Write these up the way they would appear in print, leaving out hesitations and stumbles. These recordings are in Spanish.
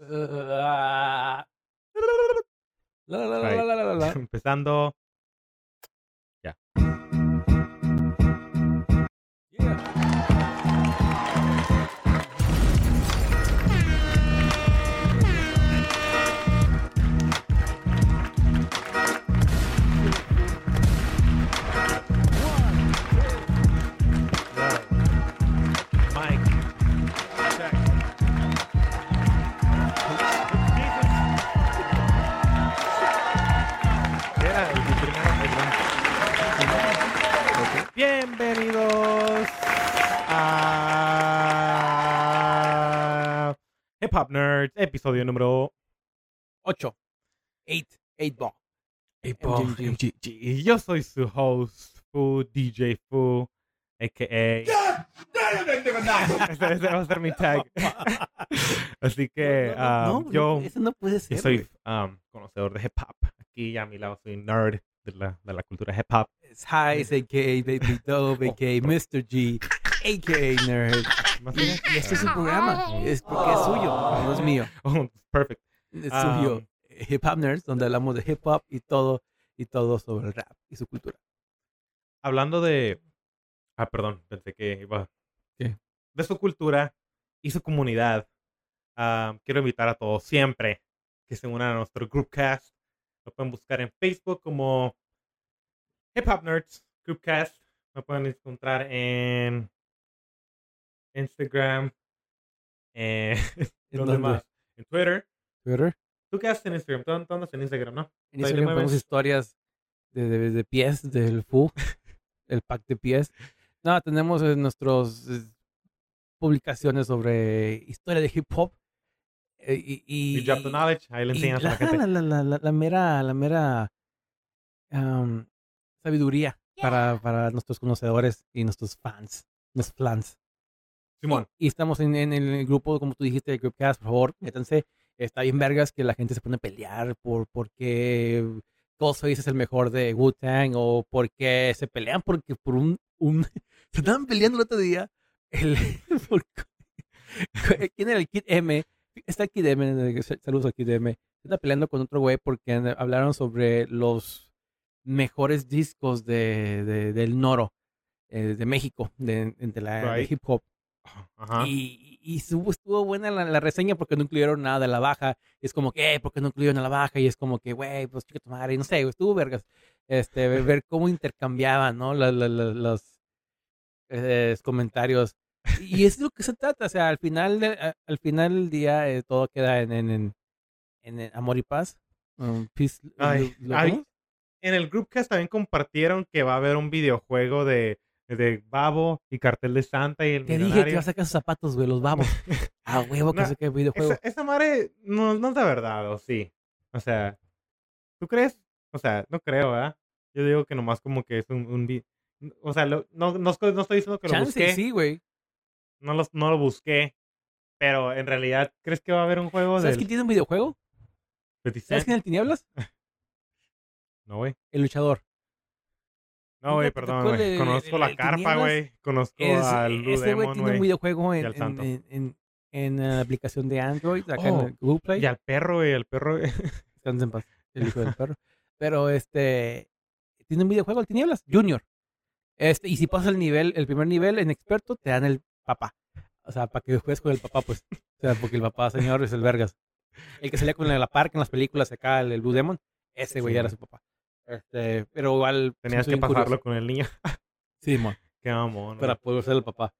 Empezando. Ya. Mike. Check. Era el primero, Bienvenidos a Hip Hop Nerds, episodio número 8 ball. MGG. Y yo soy su host, Fu, DJ Fu, a.k.a. Ese va a ser mi tag. Así que yo Eso no puede ser. soy conocedor de hip hop. Aquí a mi lado soy nerd de la cultura hip hop. Es Heis, a.k.a. Baby Dove, a.k.a. Mr. G, a.k.a. Nerd. Y este es su programa. Es porque es suyo, no es mío. Oh, perfect. Es suyo. Hip Hop Nerds, donde hablamos de hip hop y todo sobre el rap y su cultura. Hablando de... perdón, pensé que iba... ¿Qué? De su cultura y su comunidad. Quiero invitar a todos siempre que se unan a nuestro Groupcast. Lo pueden buscar en Facebook como Hip Hop Nerds Groupcast. Lo pueden encontrar en Instagram. ¿Dónde más? En Twitter. ¿Twitter? ¿Tú qué haces en Instagram? ¿Tú andas en Instagram, no? En Instagram ponemos historias de pies del FU, el pack de pies. No, tenemos nuestras publicaciones sobre historia de hip hop. Y Drop the Knowledge, ahí le enseñas a la gente. La mera sabiduría para nuestros conocedores y nuestros fans. Simón. Y estamos en el grupo, como tú dijiste, de Groupcast. Por favor, métanse. Está bien vergas que la gente se pone a pelear por qué Ghostface es el mejor de Wu-Tang, o por qué se pelean porque por un se estaban peleando el otro día ¿quién era el Kid M? Está el Kid M, saludos al Kid M. Está peleando con otro güey porque hablaron sobre los mejores discos del Noro, de México, de hip hop. Ajá. Y estuvo buena la reseña porque no incluyeron nada de la baja. Y es como que, ¿por qué no incluyeron a la baja? Y es como que, güey, pues chica tu madre. Y no sé, estuvo vergas. Ver cómo intercambiaban, ¿no? Los comentarios. Y es de lo que se trata. O sea, al final del día todo queda en amor y paz. Peace. En el Groupcast también compartieron que va a haber un videojuego de Babo y Cartel de Santa y el Te Millonario. dije que iba a sacar sus zapatos, güey, los Babos. Huevo que saque el videojuego. Esa madre no es de verdad, ¿o sí? O sea, ¿tú crees? O sea, no creo, ¿verdad? Yo digo que nomás como que es un o sea, no estoy diciendo que lo busqué. Sí, güey. No lo busqué. Pero en realidad, ¿crees que va a haber un juego de... ¿Sabes quién tiene un videojuego? 50 Cent? ¿Sabes quién es el Tinieblas? No, güey. El luchador. No, güey, perdón, güey. Conozco la carpa, güey. Conozco al Blue Ese güey Demon, tiene un videojuego y al santo. en la aplicación de Android, acá en el Google Play. Y al perro, güey, Descansa en paz, el hijo del perro. Pero tiene un videojuego, el Tinieblas, Junior. Y si pasas el primer nivel en experto, te dan el papá. O sea, para que juegues con el papá, pues. O sea, porque el papá, señor, es el vergas. El que salía con la parca en las películas acá, el Blue Demon, ese güey era su papá. Pero igual tenías que pasarlo curioso con el niño. Sí, mon. Qué amor. Para poder ser el papá.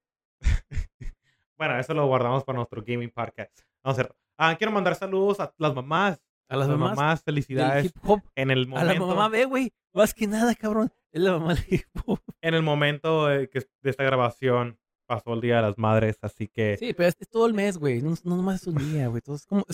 Bueno, eso lo guardamos para nuestro gaming podcast. Vamos a hacer. Quiero mandar saludos a las mamás. A las mamás. Felicidades. Hip hop. En el momento. A la mamá ve, güey. Más que nada, cabrón. Es la mamá del hip hop. En el momento de esta grabación pasó el Día de las Madres, así que... Sí, pero es todo el mes, güey. No nomás es un día, güey.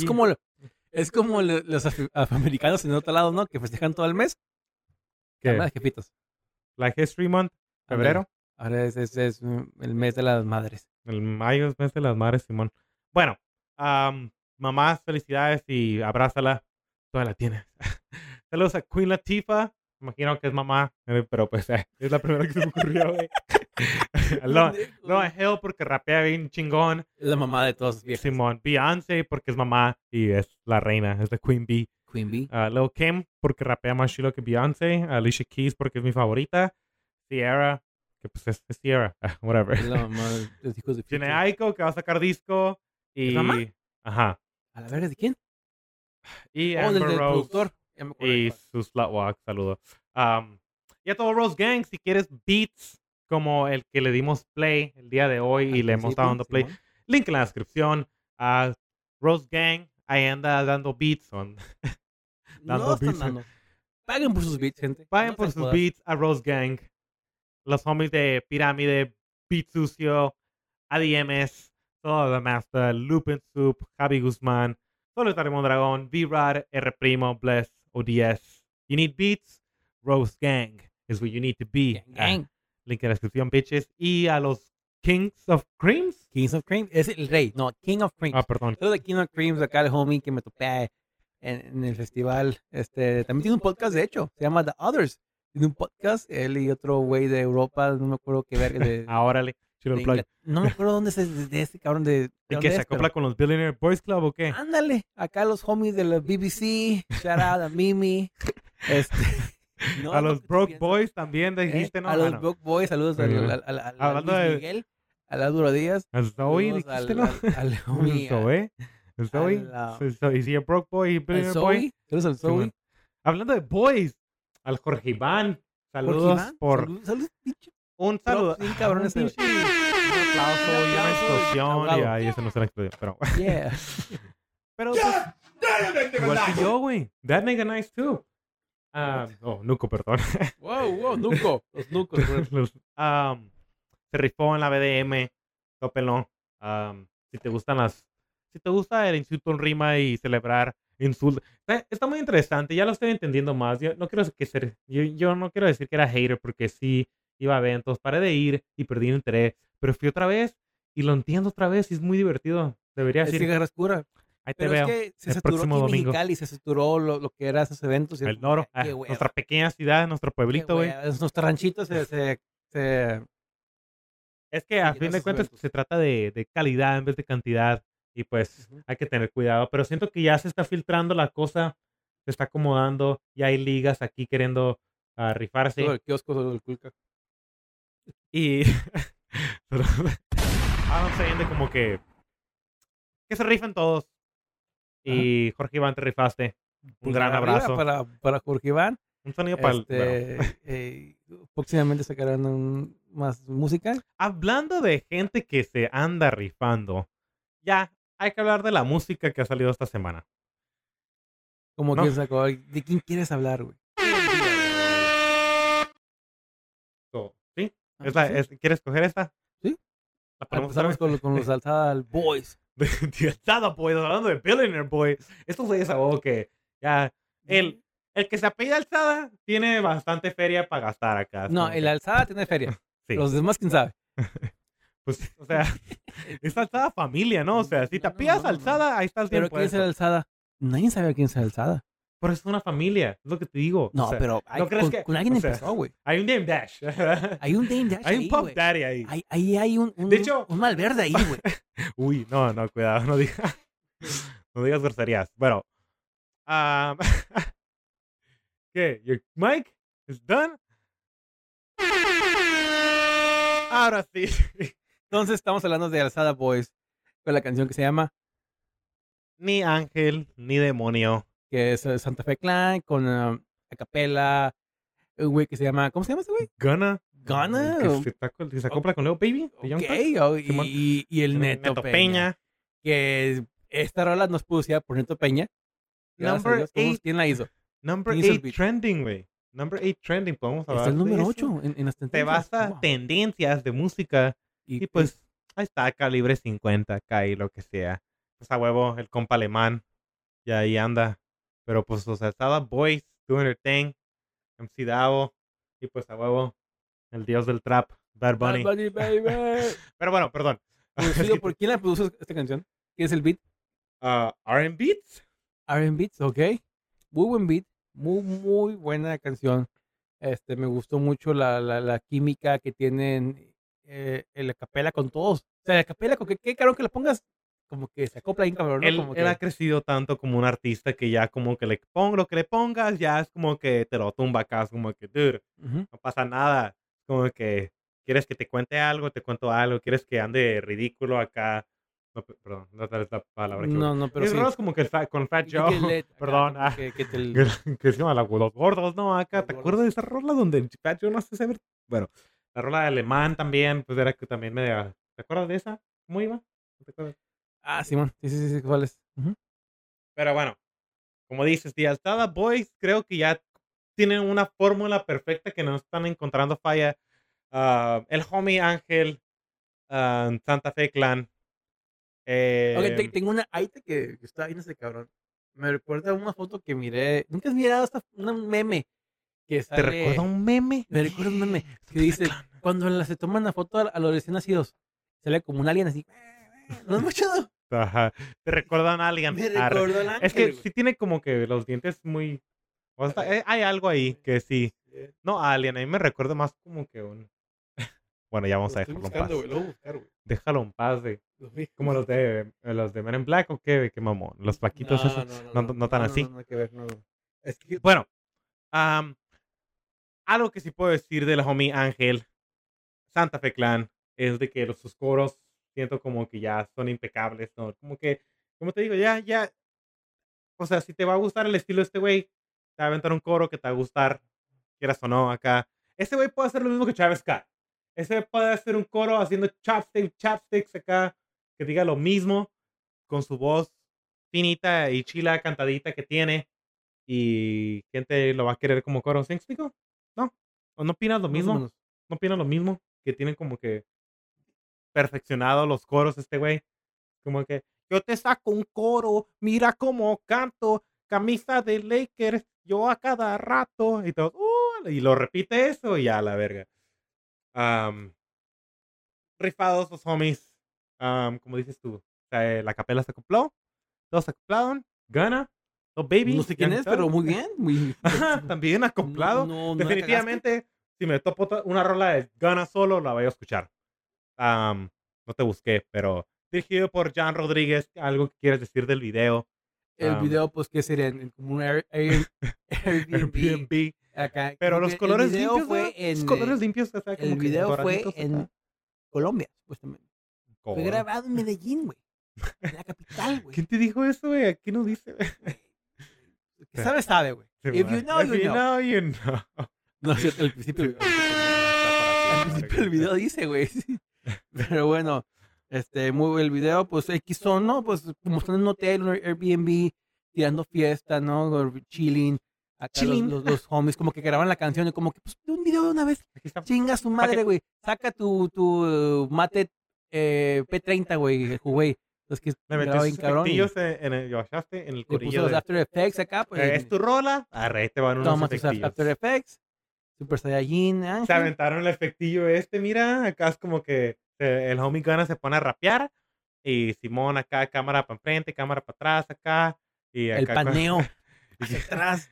Es como los afroamericanos en otro lado, ¿no? Que festejan todo el mes. ¿Qué? Más jefitos. Like History Month, febrero. Ahora es el mes de las madres. El mayo es mes de las madres, Simón. Bueno, mamás, felicidades y abrázala. Todavía la tienes. Saludos a Queen Latifah. Imagino que es mamá, pero pues es la primera que se me ocurrió, güey. No, Hill porque rapea bien chingón. Es la mamá de todos los viejos. Simón. Beyoncé porque es mamá y es la reina, es de Queen Bee. Queen Bee. Lil Kim porque rapea más chilo que Beyoncé. Alicia Keys porque es mi favorita. Ciara, que pues es Ciara. Whatever. Es la mamá de los hijos de Tiene Future. Aiko que va a sacar disco. Y... ¿Es mamá? Ajá. ¿A la verga de quién? Y Oh, Amber del Rose. productor. Ya me acuerdo de Y cuál. su Slutwalk, saludo. Y a todo Rose Gang, si quieres beats como el que le dimos play el día de hoy y Al le hemos estado principio, dando play, Simón. link en la descripción. A Rose Gang, ahí anda dando beats. Dando No están beats. dando. Paguen por sus beats, gente. Vayan No por sean sus jodas. beats a Rose Gang. Los homies de Pirámide, Beat Sucio, ADMS, todo lo demás, Lupin Soup, Javi Guzmán, Solitario Mondragón, V-Rod, R Primo, Bless, ODS. You need beats? Rose Gang is where you need to be. Gang, gang. Link en la descripción, bitches. Y a los Kings of Creams. Kings of Cream. Es el rey. No, King of Cream. Perdón. Todo de King of Creams, acá el homie que me topé en el festival. También tiene un podcast, de hecho. Se llama The Others. Tiene un podcast. Él y otro güey de Europa. No me acuerdo qué verga. Órale. Chido el plug. No me acuerdo dónde es de ese cabrón de ¿Y dónde que se es, acopla con los Billionaire Boys Club o qué? ándale, acá los homies de la BBC, shout out a Mimi, no, A no, los ¿qué te Broke piensas? Boys también dijiste, ¿no? A los Broke Boys, saludos Muy bien. al Hablando Luis de- Miguel, al Álvaro Díaz, A Zoe saludos dijiste, ¿no? al homie, Zoe. Zoe. Y si a Broke Boy y al Billionaire Boy. Zoe, saludos al Zoe, Simón. Hablando de boys, al Jorge Iván. Saludos por saludos, pinche, un saludo. bien cabrón ese güey. Un aplauso y una explosión. ahogado. Y ahí esa no se la explosión. Pero, yeah, pero pues, igual que yo, güey. That nigga nice too. Nuco, perdón. wow, Nuco, los Nucos, güey. Se rifó en la BDM. Tópelo. Si te gusta el insulto en rima y celebrar insultos. Está muy interesante, ya lo estoy entendiendo más. Yo no quiero decir que era hater porque sí iba a eventos, paré de ir y perdí el interés, pero fui otra vez y lo entiendo otra vez y es muy divertido. Debería Es decir, cigarra oscura. ahí te Pero veo. es que se el saturó próximo aquí en domingo. Mexicali, se saturó lo que era esos eventos. y El Noro, qué hueva, nuestra pequeña ciudad, nuestro qué pueblito, güey. hueva. Nuestro ranchito se Es que a Sí, fin de esos cuentas eventos. se trata de calidad en vez de cantidad y pues Ujú. hay que tener cuidado. Pero siento que ya se está filtrando la cosa, se está acomodando y hay ligas aquí queriendo rifarse. todo el kiosco, todo el culca. Y pero, no sé, de como que se rifen todos. Y Jorge Iván, te rifaste. Un gran Pulgar arriba abrazo. para Jorge Iván. Un sonido para el... bueno. Próximamente sacarán más música. Hablando de gente que se anda rifando, ya hay que hablar de la música que ha salido esta semana. Como No. quien sacó. ¿De quién quieres hablar, güey? ¿Sí? ¿Sí? ¿Quieres coger esta? Sí. ¿La ponemos otra Empezamos vez? con los Alzada Boys. De alzada, pues, hablando de Billionaire Boy. Estos güeyes a huevo que ya... El que se apellida Alzada tiene bastante feria para gastar acá. Es No, como el que- Alzada tiene feria. Sí. Los demás, quién sabe. Pues, o sea, es Alzada familia, ¿no? O sea, si te No, no, apellidas no, no. Alzada, ahí está el Pero tiempo. ¿quién es el Alzada? Nadie sabe quién es el Alzada. Pero es una familia, es lo que te digo. No, O sea, pero ¿no crees con, que- con alguien o sea, empezó, güey. hay un Dame Dash. Hay un Dame Dash Hay un ahí, Puff güey. Daddy ahí. Ahí hay un De hecho- un Malverde ahí, güey. Uy, no, cuidado, no digas, no digas groserías. Bueno, ¿qué? ¿Your mic is done? Ahora sí. Entonces estamos hablando de Alzada Boys con la canción que se llama, Ni ángel, ni demonio. que es Santa Fe Clan, con a capela, un güey que se llama, ¿cómo se llama ese güey? Gana. Gana, Que o- se acopla con Leo Baby. de Young Thug. Ok, Simón. y el Neto, Peña. Peña. Que esta rola no es producida por Neto Peña. Gracias a Number Dios. ¿Cómo- 8. ¿Quién la hizo? Number ¿Quién hizo el 8 beat? trending, güey. Number 8 trending. Podemos hablar Está el de número eso. 8 en las Te tendencias. vas a Wow. tendencias de música. Y pues, ahí está, calibre 50, acá y lo que sea. Pues a huevo, el compa alemán. Y ahí anda. Pero pues, o sea, estaba Boys, doing their thing. MC Davo. Y pues a huevo, el dios del trap, Bad Bunny. Bad Bunny, baby. Pero bueno, perdón. Producido por quién la produjo esta canción? ¿Quién es el beat? R&B Beats. R&B Beats, ok. Muy buen beat, muy buena canción. Me gustó mucho la química que tienen el acapella con todos. O sea, el acapella con qué cabrón que le pongas, como que se acopla bien cabrón, ¿no? Como Él ha que, crecido tanto como un artista que ya como que le pongo lo que le pongas, ya es como que te lo tumba acá, es como que, dude, ujú. no pasa nada. Como que, ¿quieres que te cuente algo? Te cuento algo. ¿Quieres que ande ridículo acá? No, perdón, no es la palabra que No, no, pero es sí. raro, es como que con Fat Que, Joe, que le, acá, perdón, como que te que se llama los gordos, ¿no? Acá, los ¿te gordos. acuerdas de esa rola donde Fat Joe no sé saber? Bueno, la rola de Alemán también, pues era que también media, ¿te acuerdas de esa? ¿Cómo iba? ¿No te acuerdas? Ah, Simón, sí, sí, sí, sí, ¿cuál es? Ujú. Pero bueno, como dices, The Altada Boys creo que ya tienen una fórmula perfecta que no están encontrando falla. El homie Ángel, Santa Fe Clan. Ok, em, tengo una aite que está viendo ese cabrón. Me recuerda a una foto que miré. ¿Nunca has mirado un meme que ¿Te recuerda sale? un meme? Me recuerda un meme que Santa Fe dice, Clan. cuando se toman la foto a los recién nacidos, sale como un alien así. ¿No has escuchado? Ajá. ¿Te recuerdan a alguien? Me Arre. recordó al Es que ángel, güey. sí tiene como que los dientes muy... o sea, hay algo ahí que sí. No, Alien, a mí me recuerda más como que un... Bueno, ya Lo vamos a estoy dejarlo en buscando, paz. güey. Lo voy a buscar, güey. Déjalo en paz, de... Lo vi. Como los de Men in Black o qué mamón. Los flaquitos No, esos, no, no, no, no, no tan no, no, no, así. nada que ver, no, no. Es que, Bueno, am, algo que sí puedo decir del homie Ángel, Santa Fe Clan, es de que sus coros siento como que ya son impecables, ¿no? Como que, como te digo, ya, o sea, si te va a gustar el estilo de este güey, te va a aventar un coro que te va a gustar, quieras o no, acá. Ese güey puede hacer lo mismo que Travis Scott. Ese güey puede hacer un coro haciendo chopsticks acá, que diga lo mismo, con su voz finita y chila, cantadita que tiene. Y gente lo va a querer como coro. ¿Sí me explico? ¿No? ¿O no opinas lo más o mismo? menos. ¿No opinas lo mismo? Que tienen como que perfeccionado los coros este güey. Como que yo te saco un coro, mira cómo canto, camisa de Lakers, yo a cada rato. Y todo, y lo repite eso y ya la verga. Am, Rifados los homies. Como dices tú, o sea, la capela se acopló, todos se acoplaron, gana, oh No baby, sé quién Young es, Thug. pero muy bien. Muy, Ajá, también no, acoplado. no, no la cagaste. Definitivamente, si me topo una rola de Gana solo, la voy a escuchar. Am, no te busqué, pero dirigido por Jan Rodríguez, algo que quieres decir del video. El Am, video, pues, ¿qué sería? Como un Airbnb. Airbnb. Acá, Pero como los que el colores video limpios, ¿verdad? fue Los en. colores limpios, o sea, El como que video fue doraditos en acá. Colombia, supuestamente. Fue Coro. grabado en Medellín, güey. En la capital, güey. ¿Quién te dijo eso, güey? Aquí no dice. Güey. El que sabe, sabe, güey. Sí, If you know, If you you know. know, you know. No, es cierto, al principio. Sí, Al principio el video dice, güey. Sí. Pero bueno, muy el video, pues X son, ¿no? Pues como están en un hotel, un Airbnb, tirando fiesta, ¿no? Chilling. Acá Chilling. los homies como que graban la canción y como que, pues, de un video de una vez. Aquí está. Chinga su Pa' madre, que- güey. Saca tu mate P30, güey, Huawei. Entonces que Le graba metes bien esos cabrón y efectillos lo echaste en el le puse corillo los de... After Effects acá, pues. ¿Es tu rola? Arre, ahí te van unos Toma tus efectillos. After Effects. Super Saiyajin, Se Ángel. aventaron el efectillo mira, acá es como que el homie Gunna se pone a rapear y Simón acá, cámara para enfrente, cámara para atrás, acá, y El acá paneo y, hacia atrás.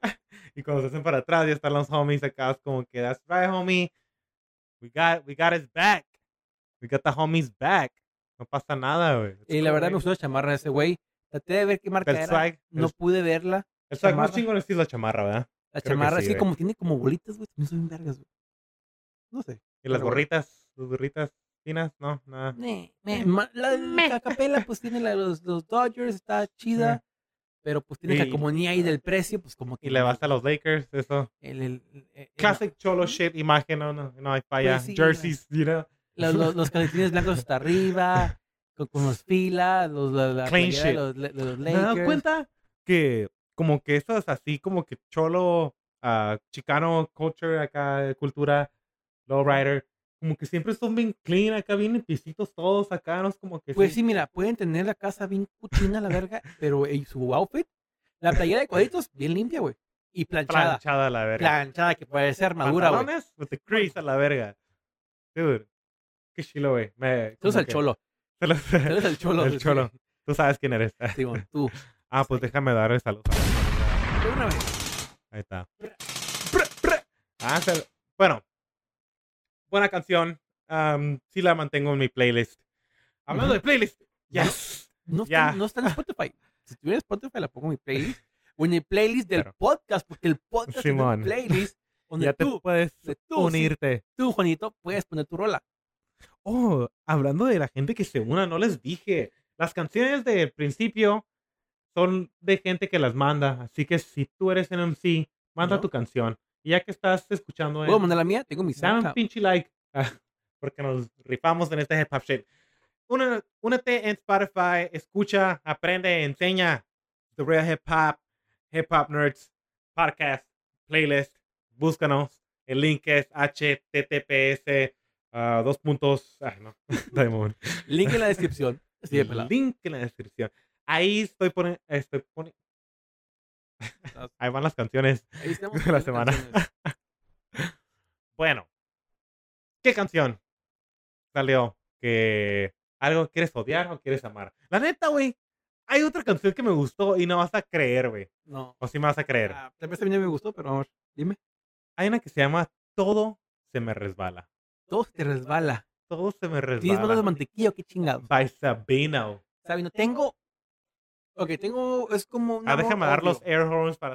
y cuando se hacen para atrás ya están los homies acá, es como que, that's right, homie, we got his back, we got the homies back, no pasa nada, güey. It's Y la cool, verdad me güey. gustó la chamarra de ese güey. Traté de ver qué marca El era. swag, No pude verla. el swag más chamarra. chingón es la chamarra, ¿verdad? La Creo que chamarra, sí, es que güey. como tiene como bolitas, güey, también son bien vergas, güey. No sé. Y las pero bueno. gorritas finas, no, nada. La de Capela, pues tiene la de los Dodgers, está chida. Pero pues tiene Y- calcomanía ahí del precio, pues como que. Y le vas a los Lakers, eso. el- Classic cholo shit, imagen, no hay falla. Pues sí, Jerseys, you know. los calcetines blancos hasta arriba, con los filas, la Clean playera de shit. los Me he dado Lakers. cuenta que como que eso es así como que cholo, chicano culture acá, cultura, lowrider, como que siempre son bien clean acá, bien limpiecitos todos acá, no es como que Pues sí, mira, pueden tener la casa bien cochina, la verga, pero su outfit, la playera de cuadritos, bien limpia, güey. Y planchada. planchada a la verga. Planchada, que puede ser armadura, güey. Pantalones with the crease a la verga. Dude, qué chilo, güey. Tú eres el cholo. Tú eres el cholo. El cholo. Tú sabes quién eres. Sí, bueno, tú. Pues déjame darle saludos. De una vez. Ahí está. Bueno, buena canción. Sí la mantengo en mi playlist. Hablando de playlist. Yes. No Ya. está en Spotify. Si tuviera Spotify, la pongo en mi playlist. O en el playlist del Pero, podcast, porque el podcast tiene un Simón, playlist donde ya te puedes tú, sí, unirte. tú, Juanito, puedes poner tu rola. Oh, hablando de la gente que se una, no les dije. Las canciones del principio son de gente que las manda. Así que si tú eres NMC, manda ¿Yo? tu canción. Y ya que estás escuchando, ¿Puedo mandar la mía? Tengo mi dame un SoundCloud. pinche like. Porque nos rifamos en este hip hop shit. Únete en Spotify, escucha, aprende, enseña. The Real Hip Hop Nerds, podcast, playlist. Búscanos. El link es https dos puntos. Ay, no. Diamond. Link en la descripción. Así de pelado. Link en la descripción. Ahí estoy poniendo. Ahí van las canciones Ahí estamos de la poniendo semana. canciones. Bueno, ¿qué canción salió? Que algo quieres odiar o quieres amar. La neta, güey. Hay otra canción que me gustó y no vas a creer, güey. No. O sí me vas a creer. Tal vez a mí no me gustó, pero vamos, dime. Hay una que se llama Todo se me resbala. Todo se te resbala. Todo se me 10 manos de resbala. mantequilla, qué chingados. By Sabino. ¿Sabes? Tengo. Ok, tengo. Es como un. Déjame dar los air horns para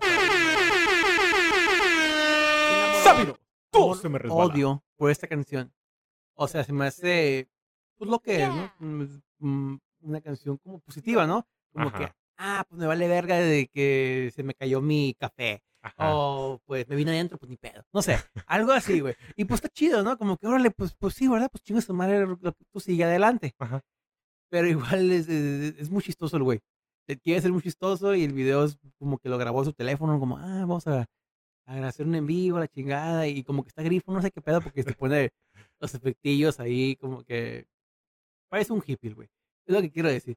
Sabino. Sabino. Todo se me resbala. Odio por esta canción. O sea, se me hace. Pues lo que es, ¿no? Una canción como positiva, ¿no? Como Ajá. que. Pues me vale verga de que se me cayó mi café. Ajá. O pues me vino adentro, pues ni pedo. No sé, algo así, güey. Y pues está chido, ¿no? Como que, órale, pues sí, ¿verdad? Pues chingas tu madre, tú sigue adelante. Ajá. Pero igual es muy chistoso el güey. Quiere ser muy chistoso y el video es como que lo grabó a su teléfono, como, vamos a hacer un en vivo, la chingada, y como que está grifo, no sé qué pedo, porque se pone los efectillos ahí, como que parece un hippie, güey. Es lo que quiero decir.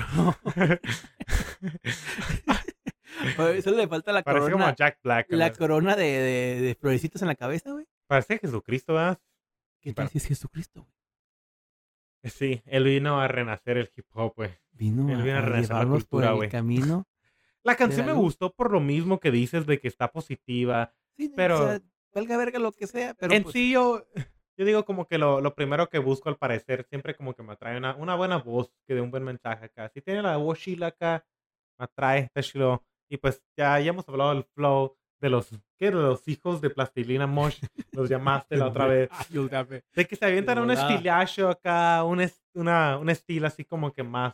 Solo le falta la Parece como corona, Jack Black. la corona de florecitos en la cabeza, güey. Parece Jesucristo, ¿verdad? ¿Qué tal si es Jesucristo, güey? Sí, él vino a renacer el hip hop, güey. Vino Él vino a a renacer la llevarnos por cultura, el güey. camino. La canción la me luz. gustó por lo mismo que dices de que está positiva. Sí, Pero o sea, valga verga lo que sea, pero en pues, sí yo digo como que lo primero que busco al parecer siempre como que me atrae una buena voz que dé un buen mensaje acá. Si tiene la voz chila acá, me atrae, está chido. Y pues ya hemos hablado del flow de los, ¿qué? De los hijos de Plastilina Mosh, los llamaste la otra vez. ayúdame. De que se avientan De un volada. estilacho acá, un estilo así como que más.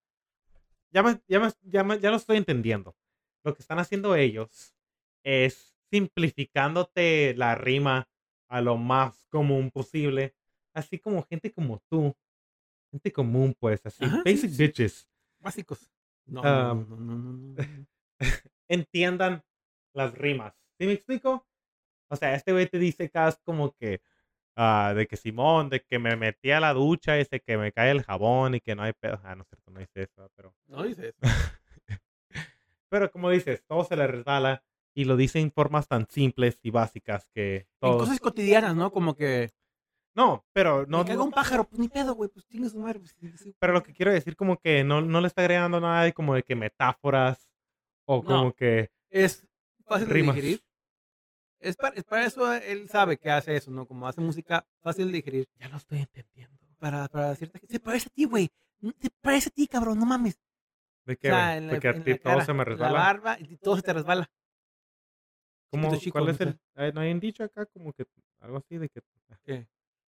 Ya lo estoy entendiendo. Lo que están haciendo ellos es simplificándote la rima a lo más común posible. Así como gente como tú. Gente común, pues, así. Ajá, Basic sí. bitches. Básicos. No. Entiendan las rimas. ¿Sí me explico? O sea, este güey te dice casi como que de que Simón, de que me metí a la ducha y que me cae el jabón y que no hay pedo. No es cierto, no dice eso, pero. No dice eso. Pero como dices, todo se le resbala y lo dice en formas tan simples y básicas que En todos. cosas cotidianas, ¿no? Como que. No, pero no. Me caga un pájaro, pues ni pedo, güey. Pues chingue su madre. Pues, sí. Pero lo que quiero decir, como que no le está agregando nada de como de que metáforas o como que Es fácil de rimas. digerir. Es para eso él sabe que hace eso, ¿no? Como hace música fácil de digerir. Ya lo estoy entendiendo. Para cierta gente. Se parece a ti, güey. Se parece a ti, cabrón, no mames. ¿De qué, O sea, güey? en De que a en ti la todo cara, se me la resbala. barba y todo se te resbala. ¿Cómo? Chiquito, chico, ¿Cuál no es sé. el? ¿No hay un dicho acá? Como que algo así de que. ¿Qué?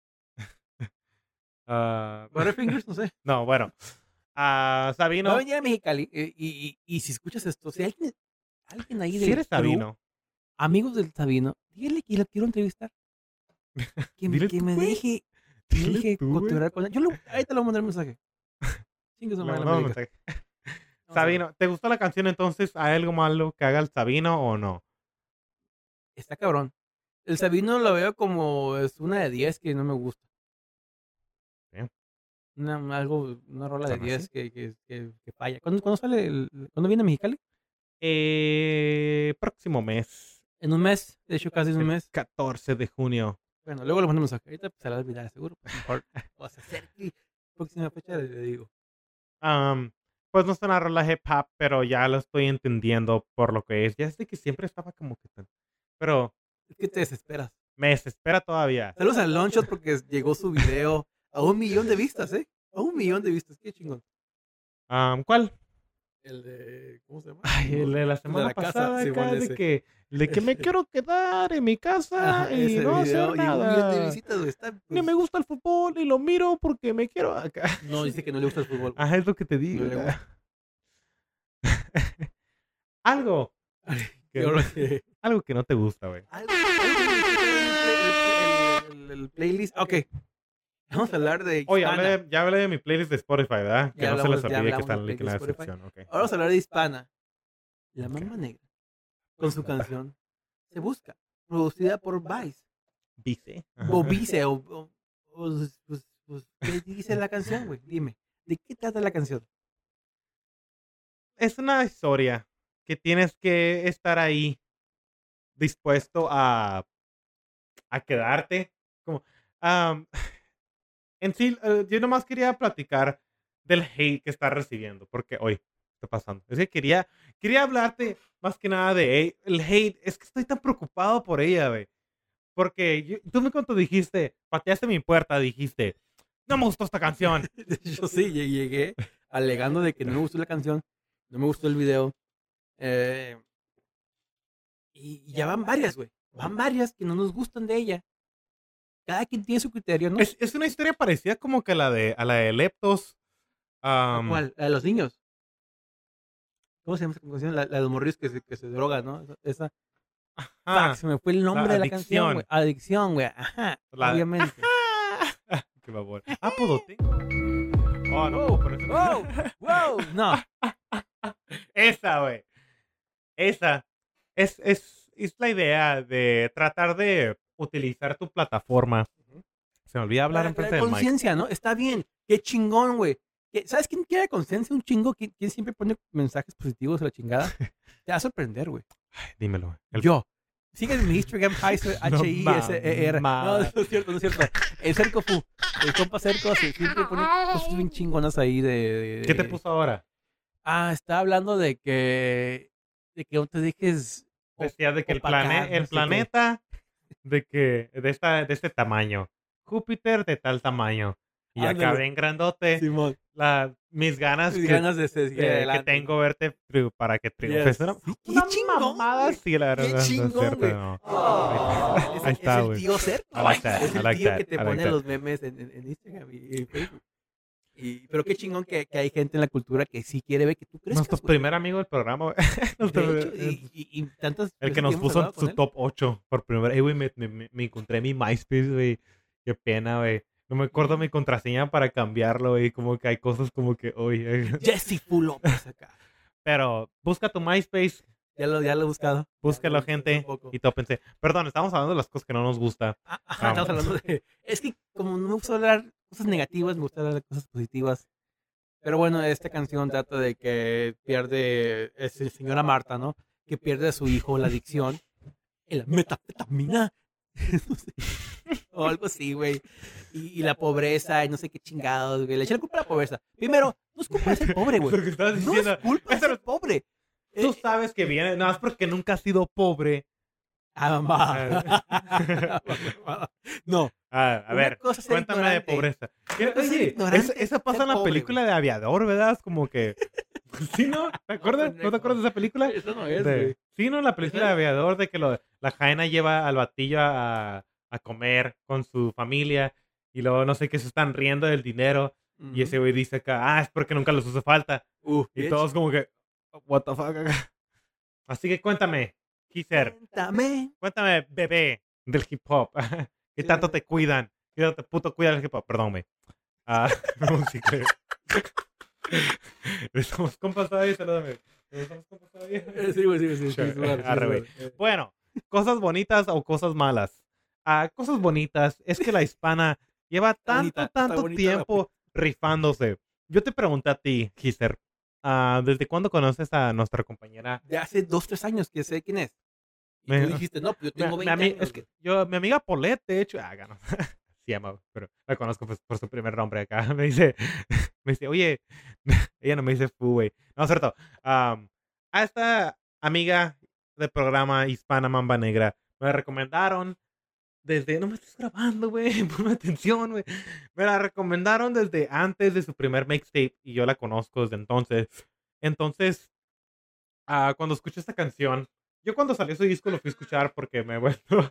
ah, Butterfingers, no sé. no, bueno. Va a Sabino. venir a Mexicali y si escuchas esto, si alguien ahí Si del eres crew, Sabino. amigos del Sabino, dígale que lo quiero entrevistar. Dile Que tú, me güey. deje, Dile tú, güey. cotorrear con él. Ahorita le voy a mandar un mensaje. Chingue su Le madre, mandamos América. mensaje. Vamos a ver. Sabino, ¿te gustó la canción entonces? ¿Hay algo malo que haga el Sabino o no? Está cabrón. El Sabino lo veo como es una de 10 que no me gusta. Sí. Una rola de ¿Son 10 así? que falla. ¿Cuándo sale? ¿Cuándo viene a Mexicali? Próximo mes. En un mes, de hecho casi en un El mes. 14 de junio. Bueno, luego le mando un mensaje. Ahorita pues, se la va a olvidar, seguro. Pues, mejor o se acerca y próxima fecha le digo. Pues no es una rola hip hop, pero ya lo estoy entendiendo por lo que es. Ya es de que siempre estaba como que tan. Pero Es que te desesperas. Me desespera todavía. Saludos a Longshot porque llegó su video a 1 millón de vistas, ¿eh? A 1 millón de vistas. Qué chingón. ¿Cuál? El de... ¿Cómo se llama? Ay, el de la El de semana la casa, pasada Simón, acá, ese. de que me quiero quedar en mi casa Ajá, y ese no video hacer y 1 millón de nada. visitas, güey. Está, Ni pues, me gusta el fútbol y lo miro porque me quiero acá. no, dice que no le gusta el fútbol. güey. Ajá, es lo que te digo. No le gusta. Algo Yo lo que- algo que no te gusta, güey. El playlist. Ok. Vamos a hablar de Oye, Hispana. ya hablé de mi playlist de Spotify, ¿verdad? Que Ya no se les hablamos- ya olvide que hablamos está de el link en la playlist Spotify. descripción. Ok. Ahora vamos a hablar de Hispana. La Ok. Mamba Negra. Con su canción Se Busca. Producida por Vice. Vice. O Vice. ¿Qué dice la canción, güey? Dime. ¿De qué trata la canción? Es una historia que tienes que estar ahí dispuesto a quedarte. Como, am, en sí, yo nomás quería platicar del hate que está recibiendo, porque hoy está pasando. Es que quería hablarte más que nada de el hate. Es que estoy tan preocupado por ella, güey. Porque tú me cuando dijiste, pateaste mi puerta, dijiste, no me gustó esta canción. Yo sí, llegué alegando de que no me gustó la canción, no me gustó el video. Y ya van varias, güey. Van varias que no nos gustan de ella. Cada quien tiene su criterio, ¿no? Es una historia parecida como que a la de Leptos. ¿Cuál? La de los niños. ¿Cómo se llama esa canción? La de los morrillos que se drogan, ¿no? Esa. Fuck, se me fue el nombre de la canción, Adicción. güey. Adicción, güey. Ajá, obviamente. Qué babón. Pues lo tengo. Oh, no. Wow, pero eso- wow, wow. No. Esa, güey. Esa. Es la idea de tratar de utilizar tu plataforma. Se me olvida hablar Para enfrente crear del mic. conciencia, ¿no? Está bien. Qué chingón, güey. ¿Sabes quién quiere conciencia? Un chingo. ¿Quién siempre pone mensajes positivos a la chingada? Te va a sorprender, güey. Dímelo. Yo. Sígueme en mi Instagram, Heiser, No, no es cierto, no es cierto. El Cerco Fu. El compa Cerco siempre pone cosas bien chingonas ahí ¿Qué te puso ahora? Está hablando de que no te dejes Decía de que el opacar, no sé qué. planeta de este tamaño. Júpiter de tal tamaño. Y acá Ándale. bien grandote. Simón. Mis ganas Mis que, ganas de seguir que adelante. tengo verte para que triunfes. Yes. Una, Sí, qué una chingón, mamada güey. así, la verdad. Qué no es chingón, cierto, güey. no. Es, Ahí está, es güey. el tío Cerco. I like that, Es I el like tío that, que te I like pone that. los memes en Instagram y en Facebook. Pero qué chingón que hay gente en la cultura que sí quiere ver que tú crezcas. Nuestro güey. primer amigo del programa, güey. De hecho, y tantas El veces que nos hemos puso en hablado con su él. top 8 por primera vez. Güey, me encontré mi MySpace, güey. Qué pena, güey. No me acuerdo mi contraseña para cambiarlo, güey. Como que hay cosas como que, oye. Jesse Full López acá. Pero busca tu MySpace, Ya lo he buscado. búscalo, Ya lo gente. un poco. Y tópense. Perdón, estamos hablando de las cosas que no nos gusta. Ajá, estamos hablando de... Es que como no me gusta hablar cosas negativas, me gusta hablar de cosas positivas. Pero bueno, esta canción trata de que pierde, señora Marta, ¿no? Que pierde a su hijo la adicción en la metanfetamina. No sé. O algo así, güey. Y la pobreza y no sé qué chingados, güey. Le eché la culpa a la pobreza. Primero, no es culpa de ser pobre, güey. Lo que estabas No diciendo. es culpa de Eso ser pobre. Tú sabes que viene, nada más porque nunca has sido pobre. No. A Una ver, cosa es ser cuéntame de ignorante. pobreza. Una cosa es ser Oye, ignorante, esa pasa ser en la pobre, película de Aviador, ¿verdad? Es como que... ¿Sí, no? ¿Te acuerdas? ¿No te acuerdas de esa película? Eso no es, De- güey. Sí, ¿no? La película de Aviador de que la Jaina lleva al batillo a comer con su familia y luego no sé qué se están riendo del dinero y ese güey dice acá, es porque nunca les hace falta. Y bitch. todos como que, what the fuck. Así que cuéntame, Kiser, cuéntame, bebé del hip hop. ¿Qué Sí, tanto güey. te cuidan? ¿Qué tanto te puto cuida el hip hop? Perdón, güey. Música. Estamos compas todavía, salúdame. Estamos compas todavía. Sí, güey, sí, Sure. sí, Arre, güey. Bueno, cosas bonitas o cosas malas. Cosas bonitas es que la hispana lleva Está bonita, está tanto bonita tiempo rifándose. Yo te pregunté a ti, Kiser, ¿desde cuándo conoces a nuestra compañera? De hace 2-3 años que sé quién es. Y Me- tú dijiste, no, pues yo tengo 20 años. es que mi amiga Paulette, de hecho, no, se llama, pero la conozco pues, por su primer nombre acá. Me dice, oye, ella no me dice fu, güey. No, es cierto. A esta amiga del programa Hispana Mamba Negra me la recomendaron desde... No me estás grabando, güey. Ponme atención, güey. Me la recomendaron desde antes de su primer mixtape y yo la conozco desde entonces. Entonces, cuando escuché esta canción, yo cuando salió su disco lo fui a escuchar porque me he vuelto...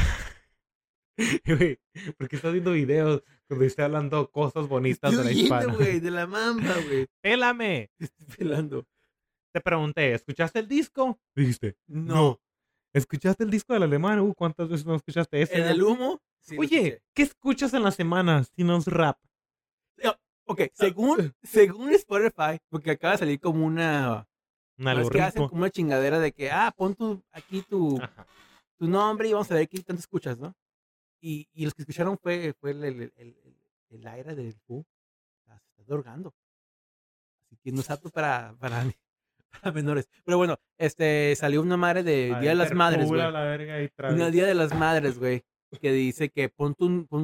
Güey, porque estás viendo videos donde estoy hablando cosas bonitas de la Estoy oyendo, hispana. güey, de la mamba, güey. ¡Pélame! Te estoy pelando. Te pregunté, ¿escuchaste el disco? Dijiste, No. no. ¿Escuchaste el disco del alemán? ¿Cuántas veces no escuchaste ese? ¿En el humo? Sí, lo Oye, escuché. ¿qué escuchas en la semana si no es rap? Ok, según Spotify, porque acaba de salir como una... Un No, es que hacen algoritmo. como una chingadera de que, pon aquí Ajá. tu nombre y vamos a ver qué tanto escuchas, ¿no? Y los que escucharon fue el aire del Fu. Se está drogando. Así que no es apto para menores. Pero bueno, salió una madre de Día de las Madres, güey. La verga y Una Día de las Madres, güey. Que dice que pon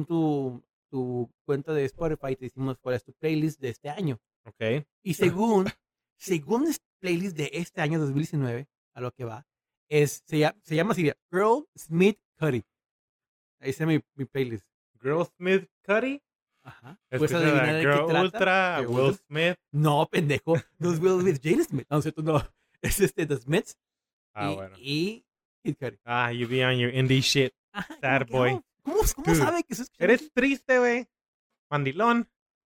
tu cuenta de Spotify y te decimos cuál es tu playlist de este año. Ok. Y según el playlist de este año 2019, a lo que va, se llama así, Earl Smith Cuddy. Ahí está mi playlist. Girl Smith Cuddy. Ajá. ¿Puedes Escucha adivinar de qué Girl trata? Ultra, ¿Qué Will Ultra? Smith. No, pendejo. No es Will Smith, Jane Smith. No, cierto, no. Es The Smiths Bueno. y Kid Cudi. You be on your indie shit. Ajá, Sad como que, boy. ¿Cómo Dude, sabe que se escucha? Eres triste, güey. Mandilón.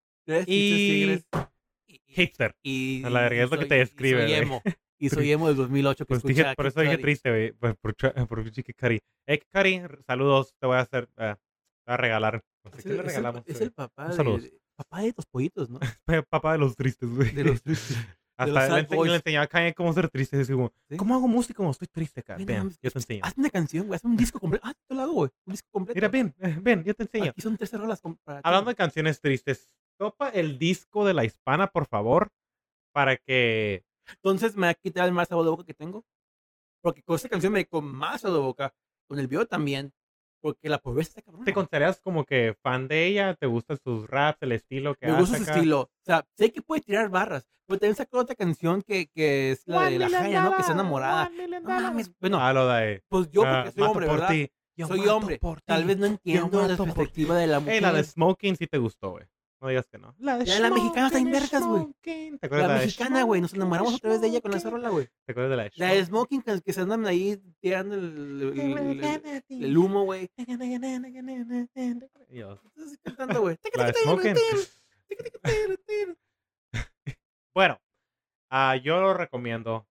Y hipster. Y A la verga, es lo que te describe, soy güey. emo. Y soy emo del 2008 que Pues escucha dije, por Kid eso dije Cudi. triste, güey. Por Kid Cudi. Kid Cudi, saludos. Te voy a hacer. Te voy a regalar. No sé, ¿qué le regalamos? Es el papá Saludos. papá de los pollitos, ¿no? Papá de los tristes, güey. De los tristes. Hasta sad boys. le enseñaba a Kanye cómo ser triste. Así como, ¿Sí? ¿cómo hago música cuando estoy triste, cara? Ven, Ven, mames, yo te enseño. Haz una canción, güey. Haz un disco completo. Te lo hago, güey. Un disco completo. Mira, ven, yo te enseño. Aquí son 13 rolas para ti, Hablando güey. de canciones tristes, topa el disco de La Hispana, por favor, para que... Entonces me va a quitar el mal sabor de boca que tengo. Porque con esta canción me dio con más sabor de boca. Con el video también. Porque la pobreza está cabrona. ¿Te consideras como que fan de ella? ¿Te gustan sus raps, el estilo que Me hace gusta su acá? estilo. O sea, sé que puede tirar barras. Pero también sacó otra canción que es la de la Jaya, ¿no? Que está enamorada. No mames. Bueno, Lo de... pues yo porque soy mato hombre, por ¿verdad? ti. Yo Soy mato hombre. por Tal ti. vez no entiendo la mato por perspectiva de la mujer. La de Smoking sí te gustó, güey. No digas que no. La La mexicana está en vergas, güey. Smoking. ¿Te acuerdas La de mexicana, güey. Nos enamoramos otra vez de ella con esa rola, güey. ¿Te acuerdas de la La de Smoking, que se andan ahí tirando el humo, güey. Dios. Estás cantando, güey. La de Smoking. Bueno, yo lo recomiendo.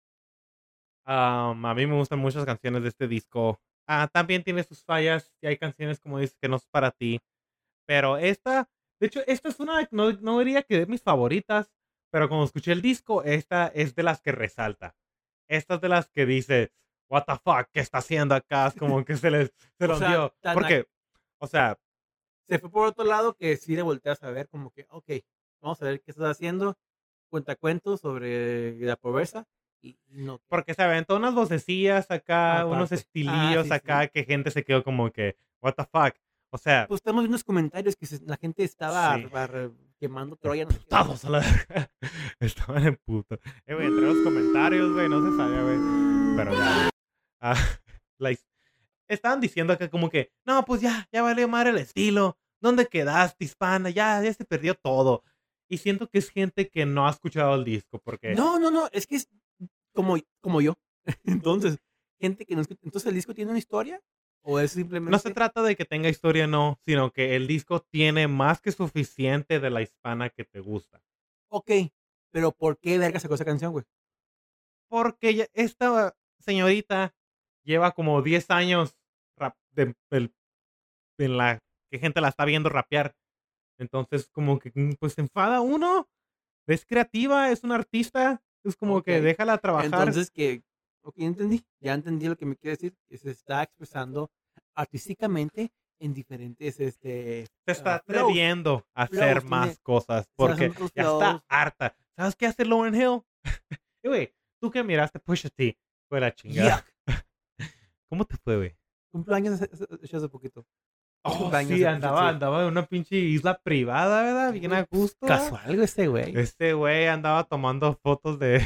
A mí me gustan muchas canciones de este disco. También tiene sus fallas y hay canciones como dices que no es para ti. Pero esta, de hecho, esta es una, no diría que de mis favoritas, pero cuando escuché el disco, esta es de las que resalta. Esta es de las que dice, what the fuck, ¿qué está haciendo acá? Es como que se lo dio. Porque, o sea, se fue por otro lado que sí le volteas a ver como que, ok, vamos a ver qué estás haciendo. Cuentos sobre la pobreza. Y no. Porque se aventó unas vocecillas acá, unos estilillos sí, acá, sí. que gente se quedó como que, what the fuck. O sea, pues estamos viendo los comentarios que la gente estaba sí. quemando Troya. No Putados a la verga. Estaban en puto. Güey, entre los comentarios, güey, no se sabía, güey. Pero ya. Estaban diciendo acá como que, no, pues ya valió madre el estilo. ¿Dónde quedaste, hispana? Ya se perdió todo. Y siento que es gente que no ha escuchado el disco, porque... No, es que es como yo. Entonces, gente que no escucha. Entonces, ¿el disco tiene una historia? ¿O es simplemente...? No se trata de que tenga historia, no, sino que el disco tiene más que suficiente de la hispana que te gusta. Ok, pero ¿por qué verga sacó esa canción, güey? Porque esta señorita lleva como 10 años en la que gente la está viendo rapear. Entonces, como que, pues, se enfada uno. Es creativa, es una artista. Es como que déjala trabajar. Entonces, entendí. Ya entendí lo que me quiere decir. Que se está expresando artísticamente en diferentes, se está atreviendo a hacer más cosas. Porque ya está harta. ¿Sabes qué hace Lauryn Hill? Güey, tú que miraste Pusha T. Fue la chingada. ¿Cómo te fue, güey? Cumpleaños hace poquito. Sí, andaba en una pinche isla privada, ¿verdad? Bien a gusto. Casual, ese güey. Este güey andaba tomando fotos de...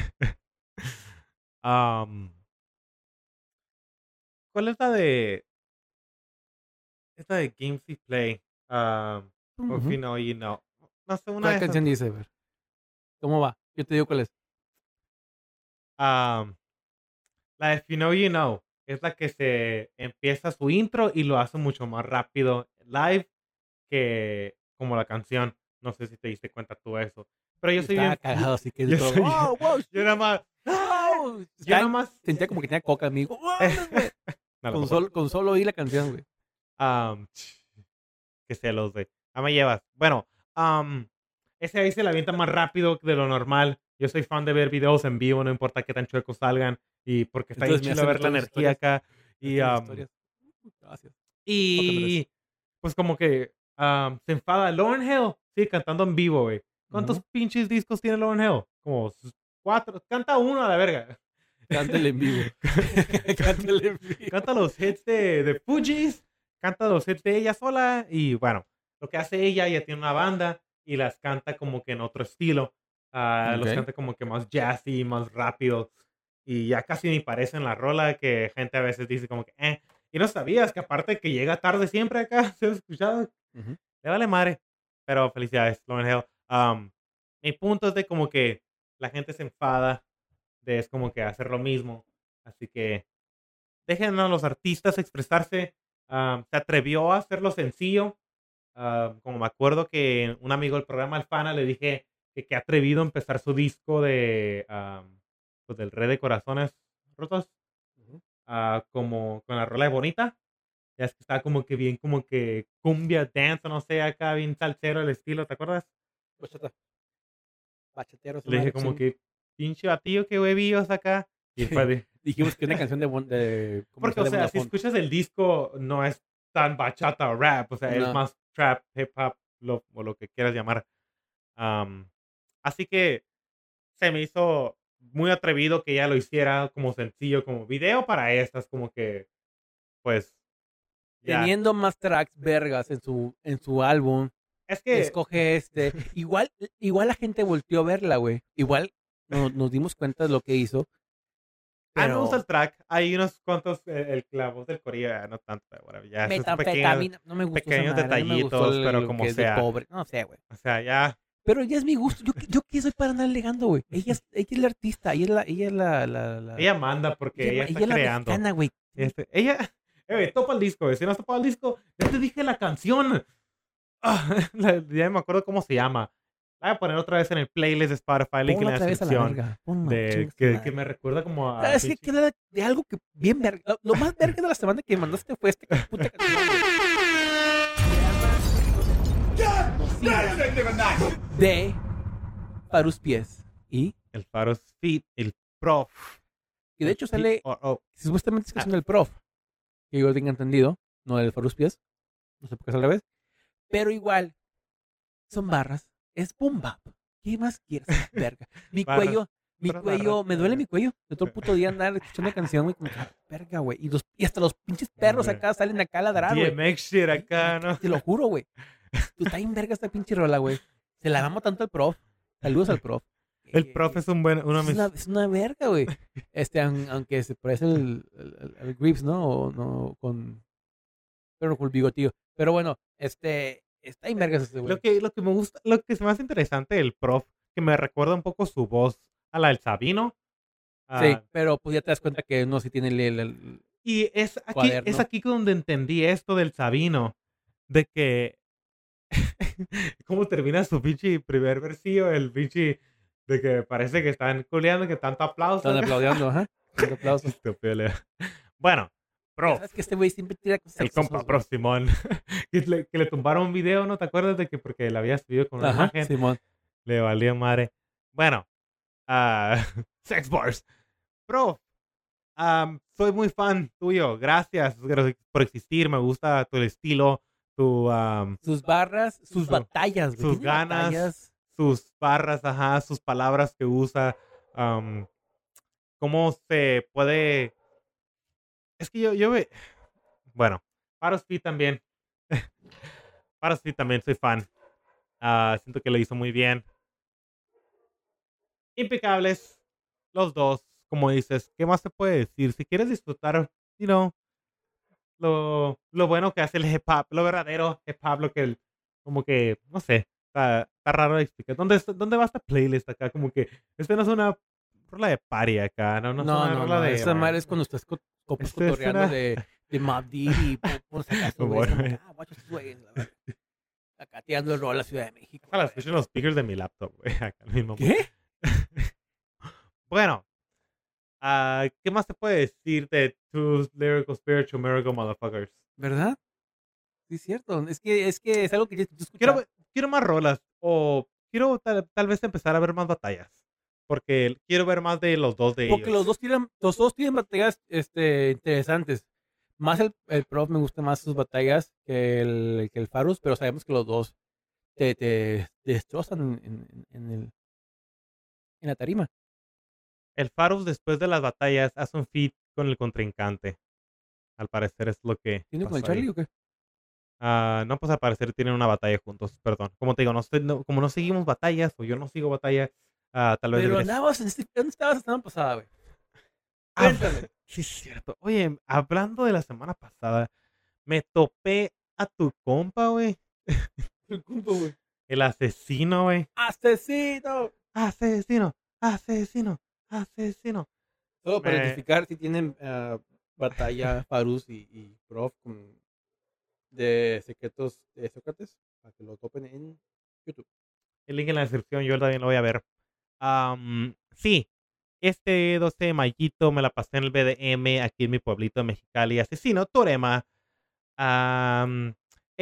¿Cuál es la de Esta de Games We Play. If you know, you know. No sé, una de ¿Cuál esas. canción dice? A ver, ¿cómo va? Yo te digo cuál es. Um, la de If you know, you know. Es la que se empieza su intro y lo hace mucho más rápido live que como la canción. No sé si te diste cuenta tú de eso. Pero yo Y soy estaba bien. cagado, así que Yo todo. soy. ¡Oh, wow! Yo nada más. ¡Oh! Yo nada más. Sentía como que tenía coca, amigo. ¡Oh, güey! No, a lo mejor. Con solo oír la canción, güey. Um, que celos, güey. Ah, me llevas. Bueno, ese ahí se la avienta más rápido de lo normal. Yo soy fan de ver videos en vivo, no importa qué tan chuecos salgan. Y porque está bien Entonces me chido hacen ver la todas las energía historias. acá. Me Y, hacen las historias. Gracias. Ok, Andrés. y pues como que se enfada Lauryn Hill. Sí, cantando en vivo, güey. ¿Cuántos Ujú. pinches discos tiene Lauryn Hill? Como 4. Canta uno a la verga. Cántale en vivo. Cántale en vivo. Canta los hits de Fugees, canta los hits de ella sola y bueno, lo que hace ella tiene una banda y las canta como que en otro estilo. Los Ok. canta como que más jazzy, más rápido y ya casi ni parecen la rola que gente a veces dice como que. Y no sabías que aparte que llega tarde siempre acá, ¿se ha escuchado? Ujú. Le vale madre. Pero felicidades, Lauryn Hill. Mi punto es de como que la gente se enfada de es como que hacer lo mismo. Así que dejen a los artistas expresarse. Se atrevió a hacerlo sencillo. Como me acuerdo que un amigo del programa Alfana le dije que ha atrevido a empezar su disco de pues del Rey de Corazones Rotos, Ujú. como con la rola de Bonita. Ya es que está como que bien, como que cumbia dance, no sé, acá bien salsero el estilo, ¿te acuerdas? Bachata. Bachatero es Le una dije como versión. que pinche batillo que huevíos acá. Y él fue de, Dijimos que una canción de porque, comercial o de sea, si Vodafone. escuchas el disco, no es tan bachata o rap, o sea, es No. más trap, hip hop, o lo que quieras llamar. Am, Así que se me hizo muy atrevido que ella lo hiciera como sencillo, como video para estas, como que, pues, ya. Teniendo más tracks vergas en su álbum, Es que, escoge este. Igual la gente volteó a verla, güey. Igual nos dimos cuenta de lo que hizo, a mí me gusta el pero track. Hay unos cuantos, el clavo del Corea, no tanto, pero whatever, ya, esos pequeños, metanfetamina, no me gustó esa pequeños madre, no me gustó detallitos, pero lo como que es de sea. pobre, no sé, güey. O sea, ya, Pero ya es mi gusto, yo qué soy para andar alegando, güey. Ella es la artista, ella manda porque ella ella está es la creando. mexicana, güey. Ella, topa el disco, si no has topado el disco, ya te dije la canción. Ya me acuerdo cómo se llama. La voy a poner otra vez en el playlist de Spotify, link en Ponla la otra vez a la descripción. verga, ponla, De chingas tu que madre. me recuerda como a ¿Sabes qué? pinche. Queda de algo que bien verga. Lo más verga de la semana que mandaste fue esta puta canción, güey. Se llama de Farus Pies. Y El Faros Fit, el Prof. que de El hecho sale, P-O-O. supuestamente es canción del prof, que yo tenga entendido, no del Farus Pies. No sé por qué es al revés. Pero igual, son barras. Es boom bap. ¿Qué más quieres, verga? Barras. Mi Otras barras. cuello, me duele mi cuello. De todo el puto día andar escuchando canción, güey. Como que, verga, güey. Y hasta los pinches perros acá salen acá a ladrar, güey. DMX shit acá, ¿no? Te lo juro, güey. Tú está bien verga esta pinche rola, güey. Se la damos tanto al prof. Saludos al prof. El Prof es un buen, uno de mis. Es una verga, güey. Aunque se parece el Grips, ¿no? O no, pero con el bigotillo. Pero bueno, está bien vergas este güey. Lo que me gusta, lo que se me hace interesante del Prof, que me recuerda un poco su voz a la del Sabino. Sí, Ah, pero pues ya te das cuenta que no si tiene y es cuaderno. aquí donde entendí esto del Sabino, de que cómo termina su pinche primer versillo, el pinche de que parece que están culeando, que tanto aplauso. Están aplaudiendo, ajá. Tanto aplauso. Estúpido, Leo. Bueno, Pero Prof, sabes que este güey siempre tira cosas el sexosas, compa güey. Prof Simón, que le tumbaron un video, ¿no te acuerdas de que porque le había subido con una Ajá, imagen, Simón. le valía madre? Bueno, Sex Bars. Prof, soy muy fan tuyo. Gracias por existir. Me gusta tu estilo, tu, Sus barras, sus batallas, güey. sus Tiene ganas, batallas. sus barras, ajá, sus palabras que usa. am, Cómo se puede. Es que bueno, Parospeed también. Parospeed también soy fan. Siento que lo hizo muy bien. Impecables, los dos. Como dices, ¿qué más se puede decir? Si quieres disfrutar, you know, lo bueno que hace el hip hop, lo verdadero hip hop, lo que como que, no sé, está raro de explicar. ¿Dónde va esta playlist acá? Como que, no es una rola de party acá, no es No, una no, rola no. de, Esa madre es cuando estás esto es cotorreando una, de Mobb Deep y pones acá esos güeyes bueno, como que, guacho estos güeyes, la verga. Acá tirando el rol a la Ciudad de México. ojalá La escuchen verga. los speakers de mi laptop, güey, acá al mismo. ¿Qué? Bueno, ¿qué más te puede decir de Two Lyrical Spiritual Miracle Motherfuckers? ¿Verdad? Sí, es cierto. Es que es algo que tienes que Quiero, escuchar. quiero más rolas o quiero tal vez empezar a ver más batallas. Porque quiero ver más de los dos de Porque ellos. los dos tienen batallas interesantes. Más el Prof me gusta más sus batallas que el Farus, pero sabemos que los dos te destrozan en la tarima. El Farus después de las batallas hace un feat con el contrincante. Al parecer es lo que ¿Tiene con el pasó ahí. Charlie o qué? No, pues al parecer tienen una batalla juntos, perdón. Como te digo, como no seguimos batallas o yo no sigo batallas, tal vez Pero deberías. andabas ¿dónde estabas la semana pasada, güey? Ah, Cuéntame. sí, es cierto. Oye, hablando de la semana pasada, me topé a tu compa, güey. El compa, güey. El asesino, güey. ¡Asesino! Asesino, asesino, asesino. Solo para Me- identificar si tienen batalla Farus y Prof de secretos de Sócrates, para que lo topen en YouTube. el link en la descripción, yo también lo voy a ver. Sí, este 12 de mayito me la pasé en el BDM aquí en mi pueblito de Mexicali. Asesino, Torema. Am,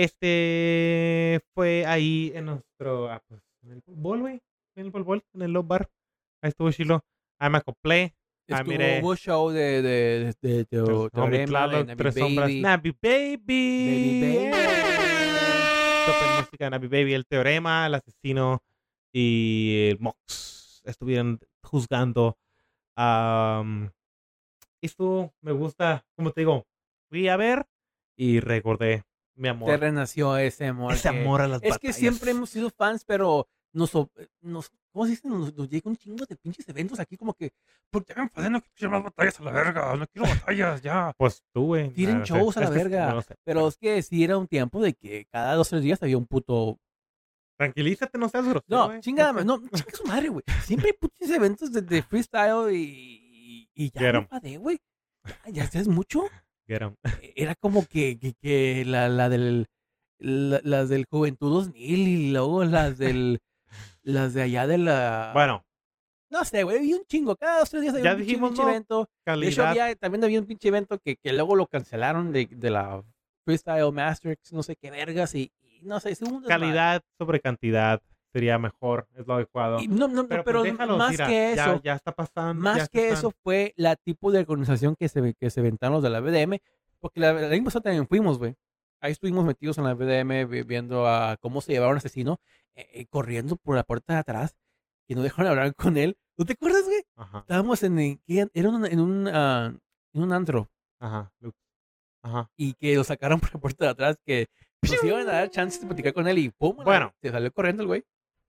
fue ahí en nuestro, pues, en el fútbol, güey. En el fútbol, en el Love Bar. Ahí estuvo chilo. Ahí me acoplé. Ahí miré Hubo show de el homie Teorema, de Tlaloc, Navi Tres Sombras, Baby. Navi Baby Baby. Baby. Top en música de Navi Baby, el Teorema, el Asesino y el Mox estuvieron juzgando. Am, Esto me gusta, como te digo, fui a ver y recordé mi Te amor. renació ese amor Ese que... amor a las Es que siempre batallas. hemos sido fans, pero ¿cómo se dice? Nos llega un chingo de pinches eventos aquí como que, porque me enfadé, no quiero más batallas a la verga, no quiero batallas, ya. Pues tú, güey. Tiren shows a la Es que, verga. no sé. Pero es que sí era un tiempo de que cada 2 o 3 días había un puto... Tranquilízate, no seas grosero, No, güey. chingada, no, chinga su madre, güey. Siempre hay putos eventos de freestyle y ya Get me 'em, enfadé, güey. Ya es mucho. get 'em. Era como que las del Juventud 2000 y luego las de allá de la... Bueno, No sé, güey, había un chingo. Cada 2 o 3 días había ya un dijimos, pinche ¿no? evento. De hecho, Calidad, también había un pinche evento que luego lo cancelaron de la Freestyle Masters, no sé qué vergas, y no sé, hubo un desmadre. calidad sobre cantidad sería mejor, es lo adecuado. Y no, Pero pues pero déjalos, mira, ya está pasando, ya más se que están. eso fue la tipo de organización que se inventaron los de la BDM, porque la misma pasada también fuimos, güey. Ahí estuvimos metidos en la BDM viendo a cómo se llevaba un asesino corriendo por la puerta de atrás y no dejaron hablar con él. ¿No te acuerdas, güey? Ajá, Estábamos era en un antro ajá, Luke, ajá. y que lo sacaron por la puerta de atrás, que nos iban a dar chances de platicar con él y ¡pum! Bueno, Se salió corriendo el güey.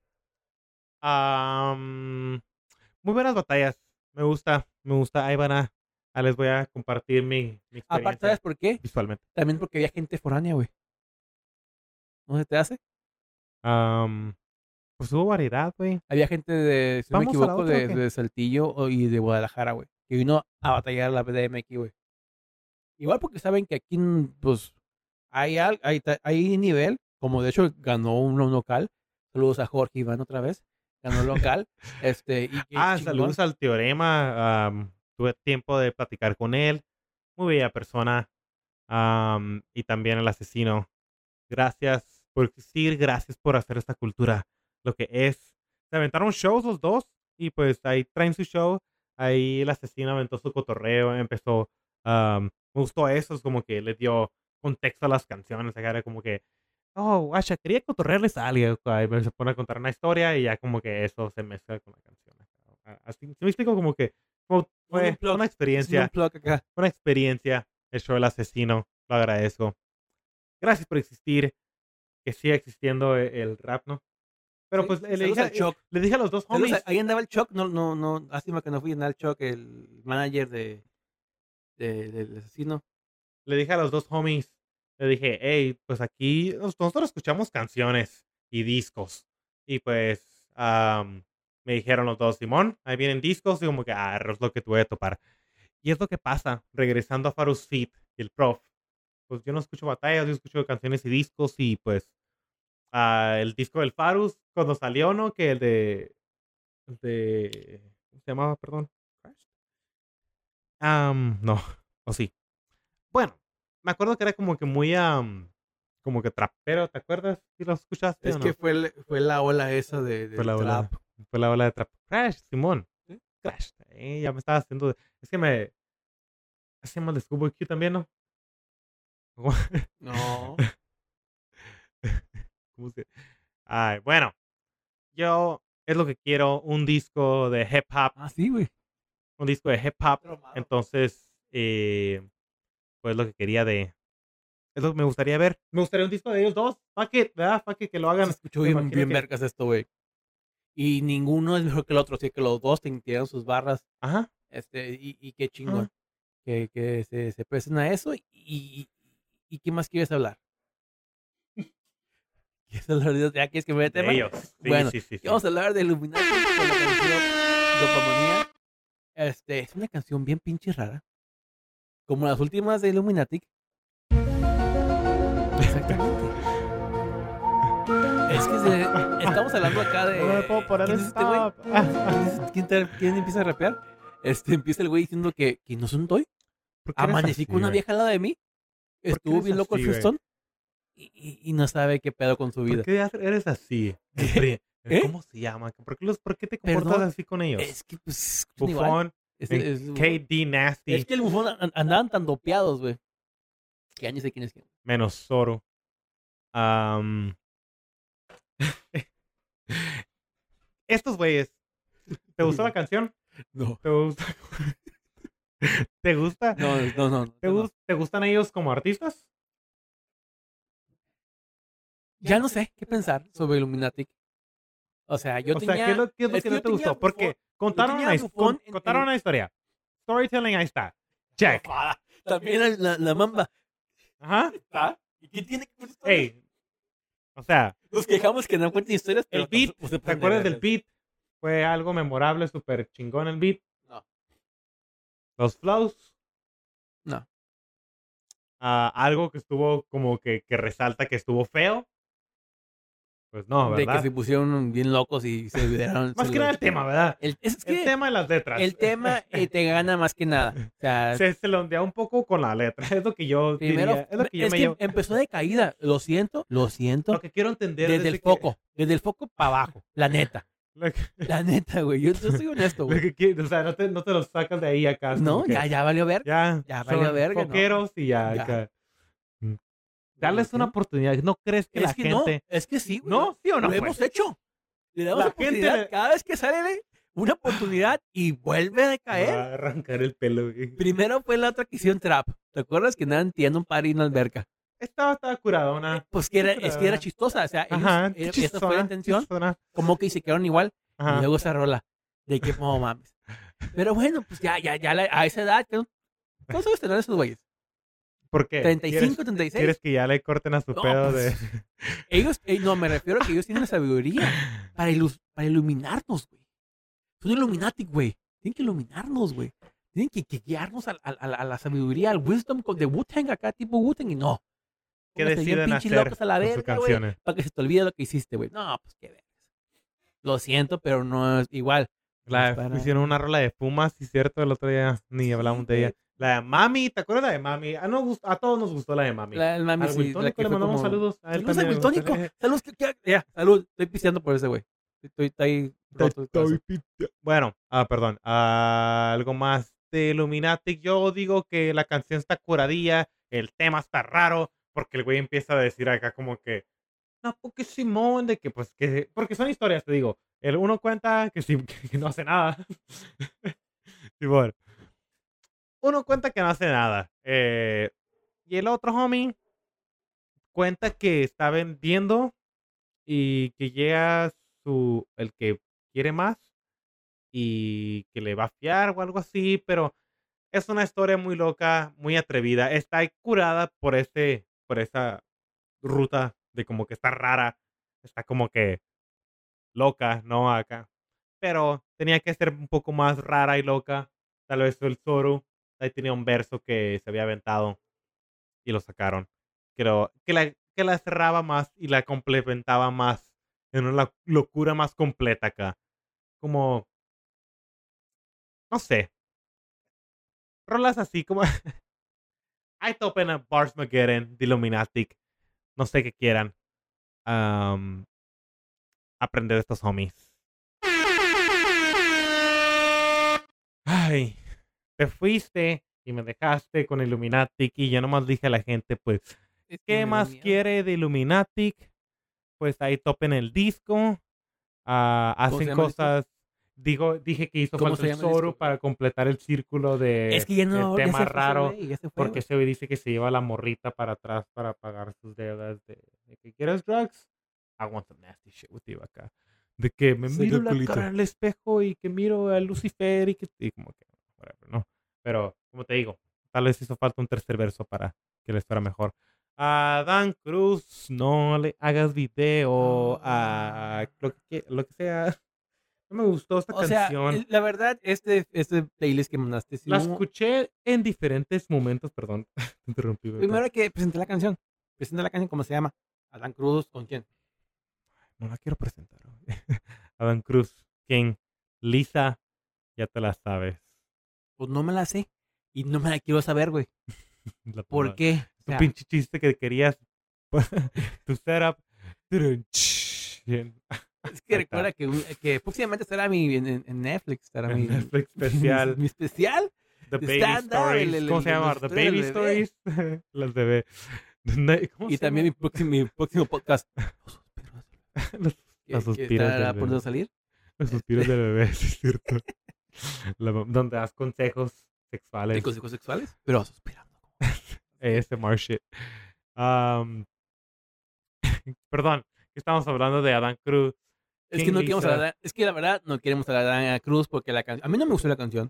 muy buenas batallas. Me gusta, me gusta. Ahí van les voy a compartir mi Aparte, experiencia ¿sabes por qué? visualmente. También porque había gente foránea, güey. ¿No se te hace? Am, pues hubo variedad, güey. Había gente si no me ¿Vamos a la equivoco, otra o qué? de Saltillo y de Guadalajara, güey. Que vino a batallar la BDM aquí, güey. Igual porque saben que aquí, pues, hay nivel. Como de hecho ganó un local. Saludos a Jorge Iván otra vez. Ganó el local. Y qué chingón. Saludos al Teorema. Tuve tiempo de platicar con él. Muy bella persona. Y también el asesino. Gracias por existir. Gracias por hacer esta cultura lo que es. Se aventaron shows los dos. Y pues ahí traen su show. Ahí el asesino aventó su cotorreo. Empezó. Me gustó eso. Es como que le dio contexto a las canciones. Acá era como que. Oh, guacha, quería cotorrearles a alguien. Ahí se pone a contar una historia y ya como que eso se mezcla con la canción. Así, ¿sí me explico? Como que Un fue unplug. una Es un experiencia. unplug acá. Una experiencia. El show del asesino. Lo agradezco. Gracias por existir. Que siga existiendo el rap, ¿no? Pero Sí, pues y saludos al Choc. le dije a los dos homies. Ahí andaba el Choc. No. Lástima que no fui a andar el Choc, el manager del asesino. le dije a los dos homies, le dije, hey, pues aquí nosotros escuchamos canciones y discos. Y pues me dijeron los dos, Simón, ahí vienen discos y como que, es lo que te voy a topar. Y es lo que pasa, regresando a Farus Feet y el prof. Pues yo no escucho batallas, yo escucho canciones y discos y pues el disco del Farus, cuando salió, ¿no? Que ¿cómo se llamaba? Perdón. No, o sí. Bueno, me acuerdo que era como que muy, como que trapero, ¿te acuerdas? ¿Sí lo escuchaste Es o que no? fue la ola esa Fue del la trap. ola, fue la ola de trap. Crash, Simón. ¿Sí? Crash. Ya me estaba haciendo, es que me hacemos de Schoolboy Q también, ¿no? No. ¿Cómo se? Ay, bueno, yo es lo que quiero, un disco de hip hop, Ah, sí, güey. un disco de hip hop. Traumado. Entonces, pues lo que quería es lo que me gustaría ver. Me gustaría un disco de ellos dos. Fuck it, ¿verdad? Fuck it, que lo Se hagan. escuchó Me bien, imagino bien que, vergas esto, güey. Y ninguno es mejor que el otro, así que los dos tienen sus barras, ajá, y qué ajá, chingón que se presten a eso. ¿Y qué más quieres hablar? ¿Quieres hablar de, ya quieres que me dé de tema? ellos. Sí, Bueno, sí, sí, sí. vamos a hablar de Illuminati con la canción Dopamanía. Es una canción bien pinche rara, como las últimas de Illuminati. Exactamente. Es que estamos hablando acá No me de. puedo poner ¿Quién es este güey? stop. ¿Quién empieza a rapear? Empieza el güey diciendo que no soy toy. ¿Por qué eres Amanecí así, con una güey? vieja al lado de mí. ¿Por qué Estuvo eres bien loco el así, güey? fiestón y no sabe qué pedo con su ¿Por vida. qué eres así? ¿Qué? ¿Eh? ¿Cómo se llama? ¿Por qué te comportas Perdón. así con ellos? Es que pues escuchan igual. Bufón, Es, en es, KD es Nasty, que el bufón andaban tan dopeados, güey. Que ya ni sé quién es quién. menos Zoro. Am, Estos güeyes, ¿te gustó la canción? No. ¿Te gusta? ¿Te gusta? No. ¿Te gustan ellos como artistas? Ya no sé qué pensar sobre Illuminati. O sea, O sea, ¿qué es lo es que que no yo te tenía gustó? bufón, Porque contaron contaron en una historia. Storytelling, ahí está. Check. Fofada. También la mamba. Ajá. ¿Está? ¿Y qué tiene que ver historias? Ey, o sea, Nos quejamos que no cuenten historias, el pero beat, tampoco se ¿te ponen de acuerdas del vergas. beat? Fue algo memorable, súper chingón el beat. No, Los flows, no. algo que estuvo como que resalta que estuvo feo. Pues no, De que ¿verdad? se pusieron bien locos y se olvidaron. Más que nada el tema, ¿verdad? Es El que tema y las letras. el tema te gana más que nada. O sea, Se le ondea un poco con la letra. Es lo que yo primero, diría. Es lo que yo es me que llevo. empezó de caída. Lo siento. Lo que quiero entender Desde el foco para abajo. La neta. Lo que, La neta, güey. Yo soy honesto, lo güey. que o sea, no te los sacas de ahí acá. Es como No, que ya valió verga. ya Ya valió son verga, ¿no? foqueros y ya Ya. acá. Mm. Lo Darles una siento. oportunidad. ¿No crees que la Es que no, gente... es que sí, güey. ¿No? ¿Sí o no? Lo Pues? hemos hecho. Le damos La oportunidad gente cada vez que sale una oportunidad y vuelve a me caer. va a arrancar el pelo, güey. Primero fue la otra que hicieron trap. ¿Te acuerdas que andaban tirando un par en una alberca? Estaba curadona. Pues que es que era chistosa. O sea, Ajá, esa fue la intención. chistosona. Como que se quedaron igual. Y Ajá. luego esa rola. De que, no mames. Pero bueno, pues ya a esa edad, ¿cómo sabes tener esos güeyes? ¿Por qué? 35, 36. ¿Quieres que ya le corten a su No, pedo pues, de...? Ellos, no, me refiero a que ellos tienen la sabiduría para iluminarnos, güey. Son Illuminati, güey. Tienen que iluminarnos, güey. Tienen que guiarnos a la sabiduría, al wisdom de Wu-Tang acá, tipo Wu-Tang, y no. ¿Qué Pónganse bien deciden pinches hacer locos a la con sus verga, güey, canciones? para que se te olvide lo que hiciste, güey. No, pues qué vergas. Lo siento, pero no es igual. No es para- Hicieron una rola de Pumas, sí, cierto, el otro día ni hablamos de ella. güey. La de Mami, ¿te acuerdas la de Mami? A todos nos gustó la de Mami. El mami Al sí, Wiltónico la que le fue mandamos como... saludos. A él Saludos al también le Wiltónico. gustó. Saludos, ya, salud. Estoy pisteando por ese güey. Estoy ahí roto el corazón. Bueno, perdón. Algo más de Illuminati. Yo digo que la canción está curadilla, el tema está raro, porque el güey empieza a decir acá como que, no, porque Simón, de que pues que, porque son historias, te digo. El uno cuenta que, sí, que no hace nada. Simón. Uno cuenta que no hace nada. Y el otro homie cuenta que está vendiendo y que llega el que quiere más y que le va a fiar o algo así, pero Es una historia muy loca, muy atrevida. Está curada por esa ruta de como que está rara. Está como que loca, ¿no? Acá. Pero tenía que ser un poco más rara y loca. Tal vez el Zoro ahí tenía un verso que se había aventado y lo sacaron. Creo que la cerraba más y la complementaba más en una locura más completa acá. Como, no sé, rolas así como I topen a Barsmageddon, de Illuminatic, no sé qué quieran am, aprender de estos homies. Ay, te fuiste y me dejaste con Illuminatic y yo nomás dije a la gente, pues, Es que ¿qué me da más miedo. quiere de Illuminatic? Pues ahí topen el disco, ¿Cómo se hacen llama el disco? cosas, dije que hizo ¿Cómo falta se el llama el Zoro disco? para completar el círculo Es de que ya el no, ya tema se fue ese raro, güey, ya se fue, porque güey. ese güey dice que se lleva a la morrita para atrás para pagar sus deudas de que quieres drugs. I want some nasty shit with you acá. De que me Saca miro el la culito. cara al espejo y que miro a Lucifer y como que, whatever, ¿no? Pero, como te digo, tal vez hizo falta un tercer verso para que les fuera mejor. A Dan Cruz, no le hagas video a lo que sea. No me gustó esta O sea, canción. la verdad, este playlist que mandaste, sí, La escuché en diferentes momentos, perdón. Te interrumpí, ¿verdad? primero hay que presentar la canción. Presenta la canción, ¿cómo se llama? Adán Cruz, ¿con quién? No la quiero presentar. Adam Cruz, King, Lisa, ya te la sabes. Pues no me la sé. Y no me la quiero saber, güey. La ¿Por toma. qué? O Tu sea, pinche chiste que querías. Tu setup. Bien. es que Ahí está. recuerda que próximamente estará en Netflix, estará El Netflix especial. mi especial The de Baby stand-up, Stories. ¿Cómo se las llama? The historias del Baby bebé. Stories. Las bebé. ¿Cómo Y se también llama? mi próximo podcast. Los, los Que suspiros estará del a punto de bebé. salir. Los suspiros del bebé, sí es cierto. Donde das consejos De sexuales. consejos sexuales, pero suspirando. ASMR shit. Um, perdón, que estamos hablando de Adam Cruz, Es que King no queremos Lisa. hablar, es que la verdad no queremos hablar de Ana Cruz porque la canción, a mí no me gustó la canción.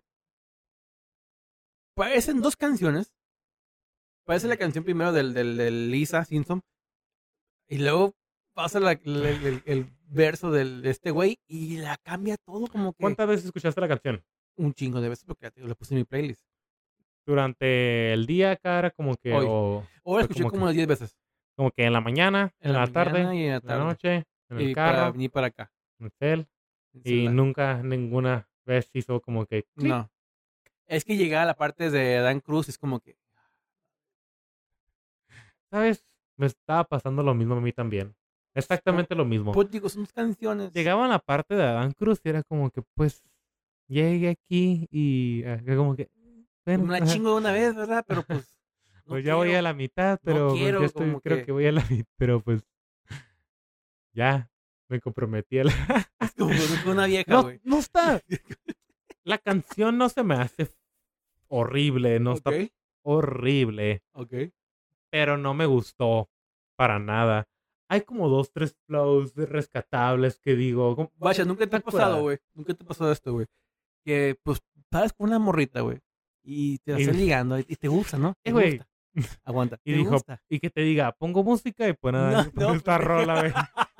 Parecen dos canciones. Parece la canción primero del Lisa Simpson y luego pasa el verso de este güey y la cambia todo como que ¿Cuántas veces escuchaste la canción? un chingo de veces porque lo puse en mi playlist. Durante el día, cara, como que, Hoy. o Ahora fue escuché como unas 10 veces. como que en la mañana, En en la la tarde, mañana y en la en la tarde. noche, en el Y para carro, venir para acá. en el cel, En el y celular. nunca, ninguna vez hizo como que clic. No. Es que llegaba a la parte de Dan Cruz, es como que. ¿Sabes? Me estaba pasando lo mismo a mí también. Exactamente lo mismo. Pues digo, son dos canciones. Llegaba a la parte de Adam Cruz y era como que, pues, llegué aquí y como que, Pues bueno, me la chingo de una vez, ¿verdad? Pero pues. No pues ya voy a quiero. la mitad, No pero pues ya quiero, estoy, como creo que. que voy a la mitad, pero pues ya me comprometí a la... Es como con una vieja, No, güey. no está. La canción no se me hace horrible, no Ok, está horrible, ok. pero no me gustó para nada. Hay como dos, tres flows rescatables que digo, Vaya, nunca te ha están pasado, curadas. güey. Nunca te ha pasado esto, güey. Que pues estás con una morrita, güey. Y te la Y, estás ligando y te gusta, ¿no? Te güey, gusta. Aguanta. y Te dijo, gusta. y que te diga, pongo música y No, pon no. esta rola, güey.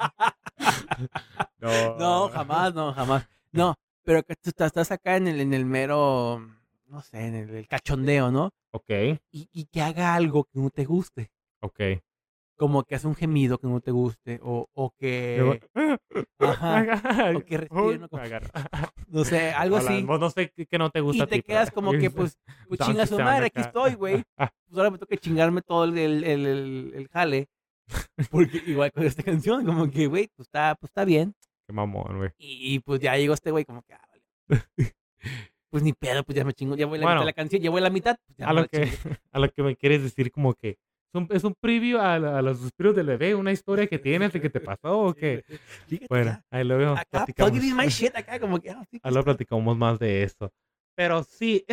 No, No. jamás, no, jamás. No, pero que tú estás acá en el mero, no sé, en el cachondeo, ¿no? Ok, Y que haga algo que no te guste. ok. Como que hace un gemido que no te guste. O Luego, que. Ajá. O que respire, uy, ¿no? me agarra. No sé, algo Hola, así. no sé qué no te gusta Y a te ti, pero... quedas como que, pues chinga su madre, aquí estoy, güey. Pues ahora me toca chingarme todo el jale. Porque igual con esta canción, como que, güey, pues está bien. Qué mamón, güey. Y pues ya llegó este güey, como que, vale. Pues ni pedo, pues ya me chingo, ya voy a la mitad de Bueno, la canción, ya voy a la mitad, pues ya a me lo la que, chingué. a lo que me quieres decir como que es un preview a los suspiros del bebé, una historia que tienes de que te pasó o qué. Fíjate, Bueno, ya. ahí luego Acá, platicamos. plugging in my shit, acá, como que, sí, Ahí luego platicamos más de eso. Pero sí,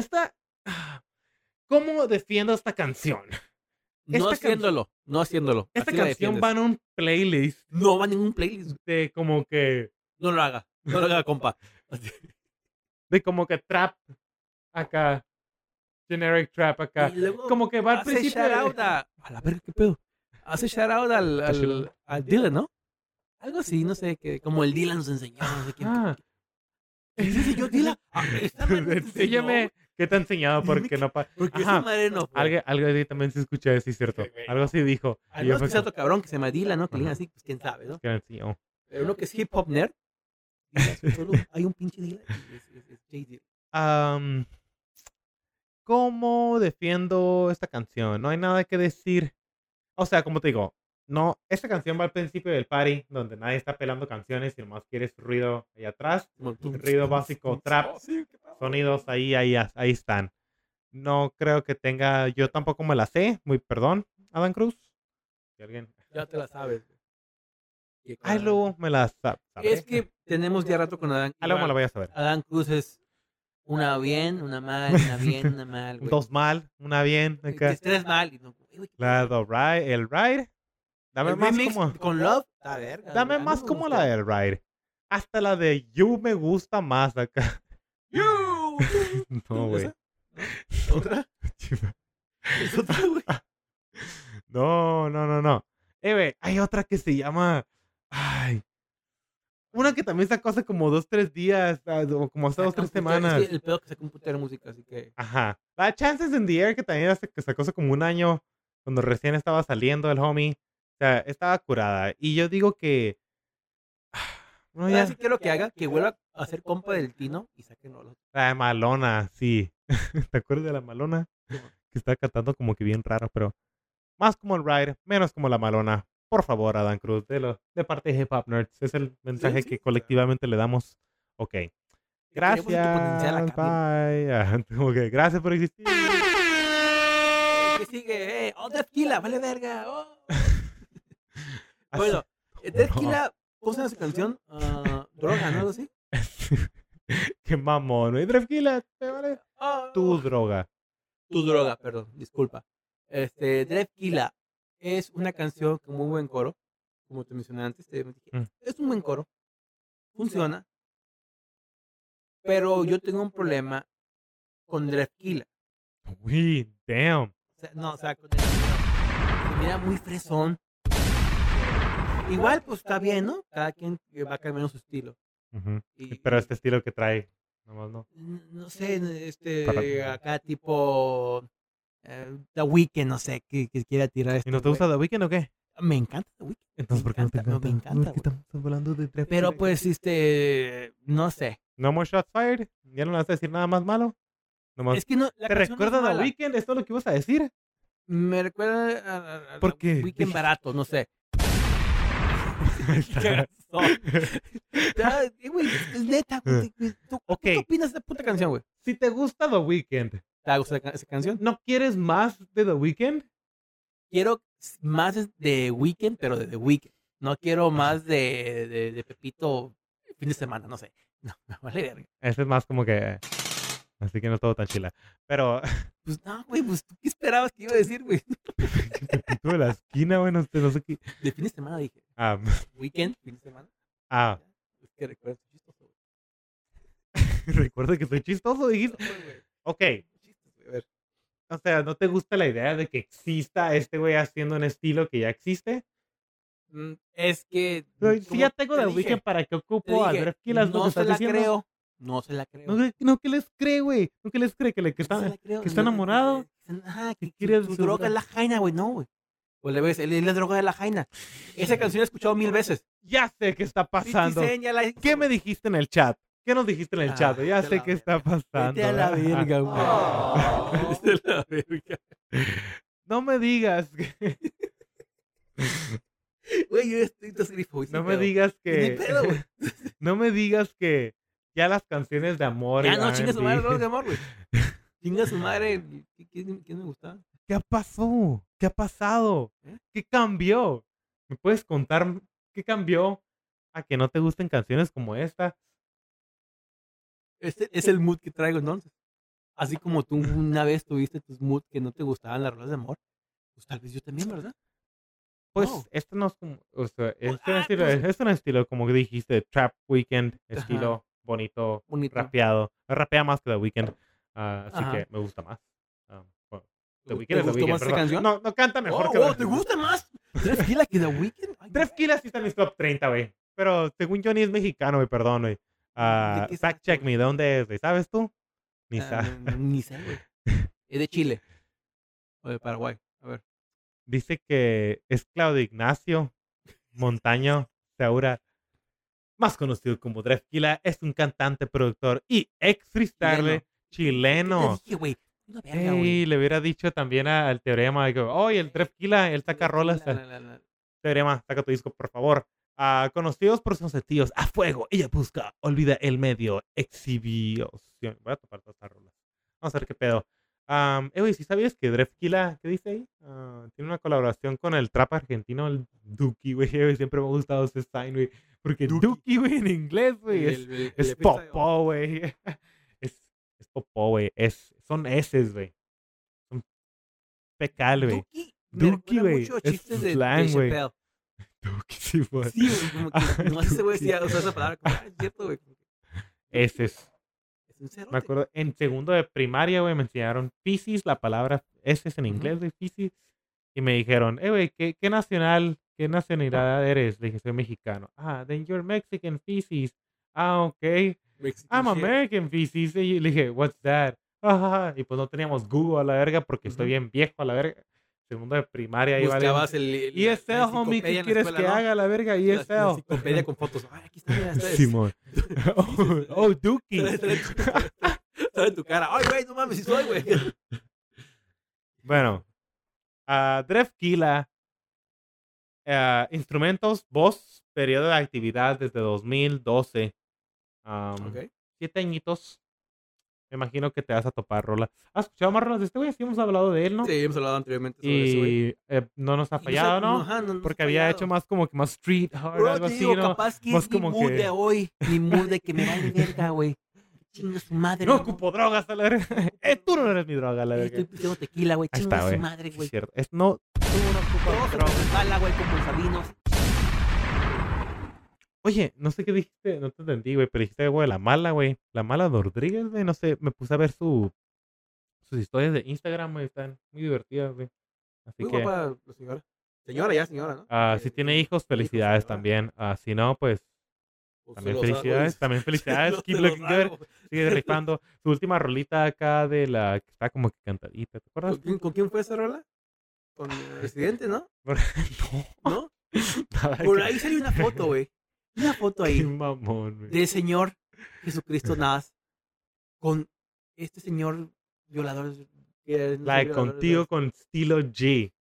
¿cómo defiendo esta canción? no Esta, can- haciéndolo, no haciéndolo. esta Así la canción defiendes. va en un playlist No va a ningún playlist. de como que, No lo haga, no lo haga, compa. Así. de como que trap acá. generic trap acá. Y luego Como que va al hace principio. shout out a la verga, ¿qué pedo? Hace shout out al Dylan, ¿no? Algo así, no sé, que como el Dylan nos enseñó, no sé quién. Ah. ¿Quién enseñó Dylan? Esta madre nos Enséñame qué te ha enseñado Dime porque no porque Ajá. esa madre no fue. Algo así también se escucha, sí, cierto. Sí, güey, Algo así dijo. Al Y yo menos fue que sea como, otro cabrón que se llama Dylan, ¿no? Que le digan Ajá. así, pues quién sabe, ¿no? ¿qué me enseñó? Pero uno que es hip hop nerd, solo hay un pinche Dylan y es Jay Dylan. ¿Cómo defiendo esta canción? No hay nada que decir. O sea, como te digo, no, esta canción va al principio del party, donde nadie está pelando canciones y nomás quieres ruido ahí atrás. Ruido básico, trap, sonidos ahí están. No creo que tenga, yo tampoco me la sé, muy perdón, Adam Cruz. Si alguien, Ya te la sabes. ay, luego me la sabré. Es que tenemos ya rato con Adán. Ah, luego me la voy a saber. Adán Cruz es una bien, una mal, una bien, una mal, güey. Dos mal, una bien. Acá. Tres mal. Y no, güey, La do ride, el ride. Dame el más remix como. con Love, está verga. Dame a mí más me como gustó. la del ride. Hasta la de You me gusta más acá. You. No, güey. ¿Esa? ¿No? ¿Otra? ¿Es otra, güey? No. Güey, hay otra que se llama. Ay. Una que también sacó hace como 2-3 días. O como hace 2-3 semanas. Es que el pedo que sacó un putero de música, así que. Ajá. La Chances in the Air, que también que sacó hace como un año. Cuando recién estaba saliendo el homie. O sea, estaba curada. Y yo digo que. No, Ahora ya. sí quiero que haga, que vuelva a ser compa del Tino y saquen rolas. La de Malona, sí. ¿Te acuerdas de la Malona? Que está cantando como que bien raro, pero más como el Ride, menos como la Malona. Por favor, Adán Cruz, de parte de Hip Hop Nerds. Es el mensaje sí, que colectivamente le damos. Ok. Queremos que tu potencial Gracias. acá, Bye. Ah, como que gracias por existir. ¿Qué sigue? ¡Oh, Tequila! ¡Vale verga! ¡Oh! Así- Bueno, Tequila puso en su canción Droga, ¿no? Algo así. Qué mamón, güey. Drefkila, te vale. Tu droga. Tu droga, perdón, disculpa. Tequila es una canción con muy buen coro. Como te mencioné antes, es un buen coro. Funciona. Pero yo tengo un problema con Tequila. Uy, damn. O sea, con el se mira muy fresón. Igual, pues está bien, ¿no? Cada quien va cambiando su estilo. Ujú. Y- Pero este estilo que trae, nomás no. No sé, acá tipo The Weeknd, no sé, que quiera tirar ¿Y no te gusta The Weeknd o qué? Me encanta The Weeknd. Entonces, ¿por qué no te encanta? Me encanta, Es que estamos hablando de Drefkila. Pero pues, no sé. No more shots fired. ¿Ya no le vas a decir nada más malo? Nomás, Es que no, la ¿te canción no es recuerda a The mala. Weeknd? ¿Esto es lo que ibas a decir? Me recuerda a ¿Por qué? The Weeknd barato, no sé. Qué Está- razón. Ya, güey, es neta, güey. Ok. ¿Qué opinas de esta puta canción, güey? Si te gusta The Weeknd, ¿Te gusta esa canción? ¿no quieres más de The Weeknd? Quiero más de Weeknd, pero de The Weeknd. No quiero más de Pepito fin de semana, no sé. No, me vale verga. Ese es más como que... Así que no todo tan chila. Pero... Pues no, güey, pues ¿tú qué esperabas que iba a decir, güey? Pepito de la esquina, güey, no sé qué... De fin de semana dije. Ah, Weekend, fin de semana. Es que recuerdo chistoso, güey. recuerda que soy chistoso, dijiste. Chistoso, güey. Ok, Chistes, güey. A ver. o sea, ¿no te gusta la idea de que exista este güey haciendo un estilo que ya existe? Es que. Si como ya tengo te The dije, Weeknd, ¿para qué te ocupo a dije, Drefkila? no se la creo. No se la creo. No, que les cree, güey. No que les cree que No se está la creo. que está enamorado. Ajá, que que quiere su su droga droga. es la jaina, güey. No, güey. Pues le ves, él es la droga de la jaina. Esa canción la he escuchado 1000 veces. Ya sé qué está pasando. 50 Cent ya la hizo, ¿Qué me güey. dijiste en el chat? ¿Qué nos dijiste en el chat? Ya vete a sé la qué está pasando. Vete a la verga, güey. Vete a la verga. No me digas que... Güey, yo estoy grifo, güey. No me digas Ni que... pedo, güey. No me digas que ya las canciones de amor... Ya y no, chinga su madre, R&B. drogas de amor, güey. Chinga su madre. ¿Quién me gustaba? ¿Qué pasó? ¿Qué ha pasado? ¿Eh? ¿Qué cambió? ¿Me puedes contar qué cambió a que no te gusten canciones como esta? Este es el mood que traigo entonces. Así como tú una vez tuviste tus mood que no te gustaban las rolas de amor, pues tal vez yo también, ¿verdad? Pues No. esto no es como, o sea, es un ah, estilo, pues- es un estilo como que dijiste, Trap Weekend, estilo bonito, Bonito. rapeado. Rapea más que The Weeknd, así Ajá. que me gusta más. The ¿Te Weeknd es The gustó Weeknd, más esa perdón. canción? No canta mejor que ¿Te gusta más? ¿Tequila que The Weeknd? Ay, Tequila sí está en mis top 30, güey. Pero según yo ni es mexicano, güey, perdón, güey. ¿de qué Fact saco, check güey? me, ¿de dónde es, güey? ¿Sabes tú? Ni sabes. Ni sé, güey. Es de Chile o de Paraguay. A ver. Dice que es Claudio Ignacio Montaño Saura, más conocido como Drefkila. Es un cantante, productor y ex freestyler ¿Qué te chileno. dije, güey? Una verga, güey. Ey, le hubiera dicho también al teorema, de que, oye, el Drefkila, él saca rolas. Teorema, saca tu disco, por favor. Conocidos por sus sentidos a fuego. Ella busca, olvida el medio, exhibición. Voy a tapar todas estas rolas. Vamos a ver qué pedo. Güey, ¿sí sabías que Drefkila, qué dice ahí? Tiene una colaboración con el trap argentino, el Duki, güey. Siempre me ha gustado ese sign, güey. Porque Duki, güey, en inglés, güey, es popó, güey. Es popó, güey. Son S's, güey. Son fecal, güey. Duki, güey. Es slang, güey. Duki, sí, güey. Sí, güey, como que no ese güey decía, usar esa palabra, como, es cierto, güey. Ese es. Es un cerote. Me acuerdo, en segundo de primaria, güey, me enseñaron Piscis, la palabra ese es en inglés, güey, Piscis. Y me dijeron, güey, ¿qué nacionalidad eres? Le dije, soy mexicano. Then you're Mexican Piscis. Ok. I'm American Piscis. Y le dije, what's that? Y pues no teníamos Google a la verga porque estoy bien viejo a la verga. Segundo de primaria iba Buscabas ESL, homie, ¿qué quieres que haga la verga? La ESL. enciclopedia con fotos. Ay, aquí está, mira, esta es. Simón. Oh, Duki. Sale en tu cara. Ay, güey, no mames, si soy, güey. Bueno, Drefkila, instrumentos, voz, periodo de actividad desde 2012. 7 añitos. Me imagino que te vas a topar, rola. ¿Has escuchado más rolas de este güey? Sí hemos hablado de él, ¿no? Sí, hemos hablado anteriormente sobre eso, güey. Y no nos ha fallado, ¿no? No porque había hecho más como que más street hard, Bro, algo te así, digo, ¿no? capaz que Más es mi como mood que- de hoy. Mi mood de que me vale verga, güey. Chinga su madre. No ocupo drogas a la verga. Tú no eres mi droga a la verga. Estoy pidiendo tequila, güey. Ahí Chinga está, su güey. madre, Es güey. cierto. No, tú no ocupas Todos drogas. se jala, güey, como los sabinos. Oye, no sé qué dijiste, no te entendí, güey, pero dijiste, güey, la mala, güey. La mala Rodríguez, güey, no sé, me puse a ver sus historias de Instagram, güey, están muy divertidas, güey. Así Muy que, guapa la señora. Señora, ya señora, ¿no? si tiene hijos, felicidades señora. también. Si no, pues, Pues también se los hago, felicidades, y- también felicidades. se Keep los looking good. hago. Sigue rifando. Su última rolita acá de la que está como que cantadita, ¿te acuerdas? ¿Con quién fue esa rola? Con Residente, ¿no? No, ¿No? nada Por que- ahí salió una foto, güey. Una foto Qué ahí mamón, güey. del Señor Jesucristo Naz con este señor violador. que no sé, Like violador, contigo con estilo G.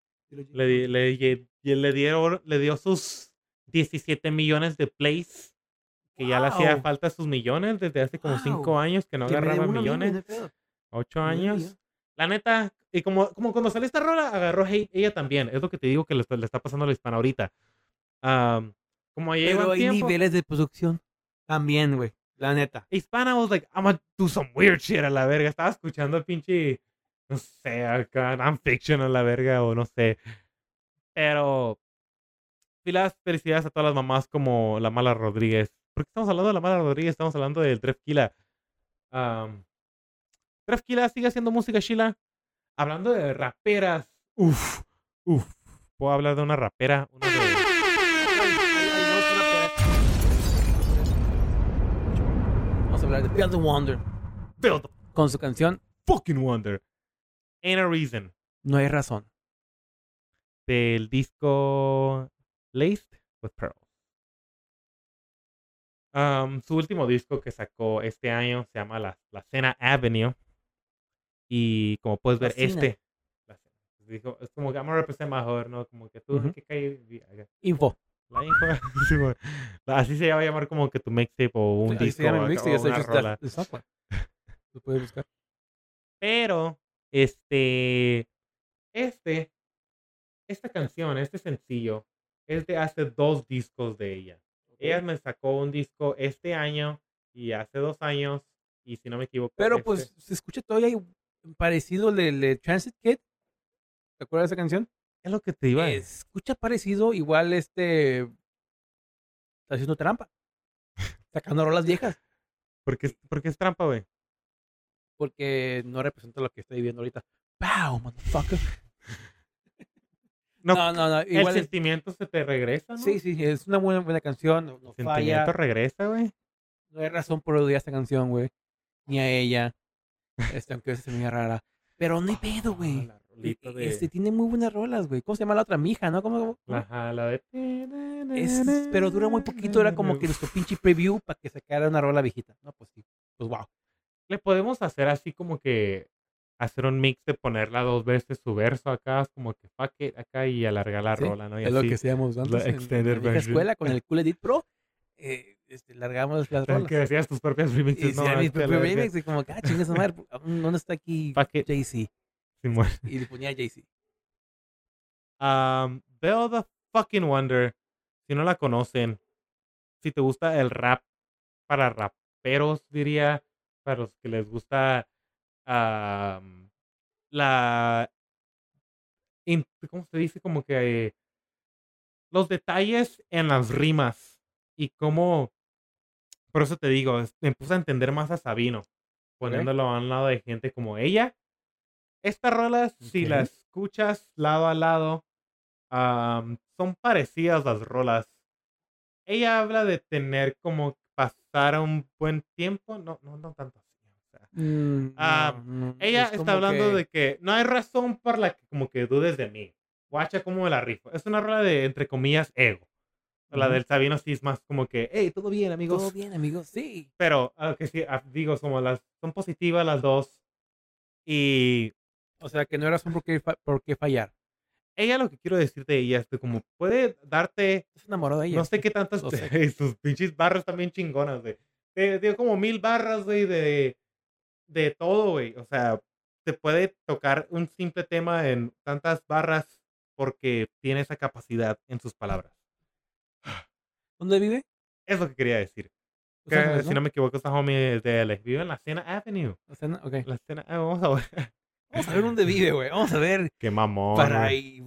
Le dio sus 17 millones de plays. Que ya le hacía Wow. falta sus millones desde hace como 5 Wow. años que no Que me dé agarraba uno a mí, güey, millones. no hay pedo. 8 Me dé años. millón. La neta, y como cuando salió esta rola, agarró hate ella también. Es lo que te digo que le está pasando a la hispana ahorita. Como ya Pero lleva hay tiempo. niveles de producción también, güey. La neta. Hispana was like, I'm gonna do some weird shit a la verga. Estaba escuchando el pinche, no sé, acá, non-fiction a la verga o no sé. Pero, pilas, felicidades a todas las mamás como la Mala Rodríguez. ¿Por qué estamos hablando de la Mala Rodríguez? Estamos hablando del Drefkila. Drefkila sigue haciendo música, Sheila. Hablando de raperas. Uf. Puedo hablar de una rapera. Una de... Vamos a hablar de Build the Wonder Build the con su canción fucking wonder. Ain't a reason. No hay razón. Del disco Laced with Pearls. Su último disco que sacó este año se llama La Cena Avenue. Y como puedes La ver, Cena. dijo, es como que I'm a represent mejor, ¿no? Como que tú, Ujú. ¿qué cae? Info. La info. Sí, bueno. Así se va a llamar como que tu mixtape o un Así disco se llama el o mixtape, ya una está rola. el software. Lo puedes buscar. Pero, esta canción, este sencillo, es de hace 2 discos de ella. Ella me sacó un disco este año y hace 2 años, y si no me equivoco. Pero pues se escucha todavía parecido al de Transit Kid. ¿Te acuerdas de esa canción? Es lo que te iba a decir. Escucha parecido, igual está haciendo trampa. Sacando rolas viejas. ¿Por qué es trampa, güey? Porque no representa lo que estoy viviendo ahorita. ¡Pow, motherfucker! No, No. el Igual sentimiento se te regresa, ¿no? sí, es una buena canción. No El sentimiento falla. regresa, güey. No hay razón por odiar esta canción, güey. Ni a ella. Aunque a veces se me haga rara. Pero no hay pedo, güey. La rolita de... Tiene muy buenas rolas, güey. ¿Cómo se llama la otra? Mija, ¿no? ¿Cómo? Ajá, la de... Pero dura muy poquito. Era como que nuestro pinche preview para que sacara una rola viejita. No, pues sí. Pues wow. Le podemos hacer así como que... Hacer un mix de ponerla 2 veces su verso acá, como que fuck it acá y alargar la Sí, rola, ¿no? Y es lo así, que hacíamos antes en extended la vieja version. escuela con el Cool Edit Pro. Largamos las rolas. Que decías tus propias Y remixes, ¿no? hacía mis Este, la propios verga. remix y como que, chingas madre, ¿dónde está aquí Fuck it. Jay-Z? Simón. Y le ponía Jay-Z. Bell the fucking Wonder. Si no la conocen, si te gusta el rap para raperos, diría, para los que les gusta la... ¿Cómo se dice? Como que los detalles en las rimas y cómo... Por eso te digo, me puse a entender más a Sabino, poniéndolo a un lado de gente como ella. Estas rolas, si Ok. las escuchas lado a lado, son parecidas las rolas. Ella habla de tener como pasar un buen tiempo, no tanto así. O sea, No, ella es está como hablando que... de que no hay razón por la que como que dudes de mí. Guacha cómo me la rifo. Es una rola de, entre comillas, ego. La Ujú. del Sabino sí es más como que, hey, todo bien, amigos. Todo bien, amigos, sí. Pero, que sí, digo, como las son positivas las dos. Y O sea, que no era razón por qué fallar. ella, lo que quiero decir de ella es que como puede darte, Se enamoró de ella. no sé qué tantas, Lo sé. sus pinches barras también chingonas, güey. Te dio como 1000 barras, güey, de todo, güey. O sea, te puede tocar un simple tema en tantas barras porque tiene esa capacidad en sus palabras. ¿Dónde vive? Es lo que quería decir. Los Ángeles, Si ¿no? no me equivoco, esta homie es de LA. Vive en la Sena Avenue. O sea, ok. La Sena, vamos a ver. Vamos a ver dónde vive, güey. Vamos a ver. Qué mamón, Para güey. ahí,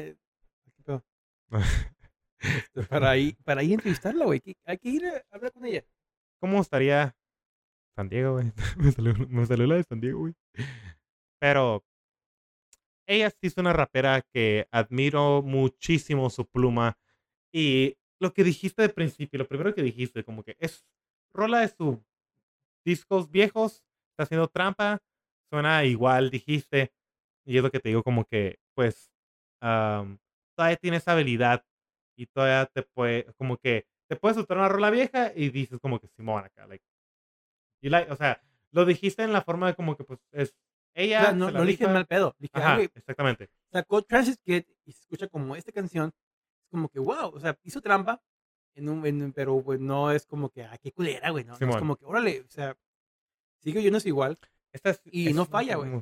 para ahí entrevistarla, güey. Hay que ir a hablar con ella. ¿Cómo estaría San Diego, güey? Me salió la de San Diego, güey. Pero ella sí es una rapera que admiro muchísimo su pluma. Y lo que dijiste de principio, lo primero que dijiste, como que es rola de sus discos viejos, está haciendo trampa, suena igual, dijiste. Y es lo que te digo, como que, pues, todavía tienes habilidad y todavía te puede, como que, te puedes soltar una rola vieja y dices como que Simón acá, like, o sea, lo dijiste en la forma de como que, pues, es, O sea, ella se la no le dije rifa. mal pedo. Dije, Ajá, güey, exactamente. sacó Transit Kid y se escucha como esta canción. Es como que, wow, o sea, hizo trampa, pero pues no es como que, qué culera, güey. No es Simón. como que, órale, o sea, sigue oyendo igual y no falla, güey.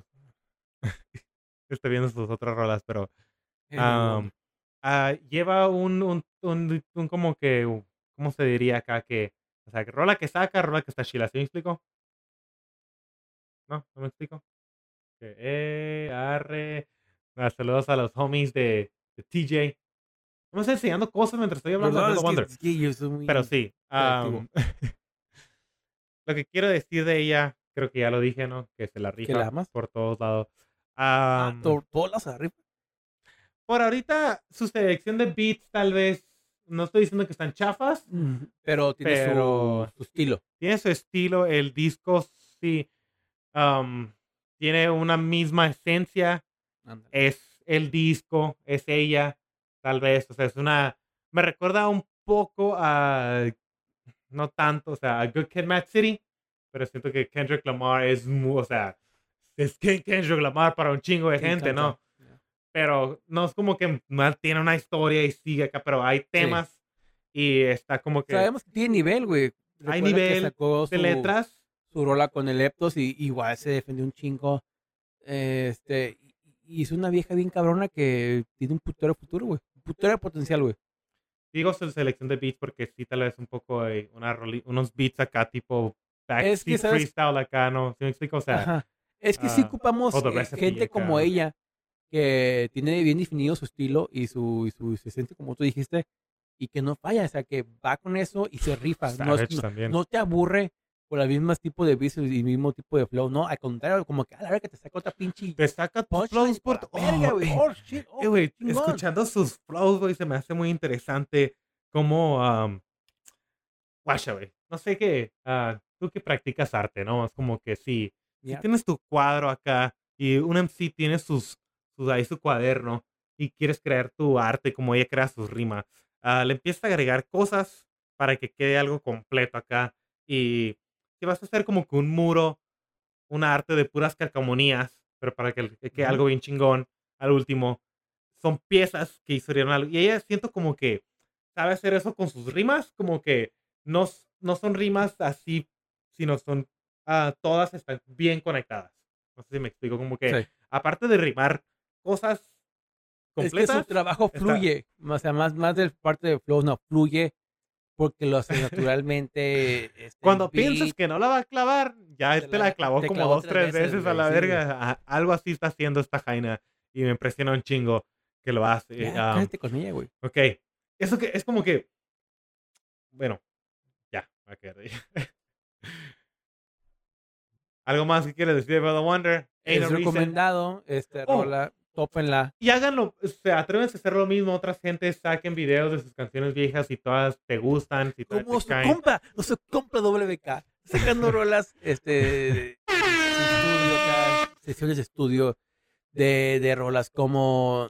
Estoy viendo sus otras rolas, pero Bueno, lleva un como que, ¿cómo se diría acá? Que, o sea, que rola que saca, rola que está chila. ¿Sí me explico? ¿No? ¿No me explico? Que, arre. Saludos a los homies de TJ. Me estoy enseñando cosas mientras estoy hablando de perdón, Hello Wonder. es que yo soy muy Pero sí. creativo. Lo que quiero decir de ella, creo que ya lo dije, ¿no? Que se la ¿Que la rifa amas? por todos lados. Todas las arriba. Por ahorita, su selección de beats, tal vez, no estoy diciendo que están chafas, Pero tiene pero su estilo. tiene su estilo. El disco sí tiene una misma esencia. Ándale. Es el disco, es ella, tal vez. O sea, es una. Me recuerda un poco a. No tanto, o sea, a Good Kid, Mad City, pero siento que Kendrick Lamar es muy. O sea, es que Kendrick Lamar para un chingo de Sí, gente, canta. ¿no? Pero no es como que tiene una historia y sigue acá, pero hay temas y está como que Sabemos que tiene nivel, güey. hay Recuerda que nivel sacó de letras. su rola con el Leptos y igual se defendió un chingo. Y es una vieja bien cabrona que tiene un putero de futuro, güey. Un putero de potencial, güey. Digo su selección de beats porque sí, tal vez un poco unos beats acá tipo backseat ¿sabes? freestyle acá, ¿no? ¿Sí me explico? O sea, Ajá. Es que sí ocupamos For the Recipe gente acá. como ella que tiene bien definido su estilo y su esencia, como tú dijiste, y que no falla, o sea, que va con eso y se rifa. Savage también. No te aburre por el mismo tipo de beats y mismo tipo de flow. No, al contrario, como que a la hora que te saca otra pinche Te saca tus punchline flows por... por la verga, güey. Oh, shit. Oh, güey, chingón. escuchando sus flows, güey, se me hace muy interesante cómo... guacha, güey. No sé qué... tú que practicas arte, ¿no? Es como que si Yeah. tienes tu cuadro acá y un MC tiene ahí su cuaderno y quieres crear tu arte como ella crea sus rimas, le empiezas a agregar cosas para que quede algo completo acá y si vas a hacer como que un muro, un arte de puras calcamonías, pero para que quede algo bien chingón al último, son piezas que hicieron algo. Y ella siento como que sabe hacer eso con sus rimas, como que no son rimas así, sino son todas están bien conectadas. No sé si me explico, como que Sí. aparte de rimar cosas Es que su completas, trabajo fluye. O sea, más del parte de flow, no, fluye porque lo hace naturalmente. cuando piensas que no la va a clavar, ya te la clavó te como clavó 2, 3 3 veces, veces a güey. la Sí, güey. verga. Algo así está haciendo esta Jaina y me impresiona un chingo que lo hace. Ya, cállate con ella, güey. Ok, eso que es como que, bueno, ya, va a quedar ahí. ¿Algo más que quieres decir de Brother Wonder? Ain't Es no reason. recomendado, Oh, rola, tópenla. y háganlo, atrévense a hacer lo mismo. Otras gentes saquen videos de sus canciones viejas y todas te gustan, si todas Como te su caen. compa, nuestro compa WK, sacando rolas, de estudio acá, sesiones de estudio de rolas como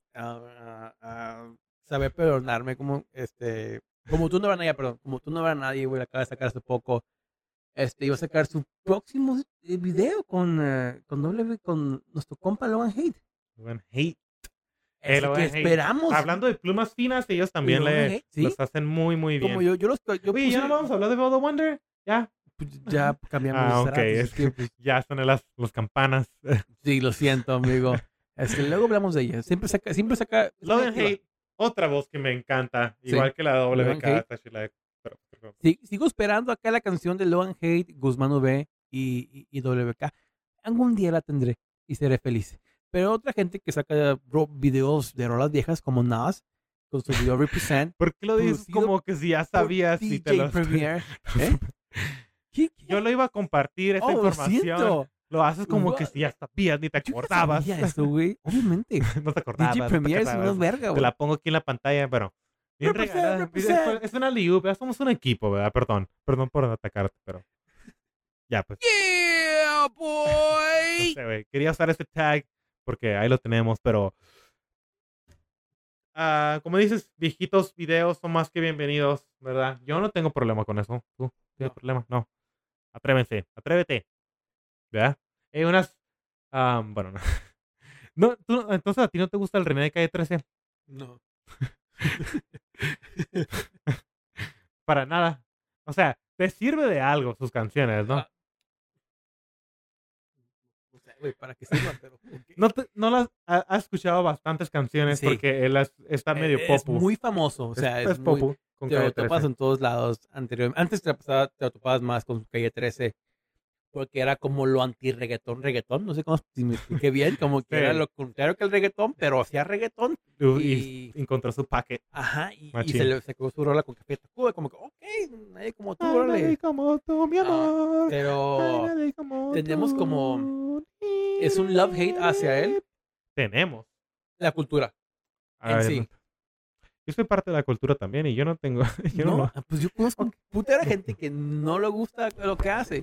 saber perdonarme, como tú no eras nadie, perdón, como tú no eras nadie, güey, acaba de sacar hace poco, iba a sacar su próximo video con nuestro compa Logan Hate. Logan Hate. Es lo que Logan Hate. esperamos. Hablando de plumas finas, ellos también Logan Hate, ¿sí? los hacen muy, muy bien. Como yo Oye, puse, ¿ya no vamos a hablar de Brother Wonder? ¿Ya? pues, ya cambiamos de Ok, Cerati, es así que, pues, ya son las campanas. sí, lo siento, amigo. Luego hablamos de ella. Siempre saca. Logan activa. Hate, otra voz que me encanta, Sí. igual que la Logan WK. Hate. Está chila, pero- Sí, sigo esperando acá la canción de Logan Hate, Guzmán V y WK. Algún día la tendré y seré feliz. Pero otra gente que saca videos de rolas viejas como Nas, con su video Represent, ¿Por qué lo dices producido como que si ya sabías y te DJ lo Premier. ¿Eh? ¿Qué? Yo lo iba a compartir esa Oh, lo información. siento. Lo haces como que What? si ya sabías, ni te Yo no acordabas. sabía eso, güey. Obviamente. No te acordabas. DJ no te Premier es acordabas. una verga, Te güey. la pongo aquí en la pantalla, pero bien regalada. Represent. Es una liup, somos un equipo, ¿verdad? Perdón por atacarte, pero ya, pues. Yeah, No boy. sé, güey. Quería usar ese tag porque ahí lo tenemos, pero como dices, viejitos videos son más que bienvenidos, ¿verdad? Yo no tengo problema con eso. ¿Tú tienes No. problema? No. Atrévete. ¿Verdad? Unas... bueno, no. No, entonces a ti no te gusta el René de Calle 13. No. Para nada. O sea, te sirve de algo sus canciones, ¿no? No sé, güey, para que sirva, pero. Okay. No las has escuchado bastantes canciones Sí. porque él está medio Es popu. muy famoso, o sea, es muy. popu con Te Calle lo topas 13. en todos lados. Antes te lo topabas más con Calle 13, porque era como lo reggaetón, no sé cómo, si me expliqué bien, como que Sí. era lo contrario que el reggaetón, pero hacía reggaetón. Y encontró su paquete. Ajá, y Machín. se le sacó su rola con Café Tacuba, como que, ok, nadie como tú, Ay, órale. nadie como tú, mi amor. Ay, Pero nadie como tenemos tú. como, es un love-hate hacia él, Tenemos. la cultura A en ver, sí. yo soy parte de la cultura también y yo no tengo. Yo no, No, pues yo conozco putera gente que no le gusta lo que hace.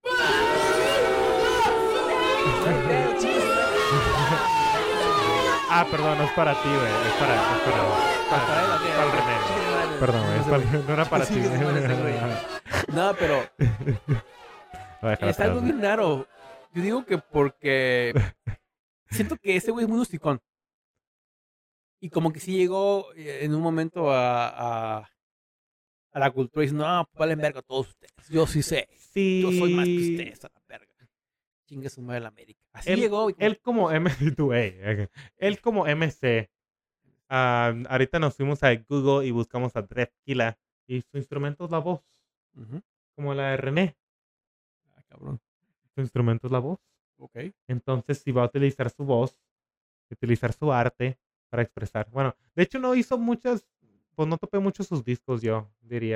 Perdón, no es para ti, güey. Es para el René. Perdón, no era para ti. No, pero Voy a dejar es algo atrás, bien raro. Yo digo que porque siento que ese güey es muy husticón. Y como que sí llegó en un momento a la cultura y dice, no, valen verga todos ustedes. Yo sí sé. Sí. Yo soy más que ustedes a la verga. Chingue su madre la América. Así Él, llegó. él como él como MC. Ahorita nos fuimos a Google y buscamos a Drefkila y su instrumento es la voz, Ujú. como la de René. Cabrón. Su instrumento es la voz. Ok. Entonces, si va a utilizar su voz, utilizar su arte para expresar. Bueno, de hecho no hizo muchas, pues no topé mucho sus discos, yo diría.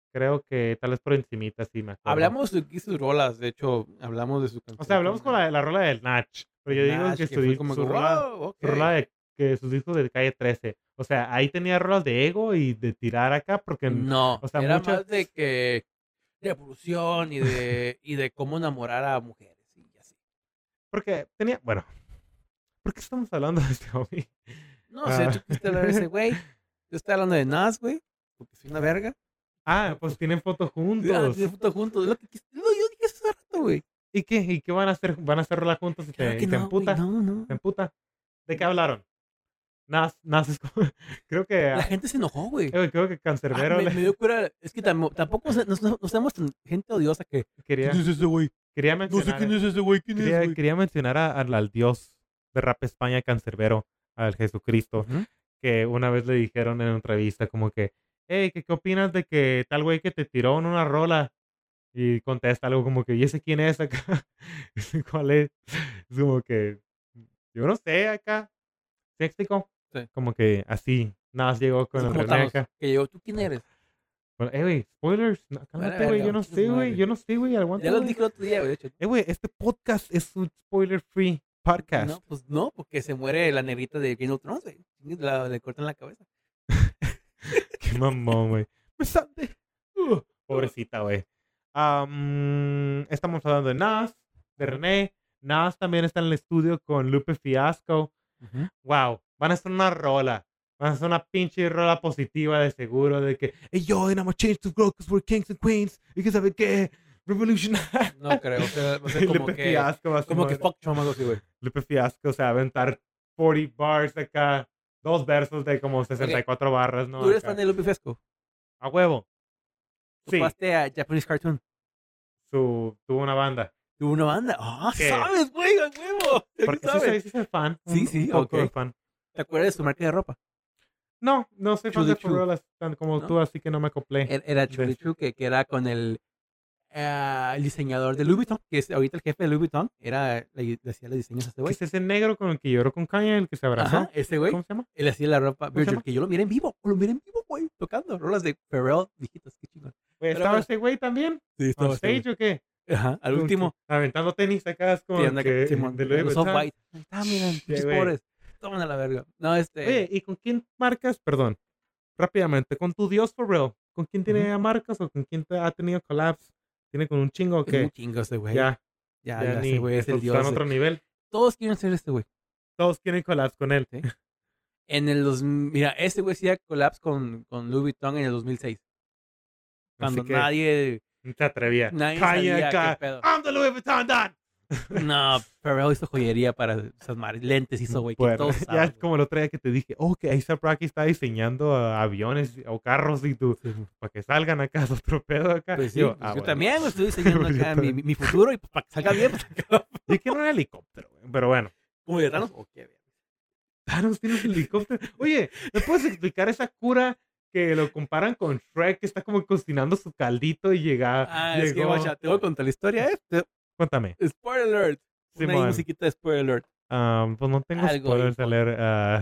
Creo que tal vez por encimita, sí me acuerdo. Hablamos de sus rolas, de hecho, hablamos de su canción. O sea, hablamos con la rola del Natch. Pero yo digo que fue como su que, rola, wow, ok. su rola de que sus discos de Calle 13. O sea, ahí tenía rolas de ego y de tirar acá porque, No, o sea, era muchas, más de que revolución y de cómo enamorar a mujeres y así. porque tenía, bueno, ¿por qué estamos hablando de este hobby? No sé, tú quisiste hablar de ese güey. Yo estoy hablando de Nas, güey, porque soy una verga. Pues tienen fotos Ah, juntos. tiene foto juntos. Lo que no, yo dije eso hace rato, güey. ¿Y qué? ¿Y qué van a hacer? ¿Van a hacer rola juntos y Claro te, que y te no, güey. emputa? No. ¿Te emputa? ¿De qué hablaron? Nas es como, creo que, La gente se enojó, güey. creo que Cancerbero Me dio cura. Es que tampoco nos tenemos gente odiosa que. quería, ¿Quién es ese güey? quería No sé mencionar, quién es ese güey. ¿Quién es, güey? quería mencionar al dios de Rap España, Cancerbero, al Jesucristo, Ujú. que una vez le dijeron en una entrevista como que, hey, ¿qué opinas de que tal güey que te tiró en una rola? Y contesta algo como que, ¿y ese quién es acá? ¿Ese cuál es? Es como que, yo no sé acá. ¿Sí explico? Sí. Como que así, nada más llegó con Es el como René Thanos, acá. que yo, ¿tú quién eres? Bueno, güey, spoilers. No, cálmate, Vale, güey, verga, yo no chinga sé, su güey, madre. yo no sé, güey, aguanta, Ya lo güey. dije el otro día, güey, de hecho. Güey, este podcast es un spoiler-free podcast. No, pues no, porque se muere la negrita de Game of Thrones, güey. Le cortan la cabeza. Qué mamón, güey. Me sante. Pobrecita, güey. Estamos hablando de Nas, de René. Nas también está en el estudio con Lupe Fiasco. Ujú. Wow, van a hacer una rola. Van a hacer una pinche rola positiva de seguro de que, hey, yo, and I'm gonna change the world because we're kings and queens. Y que sabe qué, revolutionary. No creo, o sea, va a ser como Lupe que, Fiasco va a ser como que fuck Shawn algo así, güey. Lupe Fiasco, o sea, aventar 40 bars acá, 2 versos de como 64 barras, ¿no? ¿Tú eres Acá. fan de Lupe Fiasco? A huevo. Sí, ¿Topaste a Japanese Cartoon? tuvo una banda. ¿Tuvo una banda? ¡Ah, ¿Qué? sabes, güey! ¡A huevo! Porque ¿Sabes? sí soy fan. Sí, un sí, poco ok. de fan. ¿Te acuerdas de su marca de ropa? No soy fan de Chulichu. Forolas tan como ¿No? tú, así que no me acoplé. Era Chulichu, que era con el diseñador de Louis Vuitton, que es ahorita el jefe de Louis Vuitton. Le hacía los diseños a este ¿Qué güey. es ese negro con el que lloró con Kanye, el que se abrazó? Ajá, ese güey. ¿Cómo se llama? Él hacía la ropa. ¿Cómo se Virgil, llama? que yo lo miré en vivo. Güey, tocando. Rolas de Pharrell, viejitas, qué chingón. Güey, Pero ¿estaba bueno. ese güey también? Sí, ¿On estaba este güey. stage o qué? Ajá, al Como último. que Aventando tenis acá, es como Sí, anda que Simón, de Louis los Vuitton. off-white. Ahí está, miren, pinches güey. pobres. Toman a la verga. No, Oye, ¿y con quién marcas? Perdón, rápidamente, ¿con tu Dios for real? ¿Con quién tiene marcas o con quién ha tenido collabs? ¿Tiene con un chingo o es muy qué? chingo este güey. Ya Ya, ni, ese güey es el está dios. en otro nivel. Todos quieren ser este güey. Todos quieren collabs con él. Sí. Mira, este güey hacía collabs con Louis Vuitton en el 2006. Cuando Así que nadie no te atrevía. Nadie Kanye sabía acá, qué pedo. I'm the Louis Vuitton Dan. No, Pharrell hizo joyería para esas madres. Lentes hizo, güey. Que Bueno, todos ya usaban, es como el otro día que te dije, que A$AP Rocky está diseñando aviones o carros y tú, güey. para que salgan acá de otro pedo acá. Pues sí, Yo, pues yo bueno. también güey, estoy diseñando Pues yo acá también. mi futuro y pues, para que salga bien, pues acá. Yo quiero un helicóptero, güey, pero bueno. Como de Thanos. Ok, bien. Thanos tiene un helicóptero. Oye, ¿me puedes explicar esa cura que lo comparan con Shrek, que está como cocinando su caldito y Es que, llegó? guacha, te voy a contar la historia, Cuéntame. Spoiler alert. Una Simón. musiquita de spoiler alert. Pues no tengo Algo spoilers a leer.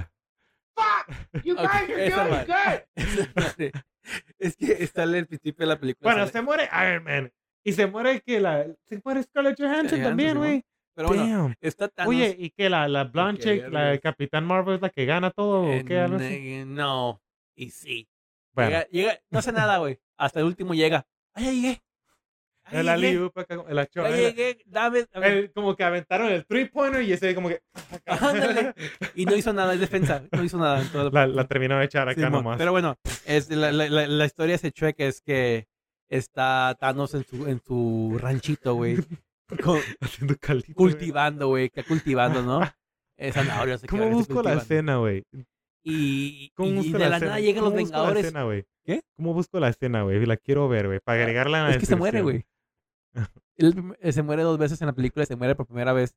You Ok, guys are esa doing madre. good. Esa madre. Es que está en el principio de la película. Bueno, sale- se muere Iron Man. Y se muere se muere Scarlett Johansson Johansson, también, Simón. güey. Pero bueno, Damn. está Thanos. Oye, ¿y que la Blanche, Ok, la de vergas. Capitán Marvel es la que gana todo o qué? Algo así? No. Y sí. Bueno, Llega, no hace nada, güey. Hasta el último llega. ¡Ay, ya llegué! ¡Ay, el ya llegué! alley-oop acá, ¡Ya llegué! Dame. a ver. como que aventaron el 3-pointer y ese como que Ándale. Y no hizo nada, es defensa. No hizo nada en todo la terminó de echar acá Simón. nomás. Pero bueno, la historia de ese Shrek es que está Thanos en su ranchito, güey. Haciendo caldito. güey. Cultivando, güey. Que cultivando, ¿no? Zanahorias. ¿Cómo busco la escena, güey? Y ¿Cómo busco de la la escena? nada llegan los ¿Cómo busco la Vengadores. escena, güey? ¿Qué? ¿Cómo busco la escena, güey? La quiero ver, güey, para agregarla en la Es que se muere, descripción. güey. Él se muere 2 veces en la película y se muere por primera vez.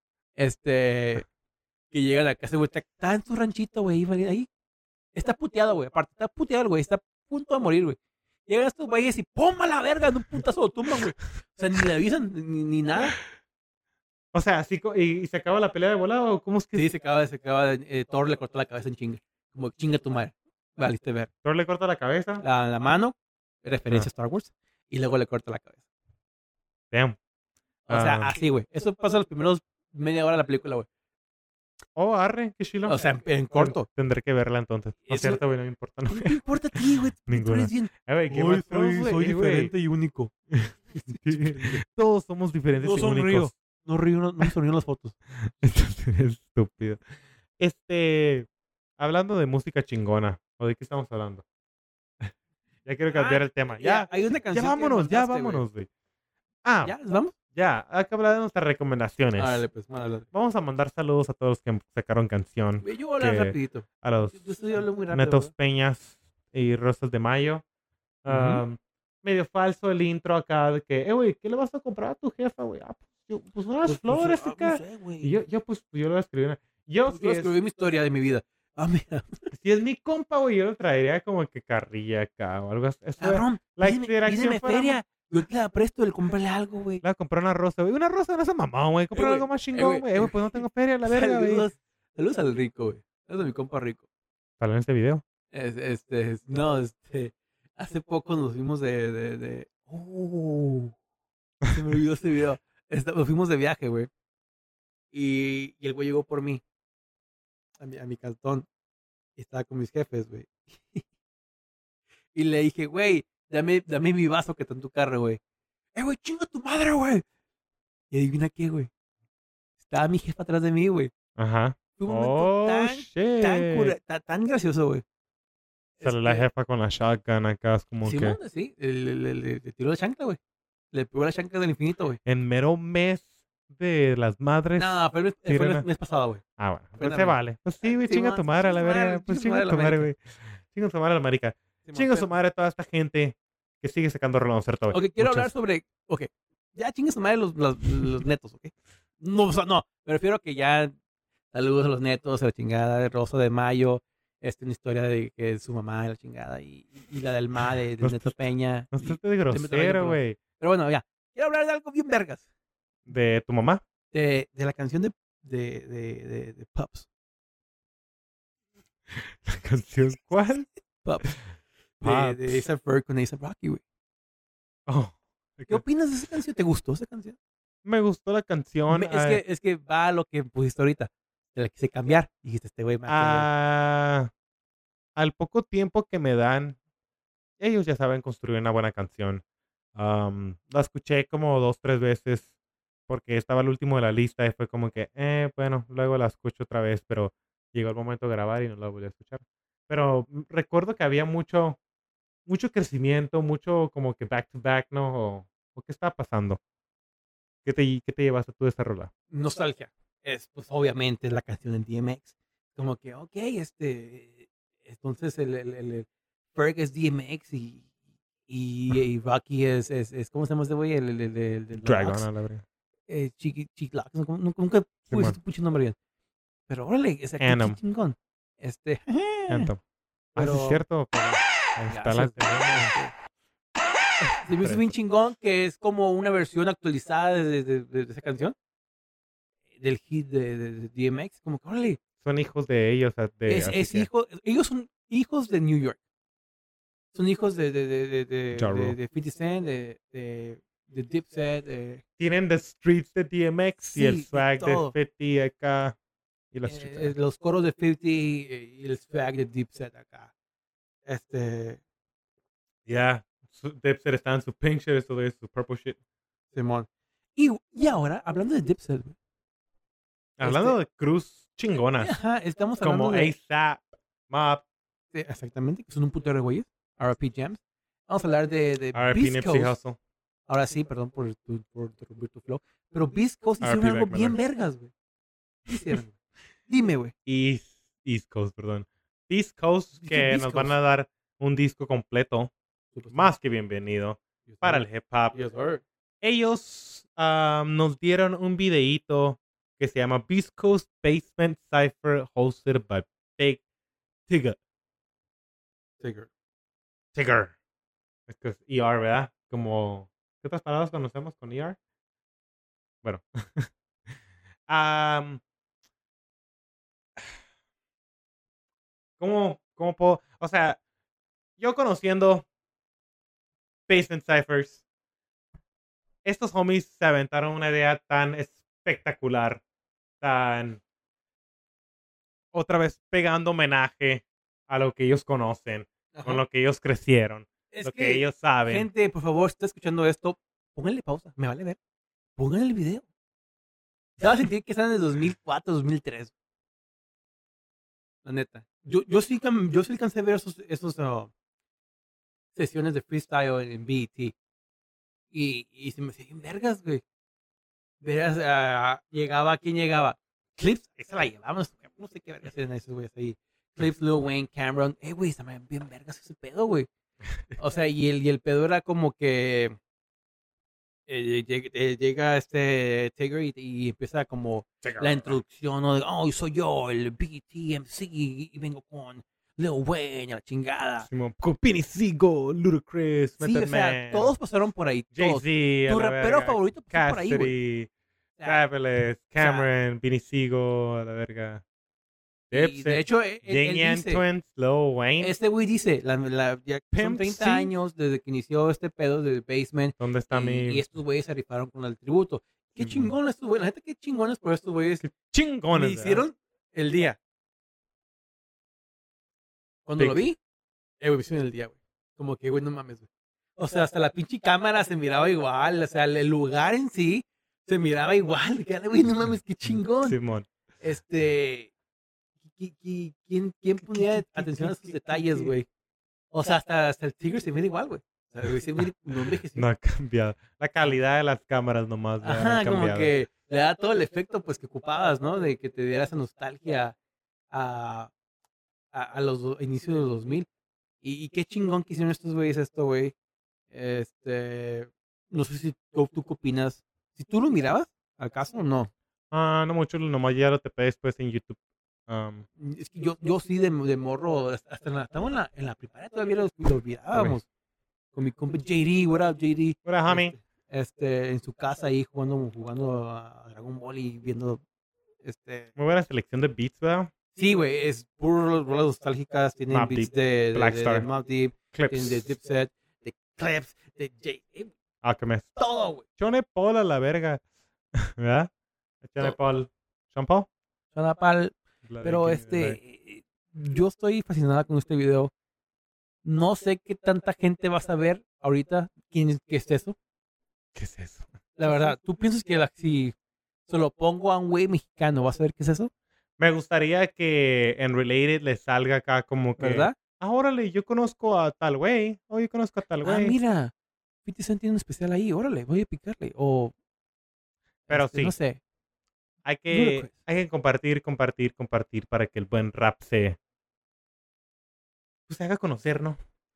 Que llega a la casa, güey. Está en su ranchito, güey. Ahí. Está puteado, güey. Aparte, está puteado, güey. Está a punto de morir, güey. Llegan estos güeyes y ¡pum! A la verga. De un putazo lo tumban, güey. O sea, ni le avisan ni nada. O sea, así y se acaba la pelea de volado, ¿o cómo es que Sí, se acaba. Thor le cortó la cabeza en chinga. Como chinga tu madre. Valiste ver. Thor le corta la cabeza? La mano. referencia a Star Wars, y luego le corta la cabeza. Damn. O sea, Ah, así, güey. Eso pasa los primeros media hora de la película, güey. oh, arre, qué chilo. O sea, en corto. Tendré que verla entonces. No es Eso- cierto, güey, no me importa. No. ¿Qué te importa a ti, güey? Tú Ninguna. eres bien. Güey, ¿qué Uy, más tenemos, güey? soy Güey, diferente y único. Todos somos diferentes No y sonrío. únicos. No río, no me sonrío en las fotos. Entonces, es estúpido. Hablando de música chingona, ¿o de qué estamos hablando? Ya quiero cambiar el tema. Ya, Hay una ya canción. vámonos, que ya mandaste, güey. vámonos, güey. Ah, ¿Ya? ¿Vamos? ya, hay que hablar de nuestras recomendaciones. Árale, pues, mándale. Vamos a mandar saludos a todos los que sacaron canción. Güey, yo voy a hablar Que- rapidito. A los Yo estoy hablando muy rápido. Netos ¿verdad? Peñas y Rosas de Mayo. Ujú. Medio falso el intro acá de que, güey, ¿qué le vas a comprar a tu jefa, güey? Ah, pues unas flores acá. No sé, güey. Y yo lo escribí. Yo, Pues, yo escribí mi historia de mi vida. Ah, mira. si es mi compa, güey, yo lo traería como que carrilla acá o algo así. Eso, Cabrón, la pídeme interacción fuera feria. Yo te la presto, le comprarle algo, güey. Le voy a comprar una rosa, güey. Una rosa no se mamá, güey. Comprar güey, algo más chingón, güey. güey. Pues no tengo feria, la verga, güey. Saludos al rico, güey. Saludos a mi compa rico. ¿Sale en este video? Hace poco nos fuimos se me olvidó ese video. Nos fuimos de viaje, güey. Y el güey llegó por mí, a mi cantón. Y estaba con mis jefes, güey. Y le dije, güey, dame mi vaso que está en tu carro, güey. Güey, chinga tu madre, güey. Y adivina qué, güey. Estaba mi jefa atrás de mí, güey. Ajá. Fue un momento Shit. tan gracioso, güey. Sale la jefa con la shotgun acá, es como Simón, que sí, le tiró la chancla, güey. Le pegó la chancla del infinito, güey. en mero mes de las madres. No, pero fue tiran el mes pasado, güey. Ah, bueno, Fue pues en se abril. vale. Pues sí, güey, Sí, chinga man, tu madre a la chinga su verga. madre, Pues chinga chinga su tu madre madre, a la güey. Chinga tu madre a la marica. Simón, Chinga su pero- madre a toda esta gente que sigue sacando Rolando Certo, güey. Ok, quiero Muchas- hablar sobre. Ok, ya chingue su madre los netos, ok. No, o sea, no, me refiero a que ya. Saludos a los netos, a la chingada de Rosa de Mayo. Una historia de que es su mamá, la chingada. Y la del ma de No Neto Peña. No y- estés de grosero, güey. Pero bueno, ya. Quiero hablar de algo bien vergas. ¿De tu mamá? De la canción de Pups. ¿La canción cuál? Pups. Pups. De A$AP Ferg con A$AP Rocky, güey. Oh, ¿Qué opinas de esa canción? ¿Te gustó esa canción? me gustó la canción. Es que va a lo que pusiste ahorita. Te la quise cambiar. Dijiste, este güey me va a Al poco tiempo que me dan, ellos ya saben construir una buena canción. La escuché como 2, 3 veces porque estaba el último de la lista y fue como que, bueno, luego la escucho otra vez, pero llegó el momento de grabar y no la volví a escuchar. Pero recuerdo que había mucho crecimiento, mucho como que back to back, ¿no? ¿O qué estaba pasando? ¿Qué te llevaste tú de esa rola? nostalgia. Pues obviamente es la canción en DMX. Como que, ok, entonces el Ferg es DMX y Rocky ¿cómo se llama este güey? El Dragon, Locks. a la verdad. Chiqui Locks, nunca puse Simón. su pucho nombre bien. Pero órale, qué Anthem. chingón. Anthem. Sí, Pero- es cierto. Pero ahí está la Gracias. Se me hizo bien chingón que es como una versión actualizada de esa canción. Del hit de DMX. Como que, órale, Son hijos de ellos. Así que- ellos son hijos de New York. Son hijos Ja Rule. de 50 Cent, de Dipset, Tienen the streets de DMX y el Sí, y swag de todo. 50 acá. Y los streets. los coros de 50 y el swag de Dipset acá. Ya. Dipset está en su pink shit, eso de su purple shit. Simón. Y ahora, hablando de Dipset, güey. Hablando de cruz chingonas. Ajá, estamos hablando Como de... ASAP, Mob, Exactamente, que son un putero de güeyes. RP Jams. Vamos a hablar de RP Beast Nipsey Coast. Hussle. Ahora sí, perdón por interrumpir tu flow. Pero Beast Coast hicieron RP algo Mac bien Miller. vergas, güey. ¿Qué hicieron, güey? Dime, güey. East Coast, perdón. East Coast Dije que Beast nos van Coast. a dar un disco completo. Más que bienvenido para el hip hop. Yes, sir. Ellos nos dieron un videíto que se llama Beast Coast Basement Cypher hosted by Big Tigger. Tigger. Es que es ER, ¿verdad? Como, ¿qué otras palabras conocemos con ER? Bueno. ¿Cómo puedo? O sea, yo conociendo Basement Cyphers. Estos homies se aventaron una idea tan espectacular, tan otra vez pegando homenaje a lo que ellos conocen, con lo que ellos crecieron, Es lo que ellos saben. gente, por favor, si está escuchando esto, pónganle pausa, me vale ver. Pónganle el video. Se va a sentir que están en el 2004, 2003. La neta. Yo sí alcancé a ver esos sesiones de freestyle en BET. Y se me hacían vergas, güey. Verás, llegaba, ¿quién llegaba? Clips, esa la llevábamos, no sé qué vergas eran esos güeyes ahí. Clips, Lil Wayne, Cameron, güey, estaban bien vergas ese pedo, güey. O sea, y el pedo era como que llega este Tigger y empieza como la introducción, ¿no? De, oh, soy yo, el BTMC, y vengo con Lil Wayne, a la chingada. Con Penny Siegel, Ludacris, Sí, Method o sea, Man, todos pasaron por ahí, todos. Jay-Z, Tu a la rapero verga, favorito pasó por ahí, güey. Cassidy, O sea, Fabulous, Cameron, Benny Siegel, a la verga. y de Dipset, hecho, él Ying Yang dice, Twins, Lil Wayne. este güey dice, ya son Pimp 30 C. años desde que inició este pedo de Basement ¿Dónde está y mi estos güeyes se rifaron con el tributo. Qué Sí, chingón estos güeyes, la gente qué chingones por estos güeyes. chingones? Me ¿verdad? hicieron el día. Cuando lo Big. vi, me hicieron el día, güey. Como que, güey, no mames, güey. O sea, hasta la pinche cámara se miraba igual, o sea, el lugar en sí se miraba igual. Que, güey, no mames, qué chingón. Simón. ¿Quién ponía atención a esos detalles, güey? O sea, hasta el Tigre se mira igual, güey. O sea, güey, se mira, no envejeció. No ha cambiado. La calidad de las cámaras nomás. ¿verdad? No ha Ajá, como cambiado. que le da todo el efecto, pues, que ocupabas, ¿no? De que te diera esa nostalgia a los inicios de los 2000. Y qué chingón que hicieron estos güeyes esto, güey. No sé si tú qué opinas. Si tú lo mirabas, ¿acaso o no? No mucho, nomás ya lo te después en YouTube. Es que yo sí de morro, hasta estamos en la primaria todavía lo mirábamos. Con mi compa JD, what up JD. What up, homie? En su casa ahí jugando a Dragon Ball y viendo Muy buena selección de beats, ¿verdad? Sí, güey, es puro rolas nostálgicas, tienen Mobb beats Deep, Black de Star, Mobb Deep, tienen de Clips, Dipset, de Clips, de J, Alchemist. todo, güey. Chone Paul a la verga. ¿Verdad? Chone Todo. Paul. ¿Sean Paul? Suena pal, La de pero quién- yo estoy fascinada con este video. No sé qué tanta gente va a saber ahorita qué es eso. ¿Qué es eso? La verdad, ¿tú piensas que si se lo pongo a un güey mexicano va a saber qué es eso? Me gustaría que en Related le salga acá como que... ¿Verdad? Órale, yo conozco a tal güey. O yo conozco a tal güey. Mira, 50 Cent tiene un especial ahí, órale, voy a picarle. O, Pero sí. no sé. Hay que Ludacris. compartir para que el buen rap se haga conocer, ¿no?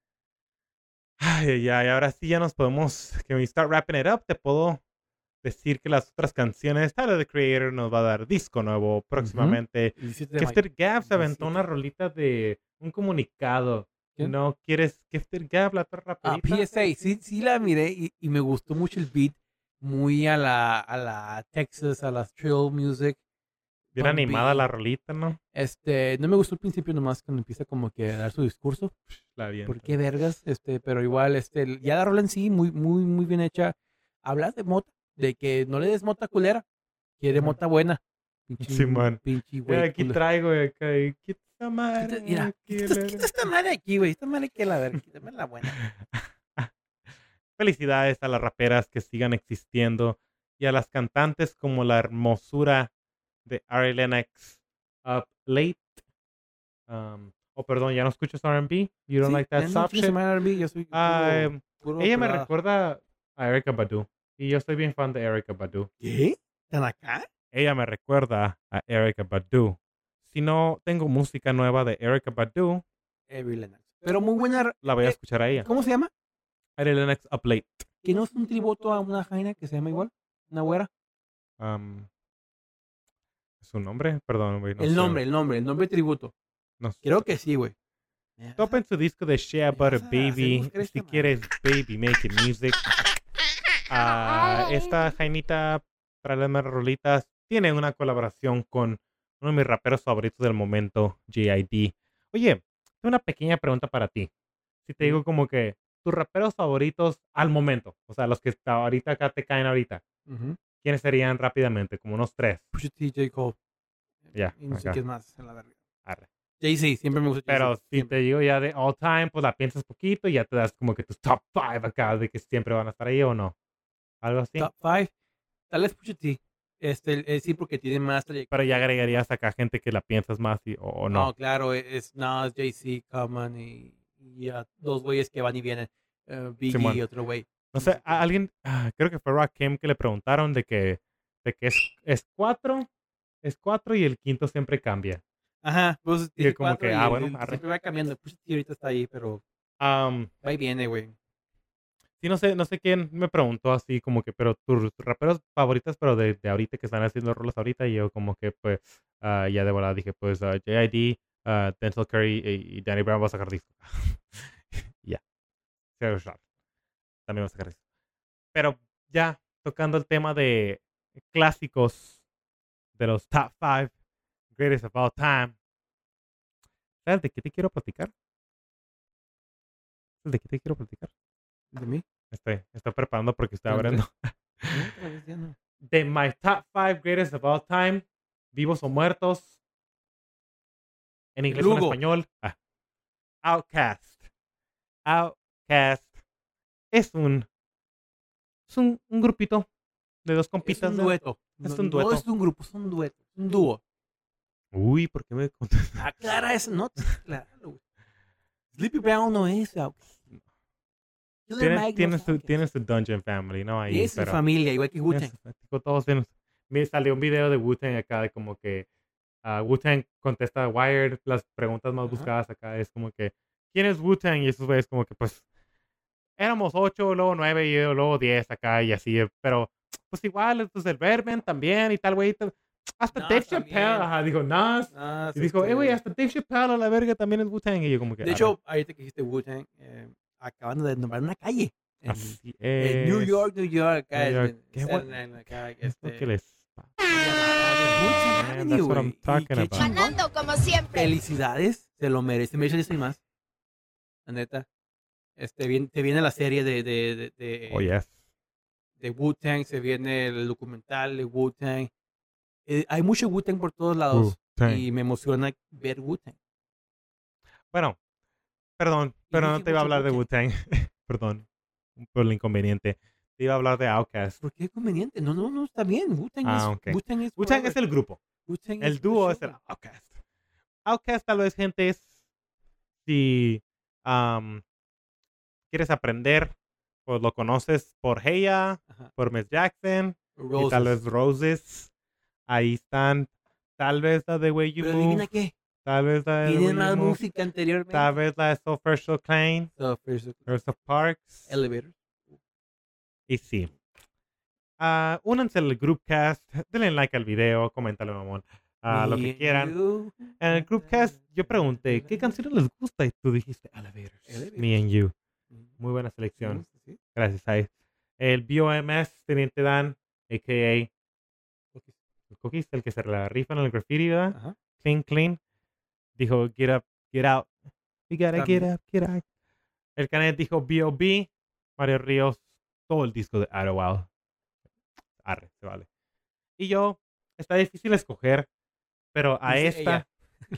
Ay, ahora sí ya nos podemos, que we start wrapping it up, te puedo decir que las otras canciones, Tyler, the Creator nos va a dar disco nuevo próximamente. 17 de Gifted Gab se 17. aventó una rolita de un comunicado. ¿Quién? ¿No quieres Gifted Gab, la otra raperita? PSA, sí la miré y me gustó mucho el beat, muy a la Texas, a la Trill Music. Bien Bumpy. animada la rolita, ¿no? No me gustó al principio nomás cuando empieza como que a dar su discurso. La bien. ¿Por qué vergas? Pero igual, ya la rola en sí, muy bien hecha. Habla de mota, de que no le des mota culera, quiere Ajá. mota buena. Pinche, Simón. pinche güey. Aquí culero. traigo, acá, quita esta madre. Mira, aquí, quita esta madre aquí, güey. Esta madre que la verga, quítame la buena. Felicidades a las raperas que sigan existiendo y a las cantantes como la hermosura de Ari Lennox, Up Late. Perdón, ya no escuchas R&B. You don't Sí, like that no, soft chingue shit. su madre, R&B, yo soy puro Ella me pelada. recuerda a Erykah Badu y yo soy bien fan de Erykah Badu. ¿Qué? ¿Están acá? Ella me recuerda a Erykah Badu. Si no tengo música nueva de Erykah Badu, Ari Lennox. Pero muy buena. la voy a escuchar a ella. ¿Cómo se llama? Ari Lennox Up Late. Que no es un tributo a una jaina que se llama igual. Una güera. ¿Su nombre? Perdón, güey. No el sé. nombre tributo. No sé. Creo que sí, güey. Topen su disco de Shea Butter vas a Baby. hacer buscar esta Si madre. quieres Baby Making Music. Esta Jainita para las rolitas tiene una colaboración con uno de mis raperos favoritos del momento, J.I.D. Oye, tengo una pequeña pregunta para ti. Si te digo como que tus raperos favoritos al momento. O sea, los que ahorita acá te caen ahorita. Ujú. ¿Quiénes serían rápidamente? Como unos 3. Pusha T, J. Cole. Ya, Y no sé acá. qué más en la verga. Arre. Jay-Z, siempre me gusta Pero Jay-Z. si siempre. te digo ya de all time, pues la piensas poquito y ya te das como que tus top 5 acá de que siempre van a estar ahí o no. Algo así. Top 5. Tal vez Pusha T. Sí, porque tiene más trayectoria. Pero ya agregarías acá gente que la piensas más o no. No, claro, es Nas, Jay-Z, Common y dos güeyes que van y vienen. Biggie Simón. y otro güey. No sé, a alguien, creo que fue Rakim que le preguntaron de que es 4 y el quinto siempre cambia. Ajá, pues Y tiene como cuatro que, y bueno, arre. siempre va cambiando. Pusha T ahorita está ahí, pero Am, va y viene, güey. sí, no sé quién me preguntó así como que, pero tus raperos favoritos, pero de ahorita que están haciendo rolas ahorita, y yo como que pues ya de volada dije, pues J.I.D., Denzel Curry y Danny Brown va a sacar disco. Ya. Zero Shot. También va a sacar disco. Pero ya tocando el tema de clásicos de los top 5 greatest of all time. ¿Sabes de qué te quiero platicar? ¿Sabes de qué te quiero platicar? ¿De mí? Estoy preparando porque estoy ¿De abriendo. No, otra vez ya no. De my top 5 greatest of all time, vivos o muertos, en inglés o en Lugo. español. Outkast. Outkast es un grupito de dos Es compitas. un ¿no? dueto. Es No, un dueto. No es un grupo, es un dueto. Es un dúo. Uy, ¿por qué me contestas? Aclara eso, no, claro, güey. Sleepy Brown no es, güey. Killer Mike no es Outkast. Tienes tu Dungeon Family, ¿no? Ahí, Es su pero familia, igual que Wu-Tang. tipo, todos tienen. Me salió un video de Wu-Tang acá de como que Wu-Tang contesta Wired, las preguntas más Ajá. buscadas acá es como que ¿quién es Wu-Tang? Y esos güeyes como que pues éramos 8, luego 9 y luego 10 acá y así, pero pues igual, pues el Birdman también y tal, güey. Hasta Nas Dave también. Chappelle, ajá, dijo Nas. Ah, Y dijo, güey, hasta Dave Chappelle a la verga también es Wu-Tang. Y yo como que, De hecho, ahorita que dijiste Wu-Tang, acaban de nombrar una calle. así En New es. York, acá. New York. en Qué Staten bueno. Island, acá, Es lo que les pasa. Wu-Tang Man, Avenue, that's what I'm güey. Y talking qué about. chingón. Ganando como siempre. Felicidades, se lo merece. Me dice más. La neta. Te viene la serie Oh, yes. de Wu-Tang, se viene el documental de Wu-Tang. Hay mucho Wu-Tang por todos lados. Wu-Tang. Y me emociona ver Wu-Tang. Bueno, perdón, pero no dije te iba a mucho hablar de Wu-Tang. Wu-Tang. Perdón, por el inconveniente. Te iba a hablar de Outkast. ¿Por qué conveniente? No, está bien. Wu-Tang Ok. Wu-Tang es Wu-Tang forever. es el grupo. Wu-Tang El the dúo es show. el Outkast. Outkast tal vez, gente, es si quieres aprender, pues lo conoces por Heya, Ajá. por Miss Jackson, y Roses. tal vez Roses. Ahí están. Tal vez la de Way You Pero adivina Move. qué. Tal vez la de The Way Tienen You más Move. música anteriormente. Tal vez la de So Fresh So Clean. So, first, Rosa Parks. Elevator. Y sí. Únanse al Groupcast. Denle like al video. Coméntale, mamón. Lo que quieran. En el Groupcast yo pregunté, ¿qué canciones les gusta? Y tú dijiste, Elevators. Elevators. Me and You. Muy buena selección. Sí. Gracias, Ais. El BOMS, Teniente Dan, a.k.a. el Cookies, el que se la rifa en el graffiti, ¿verdad? Ajá. Clean. Dijo, get up, get out. We gotta También. get out. El Canet dijo, B.O.B. Mario Ríos, todo el disco de Idlewild. Arre, se vale. Y yo, está difícil escoger, pero a Dice esta,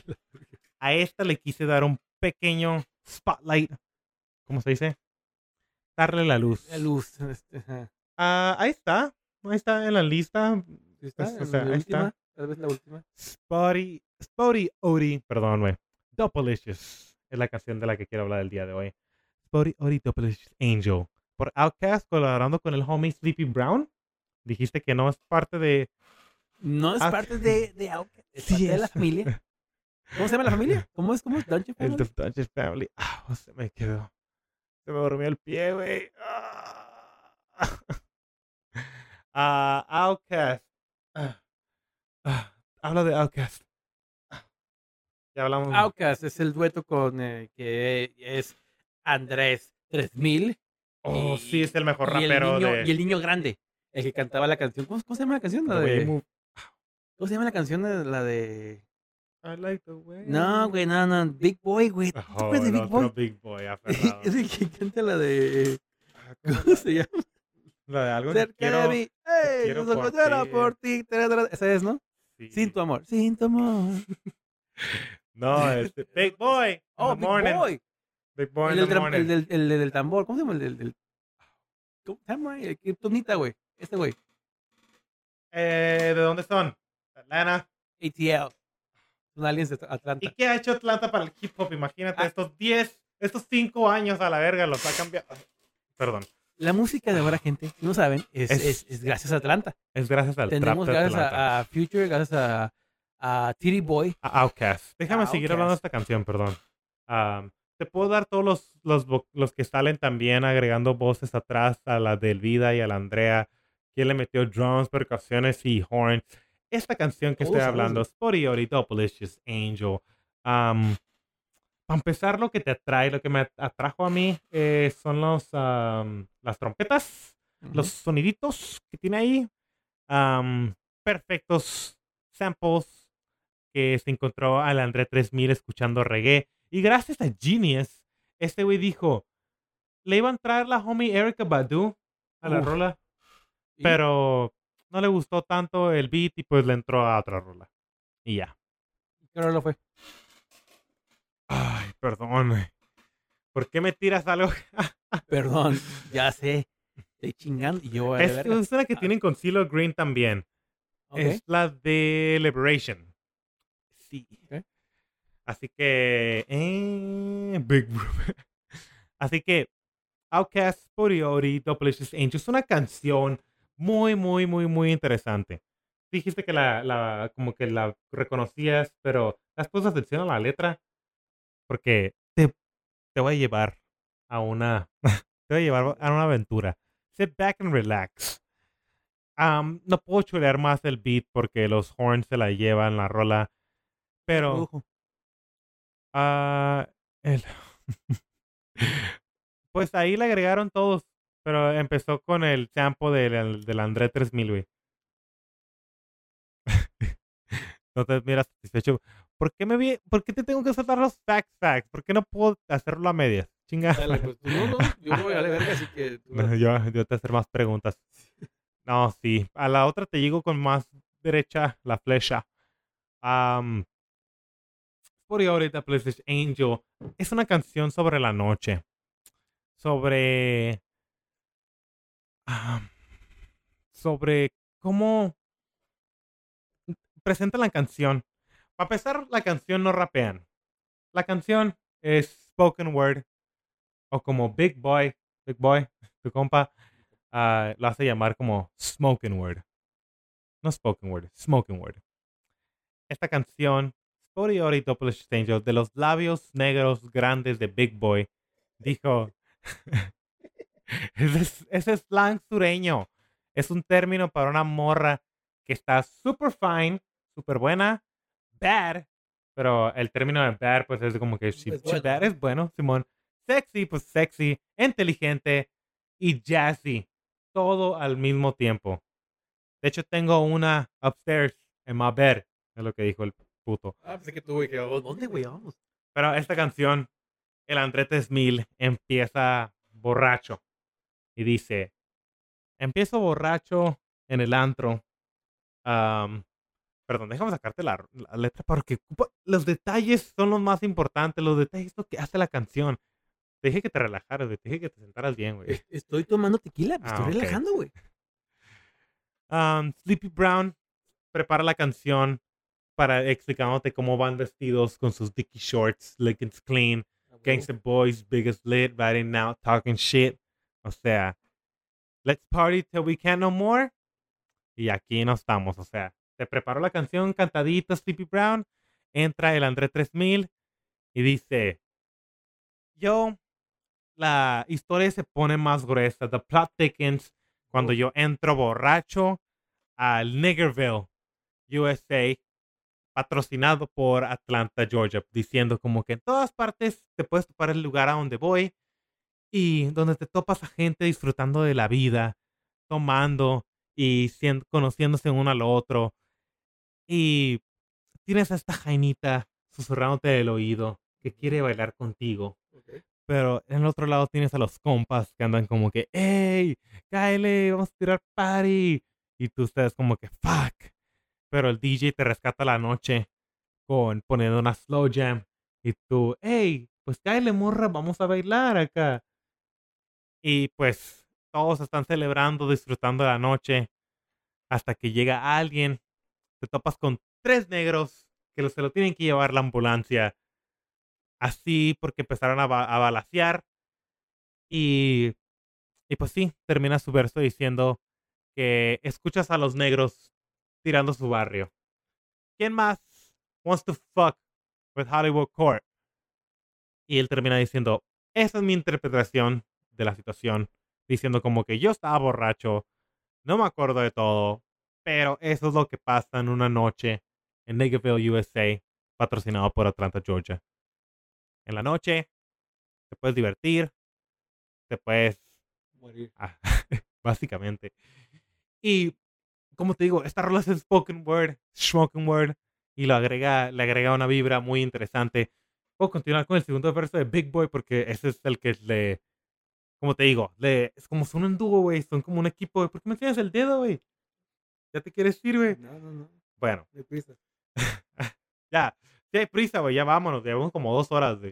a esta le quise dar un pequeño spotlight. ¿Cómo se dice? Darle la luz. La luz. Ajá. Ahí está en la lista. ¿Sí está? Pues, o sea, la ahí última. está. Tal vez la última. Spotty Odie, perdón, güey. Doppelicious es la canción de la que quiero hablar el día de hoy. Spotty Odie Doppelicious Angel. Por Outkast colaborando con el homie Sleepy Brown. Dijiste que no es parte de... No es Ah. parte de Outkast. Es Sí parte de es. la familia. ¿Cómo se llama la familia? ¿Cómo es? Dungeon El Family? The Dungeon Family. Se me quedó. Se me durmió el pie, güey. Outkast. Habla de Outkast. Ya hablamos. Outkast es el dueto con que es Andrés 3000. Oh, sí, es el mejor y rapero de... Y el niño grande. El que cantaba la canción. ¿Cómo se llama la canción? La The Way You de, Move. ¿cómo se llama la canción? La de I like the way. No, güey, no. Big Boy, güey. ¿Tú Oh, acuerdas de el Big otro Boy? Big Boy aferrado. Es el que canta la de... ¿Cómo ¿Cómo se llama? La de algo que Cerca de quiero, mí. te ¡Ey! quiero Yo por lloro ti. por ti. Esa es, ¿no? Sí. Sin tu amor. Sin tu amor. No, es Big Boy in Oh, the Big morning. Boy. Big Boy El in del, the morning. el del tambor. ¿Cómo se llama? ¿Cómo se llama? El Kryptonita, güey. Este güey. ¿De dónde son? Atlanta. ATL. Son aliens de Atlanta. ¿Y qué ha hecho Atlanta para el hip hop? Imagínate, Ah. estos 5 años a la verga los ha cambiado. Perdón. La música de ahora, gente, si no saben, es gracias a Atlanta. Es gracias al Tenemos trap de gracias Atlanta. a Future, gracias a Titty Boy. A Outkast. Déjame A seguir Outkast. hablando de esta canción, perdón. Te puedo dar todos los que salen también agregando voces atrás a la de Elvida y a la Andrea. Quien le metió drums, percusiones y horns. Esta canción que Todos estoy sabes, hablando, Spotty Doublelicious Angel. Para empezar, lo que te atrae, lo que me atrajo a mí son las trompetas, los soniditos que tiene ahí. Perfectos samples que se encontró al André 3000 escuchando reggae. Y gracias a Genius, este güey dijo, le iba a entrar la homie Erykah Badu a la Uf. rola, ¿Y? pero no le gustó tanto el beat y pues le entró a otra rola. Y ya. ¿Qué hora lo fue? Ay, perdón. ¿Por qué me tiras algo? Perdón, ya sé. Estoy chingando y yo voy a Es una que tienen con CeeLo Green también. Es la de Liberation. Sí. Ok. Así que... Big Bro. Así que... Outkast, Spotty Doublelicious Angel. Es una canción muy, muy, muy, muy interesante. Dijiste que como que la reconocías, pero ¿has puesto atención a la letra? Porque te voy a llevar a una... te voy a llevar a una aventura. Sit back and relax. No puedo chulear más el beat porque los horns se la llevan la rola. Pero... el- pues ahí le agregaron todos. Pero empezó con el sample del André 3000, güey. No te miras satisfecho. ¿Por qué te tengo que soltar los facts? ¿Por qué no puedo hacerlo a medias? Chinga. Dale, pues no, yo me voy a la verga, así que... No, yo te voy a hacer más preguntas. No, sí. A la otra te llego con más derecha la flecha. Por ahorita, PlayStation Angel es una canción sobre la noche. Sobre cómo presenta la canción. Para empezar, la canción no rapean. La canción es spoken word. O como Big Boy, tu compa, lo hace llamar como spoken word. No spoken word, spoken word. Esta canción, Spotty Doublelicious Angel, de los labios negros grandes de Big Boy, dijo... ese slang sureño es un término para una morra que está super fine, super buena, bad, pero el término de bad pues es como que she bueno. bad es bueno, Simón. Sexy, pues sexy, inteligente y jazzy, todo al mismo tiempo. De hecho tengo una upstairs en my bed, es lo que dijo el puto. Pensé que tú, güey, que ¿dónde, güey? Vamos. Pero esta canción, el André 3000 empieza borracho y dice: empiezo borracho en el antro. Perdón, déjame sacarte la letra porque los detalles son los más importantes. Los detalles es lo que hace la canción. Te dije que te relajaras, güey. Te dije que te sentaras bien, güey. Estoy tomando tequila, me estoy Ok. relajando, güey. Sleepy Brown prepara la canción para explicándote cómo van vestidos con sus dicky shorts, leggings clean, gangsta boys, biggest lit, riding out, talking shit. O sea, let's party till we can't no more. Y aquí no estamos, o sea, te preparó la canción cantadita Sleepy Brown, entra el André 3000 y dice, la historia se pone más gruesa, the plot thickens, cuando yo entro borracho al Niggerville, USA, patrocinado por Atlanta, Georgia, diciendo como que en todas partes te puedes topar el lugar a donde voy y donde te topas a gente disfrutando de la vida, tomando y conociéndose uno al otro. Y tienes a esta jainita susurrándote del oído que quiere bailar contigo. Ok. Pero en el otro lado tienes a los compas que andan como que, ¡hey! ¡Cáele! ¡Vamos a tirar party! Y tú estás como que, ¡fuck! Pero el DJ te rescata la noche con poniendo una slow jam. Y tú, ¡hey! Pues cáele, morra, vamos a bailar acá. Y pues todos están celebrando, disfrutando de la noche. Hasta que llega alguien, te topas con 3 negros que se lo tienen que llevar la ambulancia. Así porque empezaron a balacear. Y, y pues sí, termina su verso diciendo que escuchas a los negros tirando su barrio. ¿Quién más wants to fuck with Hollywood Court? Y él termina diciendo, esa es mi interpretación de la situación. Diciendo como que yo estaba borracho, no me acuerdo de todo, pero eso es lo que pasa en una noche en Niggerville, USA, patrocinado por Atlanta, Georgia. En la noche te puedes divertir, te puedes... Morir. básicamente. Y como te digo, esta rola es spoken word, y le agrega una vibra muy interesante. Puedo continuar con el segundo verso de Big Boy porque ese es el que le, como te digo, es como son un dúo, güey, son como un equipo, güey. ¿Por qué me tienes el dedo, güey? ¿Ya te quieres ir, güey? No. Bueno, No hay prisa. ya, si hay prisa, güey, ya vámonos, llevamos como 2 horas, güey.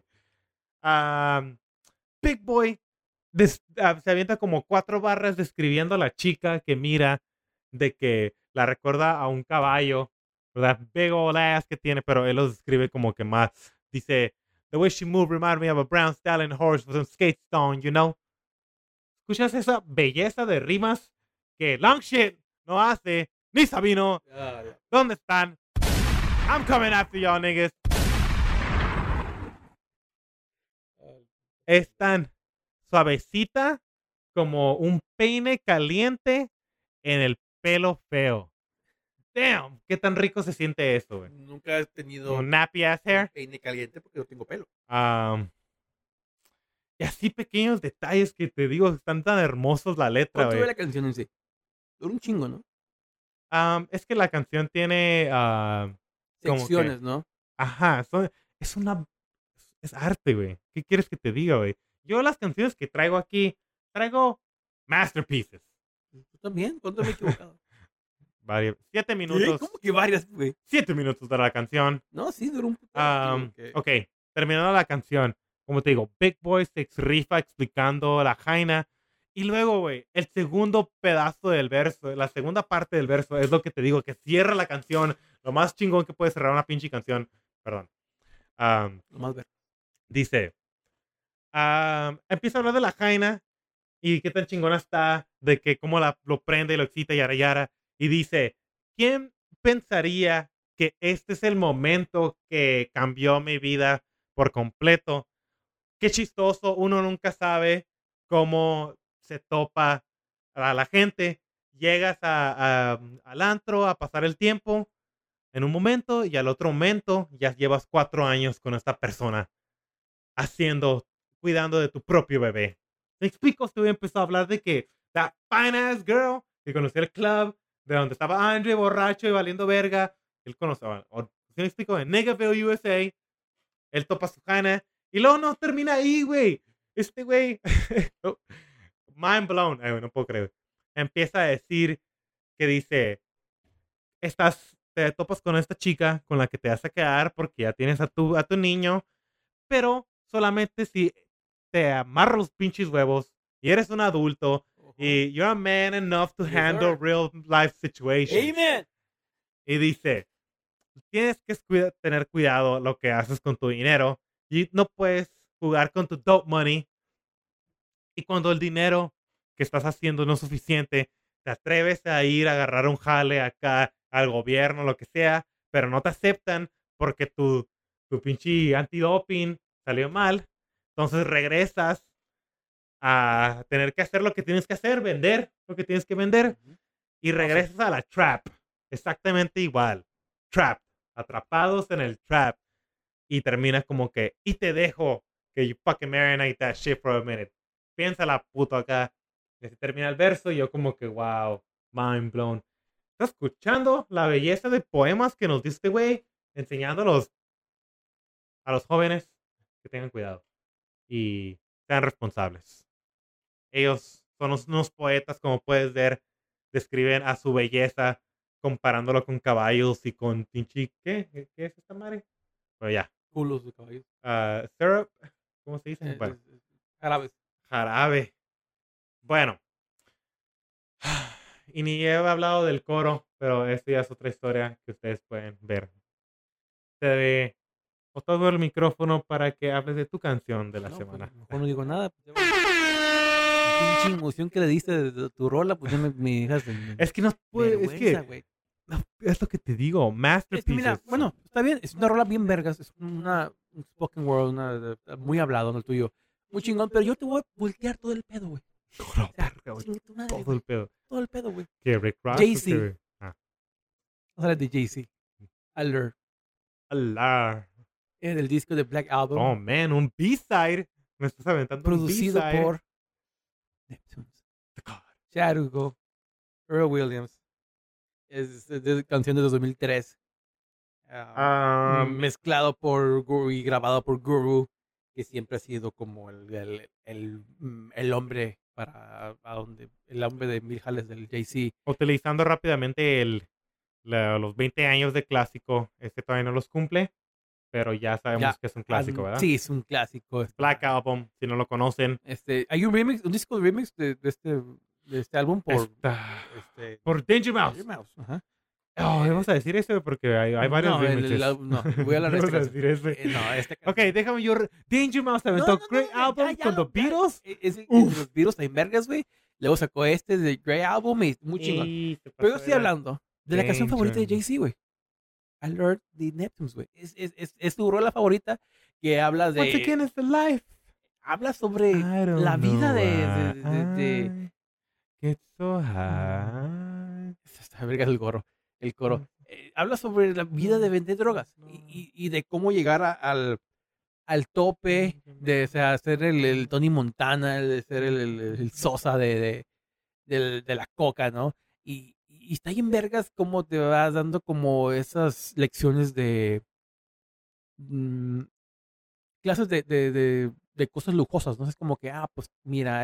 Big Boy se avienta como 4 barras describiendo a la chica que mira, de que la recuerda a un caballo, ¿verdad? Big old ass que tiene, pero él lo describe como que más. Dice, the way she moved reminded me of a brown stallion horse with some skate stone, you know? ¿Escuchas esa belleza de rimas que Long Shit no hace, ni Sabino? Ya. ¿Dónde están? I'm coming after y'all, niggas. Es tan suavecita como un peine caliente en el pelo feo. Damn, qué tan rico se siente eso, güey. Nunca he tenido Un nappy ass hair. peine caliente porque no tengo pelo. Y así pequeños detalles que te digo, están tan hermosos la letra, ¿Cuánto dura güey. la canción en sí? Dura un chingo, ¿no? Es que la canción tiene como Secciones, que, ¿no? ajá, es arte, güey. ¿Qué quieres que te diga, güey? Yo las canciones que traigo aquí, traigo masterpieces. ¿Tú también? ¿Cuánto me he equivocado? 7 ¿Qué? minutos. ¿Cómo que varias, güey? 7 minutos de la canción. No, sí, duró un poco. Ok, terminando la canción. Como te digo, Big Boy se rifa explicando la jaina. Y luego, güey, el segundo pedazo del verso, la segunda parte del verso, es lo que te digo, que cierra la canción. Lo más chingón que puede cerrar una pinche canción. Perdón. Nomás ver. Dice, empieza a hablar de la jaina y qué tan chingona está, de que cómo lo prende y lo excita y yara. Y dice, ¿quién pensaría que este es el momento que cambió mi vida por completo? Qué chistoso, uno nunca sabe cómo se topa a la gente. Llegas al antro a pasar el tiempo en un momento y al otro momento ya llevas 4 años con esta persona cuidando de tu propio bebé. ¿Me explico? Usted empezó a hablar de que that fine ass girl que conoció el club, de donde estaba Andre borracho y valiendo verga. Él conoció, ¿me explico? En Niggerville, USA. Él topa a su Hannah y luego no termina ahí, güey. Este güey, mind blown. Ay, no puedo creer. Empieza a decir que dice, te topas con esta chica con la que te vas a quedar porque ya tienes a tu niño, pero solamente si te amarras los pinches huevos y eres un adulto y you're a man enough to Yes, handle sir. real life situations. Amen. Y dice, tienes que tener cuidado lo que haces con tu dinero y no puedes jugar con tu dope money. Y cuando el dinero que estás haciendo no es suficiente, te atreves a ir a agarrar un jale acá al gobierno, lo que sea, pero no te aceptan porque tu pinche antidoping salió mal. Entonces regresas a tener que hacer lo que tienes que hacer, vender lo que tienes que vender y regresas a la trap. Exactamente igual. Trap. Atrapados en el trap. Y termina como que, y te dejo que you fucking marinate that shit for a minute. Piénsala, puto, acá. Y así termina el verso y yo como que, wow, mind blown. ¿Estás escuchando la belleza de poemas que nos diste, güey? enseñando a los jóvenes que tengan cuidado y sean responsables. Ellos son unos poetas, como puedes ver, describen a su belleza comparándolo con caballos y con pinche... ¿Qué es esta madre? Bueno, ya. Culos de caballos. Syrup, ¿cómo se dice? Bueno, Árabes. jarabe. Bueno. Y ni he hablado del coro, pero eso ya es otra historia que ustedes pueden ver. Te otorgo el micrófono para que hables de tu canción de la No, semana. pues, mejor no digo nada. Pues, pinche emoción que le diste de tu rola, pues ya me dejas en Es que no puede, es vergüenza, que güey. no, es lo que te digo, Es que masterpieces. mira, bueno, está bien, es una rola bien vergas, es un spoken word, muy hablado, no el tuyo. Muy chingón, pero yo te voy a voltear todo el pedo, güey. Todo, O sea, verga, güey, chingue tu madre, todo güey, el pedo. todo el pedo, güey. ¿Qué, Rick Ross? Jay-Z. ¿O qué? Vamos a hablar de Jay-Z. Alert. Alá. En el disco de Black Album, Oh, man, un B-side. Me estás aventando producido un B-side. por Neptunes, Charugo, Earl Williams. Es de canción de 2003. Mezclado por Guru y grabado por Guru, que siempre ha sido como el hombre el hombre de mil jales del Jay-Z. Utilizando rápidamente los 20 años de clásico. Este todavía no los cumple, pero ya sabemos Ya, que es un clásico, ¿verdad? Sí, es un clásico. Black Album, si no lo conocen. Hay un disco remix de este álbum por Por Danger Mouse. Danger Mouse, ajá. Oh, vamos a decir eso porque hay varios No, remixes. no, voy a hablar de Vamos a este. decir ese. No, Ok, déjame yo. Danger Mouse aventó Great Album con The Beatles. Los Beatles está en vergas, güey. Luego sacó este de Grey Album y muy chingón. Y se Pero yo pasó estoy de hablando de la canción favorita de Danger. Jay-Z, güey. Alert the Neptunes, güey. Es tu rola favorita que habla Once again, de... it's the life. Habla sobre I don't la vida know de why I get so high. Está vergas el coro. El coro. Habla sobre la vida de vender drogas y de cómo llegar al tope de, o sea, ser el Tony Montana, de ser el Sosa de la coca, ¿no? Y está bien vergas cómo te vas dando como esas lecciones de clases de cosas lujosas, ¿no? Es como que, pues mira,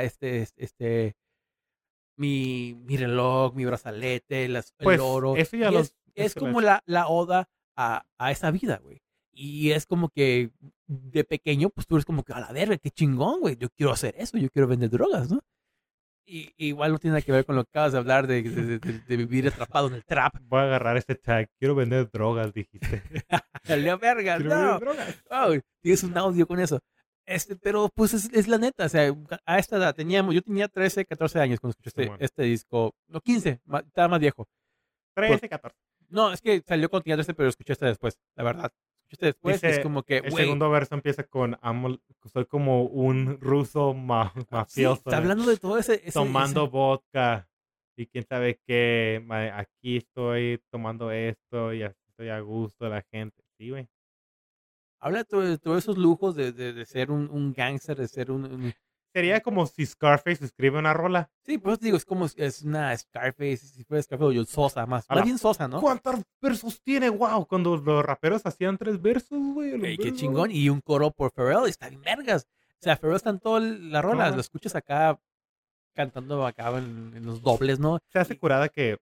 mi reloj, mi brazalete, el Pues, oro. eso ya Y los- es eso como las- la oda a esa vida, güey. Y es como que de pequeño, pues tú eres como que a la verga, qué chingón, güey. Yo quiero hacer eso, yo quiero vender drogas, ¿no? Y igual no tiene nada que ver con lo que acabas de hablar de vivir atrapado en el trap. Voy a agarrar este tag. Quiero vender drogas, dijiste. La verga, Quiero no. vender drogas. Oh, tienes un audio con eso. Pero pues es la neta, o sea, a esta edad yo tenía 13, 14 años cuando escuché Simón. este disco, no 15, estaba más viejo. 13, 14. No, es que salió con tenía 13, pero escuché este después, la verdad. Escuché este después y Dice, es como que, El güey, segundo verso empieza con soy como un ruso sí, mafioso. está hablando de todo ese tomando vodka y quién sabe qué. Aquí estoy tomando esto y así estoy a gusto de la gente. Sí, güey. habla de todos esos lujos de ser un gángster, de ser Sería como si Scarface escribe una rola. Sí, pues digo, es una Scarface, si fuera Scarface o Sosa más. Ahora, Más bien Sosa, ¿no? ¿Cuántos versos tiene? Wow, cuando los raperos hacían 3 versos, güey. Ey, qué chingón. Y un coro por Pharrell, está bien vergas. O sea, Pharrell está en toda la rola, Ajá. lo escuchas acá cantando acá en los dobles, ¿no? Se hace curada que,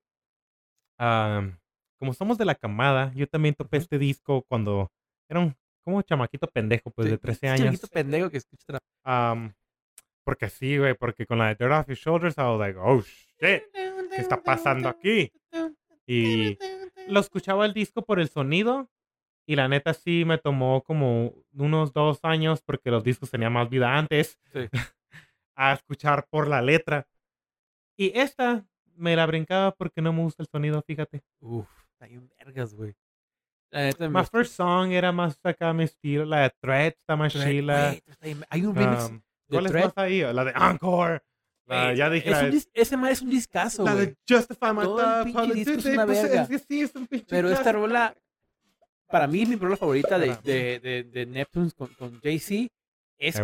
como somos de la camada, yo también topé Ujú. este disco cuando era un como chamaquito pendejo, pues Sí, de 13 un años. chamaquito pendejo que escucha trap. Porque sí, güey, porque con la de Dirt Off Your Shoulders, I was like, oh shit, ¿qué está pasando aquí? Y lo escuchaba el disco por el sonido y la neta sí me tomó como unos 2 años porque los discos tenían más vida antes Sí. a escuchar por la letra. Y esta me la brincaba porque no me gusta el sonido, fíjate. Uf, está bien vergas, güey. La neta, My first song era más acá mi estilo, la de Thread está más chila. Hay un remix Um, de ¿Cuál es Thread. más ahí? La de Encore. Güey, Ya dije la de, ese más es un discazo, la güey. de Justify My Todo el Thought. pinche disco es una verga. Es que sí, es un pinche Pero esta clásico. rola, para mí, mi rola favorita Espera. de Neptunes con Jay-Z, güey. esta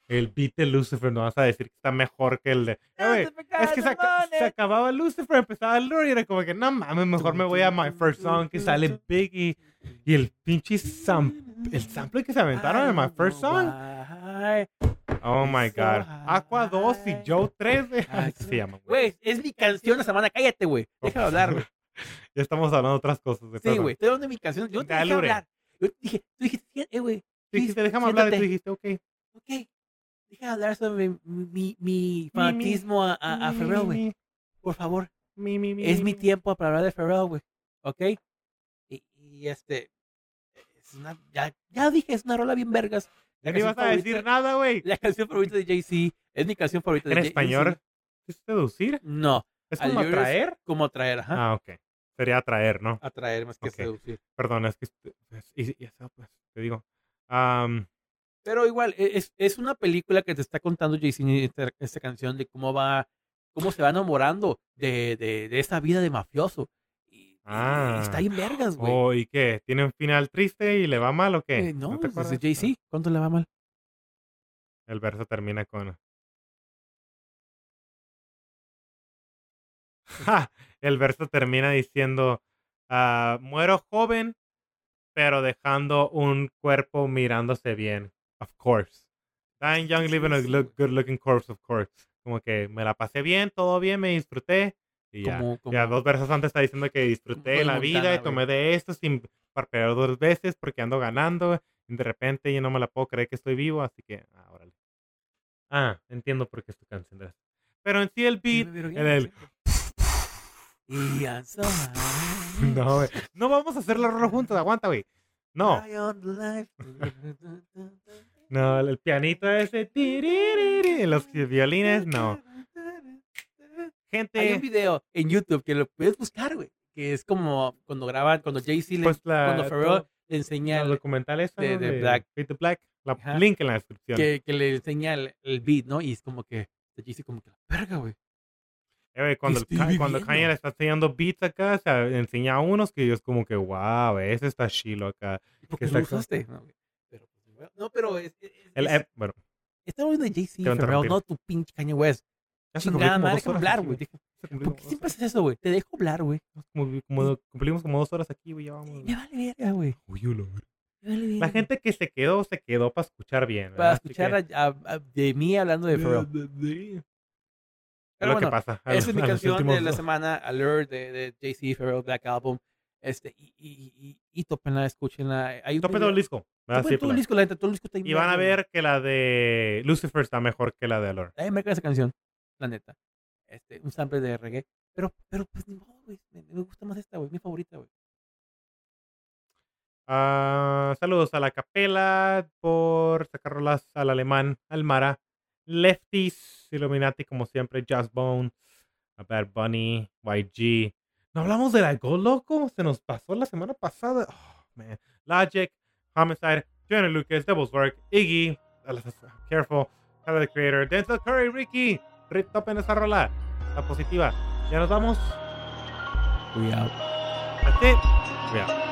el beat de Lucifer, no vas a decir que está mejor que el de... güey, es que se acababa Lucifer, empezaba el lore y era como que, no mames, mejor me voy a My First Song que sale Biggie. Y el pinche el sample que se aventaron en My First Song. Oh my God. Aqua 2 y Joe 3. Así se llama, güey. Es mi canción de semana. Cállate, güey. Déjame hablar, güey. Ya estamos hablando de otras cosas. Sí, güey. Estoy hablando de mi canción. Yo te dejé hablar. Yo dije, tú dijiste, güey. Dijiste, déjame hablar y tú dijiste, ok. Ok. Déjame hablar sobre mi fanatismo a Pharrell, güey. Por favor. Es mi tiempo para hablar de Pharrell, güey. ¿Ok? Y es una, ya dije, es una rola bien vergas. Ya no ibas a decir nada, güey. La canción favorita de Jay-Z es mi canción favorita de Jay-Z. ¿En español? ¿Es seducir? No. ¿Es como atraer? Como atraer, ajá. Ah, ok. Sería atraer, ¿no? Atraer más que seducir. Perdón, es que... Y eso, pues, te digo. Pero igual, es una película que te está contando Jay-Z esta canción de cómo se va enamorando de esa vida de mafioso. Y está bien vergas, güey. Oh, ¿y qué? ¿Tiene un final triste y le va mal o qué? No te acuerdas? Jay-Z, ¿cuánto le va mal? El verso termina con... El verso termina diciendo, muero joven, pero dejando un cuerpo mirándose bien. Of course. Dying young, living a good looking corpse, of course. Como que me la pasé bien, todo bien, me disfruté. Y ya 2 versos antes está diciendo que disfruté la vida y tomé de esto sin parpadear 2 veces porque ando ganando. Y de repente yo no me la puedo creer que estoy vivo, así que, órale. Entiendo por qué es tu canción. Pero en sí el beat, No, güey. No vamos a hacer la rola juntos, aguanta, güey. No. No, el pianito ese. Los violines, no. Gente. Hay un video en YouTube que lo puedes buscar, güey. Que es como cuando Jay-Z, cuando Pharrell le enseña el documental ese de Black. Fade to Black. Link en la descripción. Que le enseña el beat, ¿no? Y es como que Jay-Z como que la verga, güey. Cuando Kanye le está enseñando beats acá, se enseña a unos que yo es como que, wow, ese está chilo acá. ¿Por qué lo usaste? Pero bueno. Está hablando de Jay-Z, Pharrell, no tu pinche Kanye West. Chingada madre, déjame hablar, güey. ¿Por qué siempre haces eso, güey? Te dejo hablar, güey. Cumplimos como 2 horas aquí, güey, ya vamos. Me vale verga, güey. La gente que se quedó para escuchar bien. Para escuchar de mí hablando de Pharrell. Pero bueno, pasa. Esa es mi canción de la semana, Alert, de Jay-Z, Pharrell, Black Album. Y tópenla, escúchenla. Topen todo el disco. Topen todo el disco, la gente, todo el disco está y van a ver que la de Lucifer está mejor que la de Alert. A mí me encanta esa canción, la neta. Un sample de reggae. Pero pues ni modo, güey. Me gusta más esta, güey. Mi favorita, güey. Saludos a la Capela por sacar rolas al alemán, al Mara. Lefties, Illuminati, como siempre, Just Bone, a Bad Bunny, YG. ¿No hablamos de la Gold, loco? Se nos pasó la semana pasada. Oh, man. Logic, Homicide, Johnny Lucas, Devil's Work, Iggy, Careful, Tyler, the Creator, Denzel Curry, Ricky. Topen esa rola. La positiva. Ya nos vamos. We out. That's it. We out.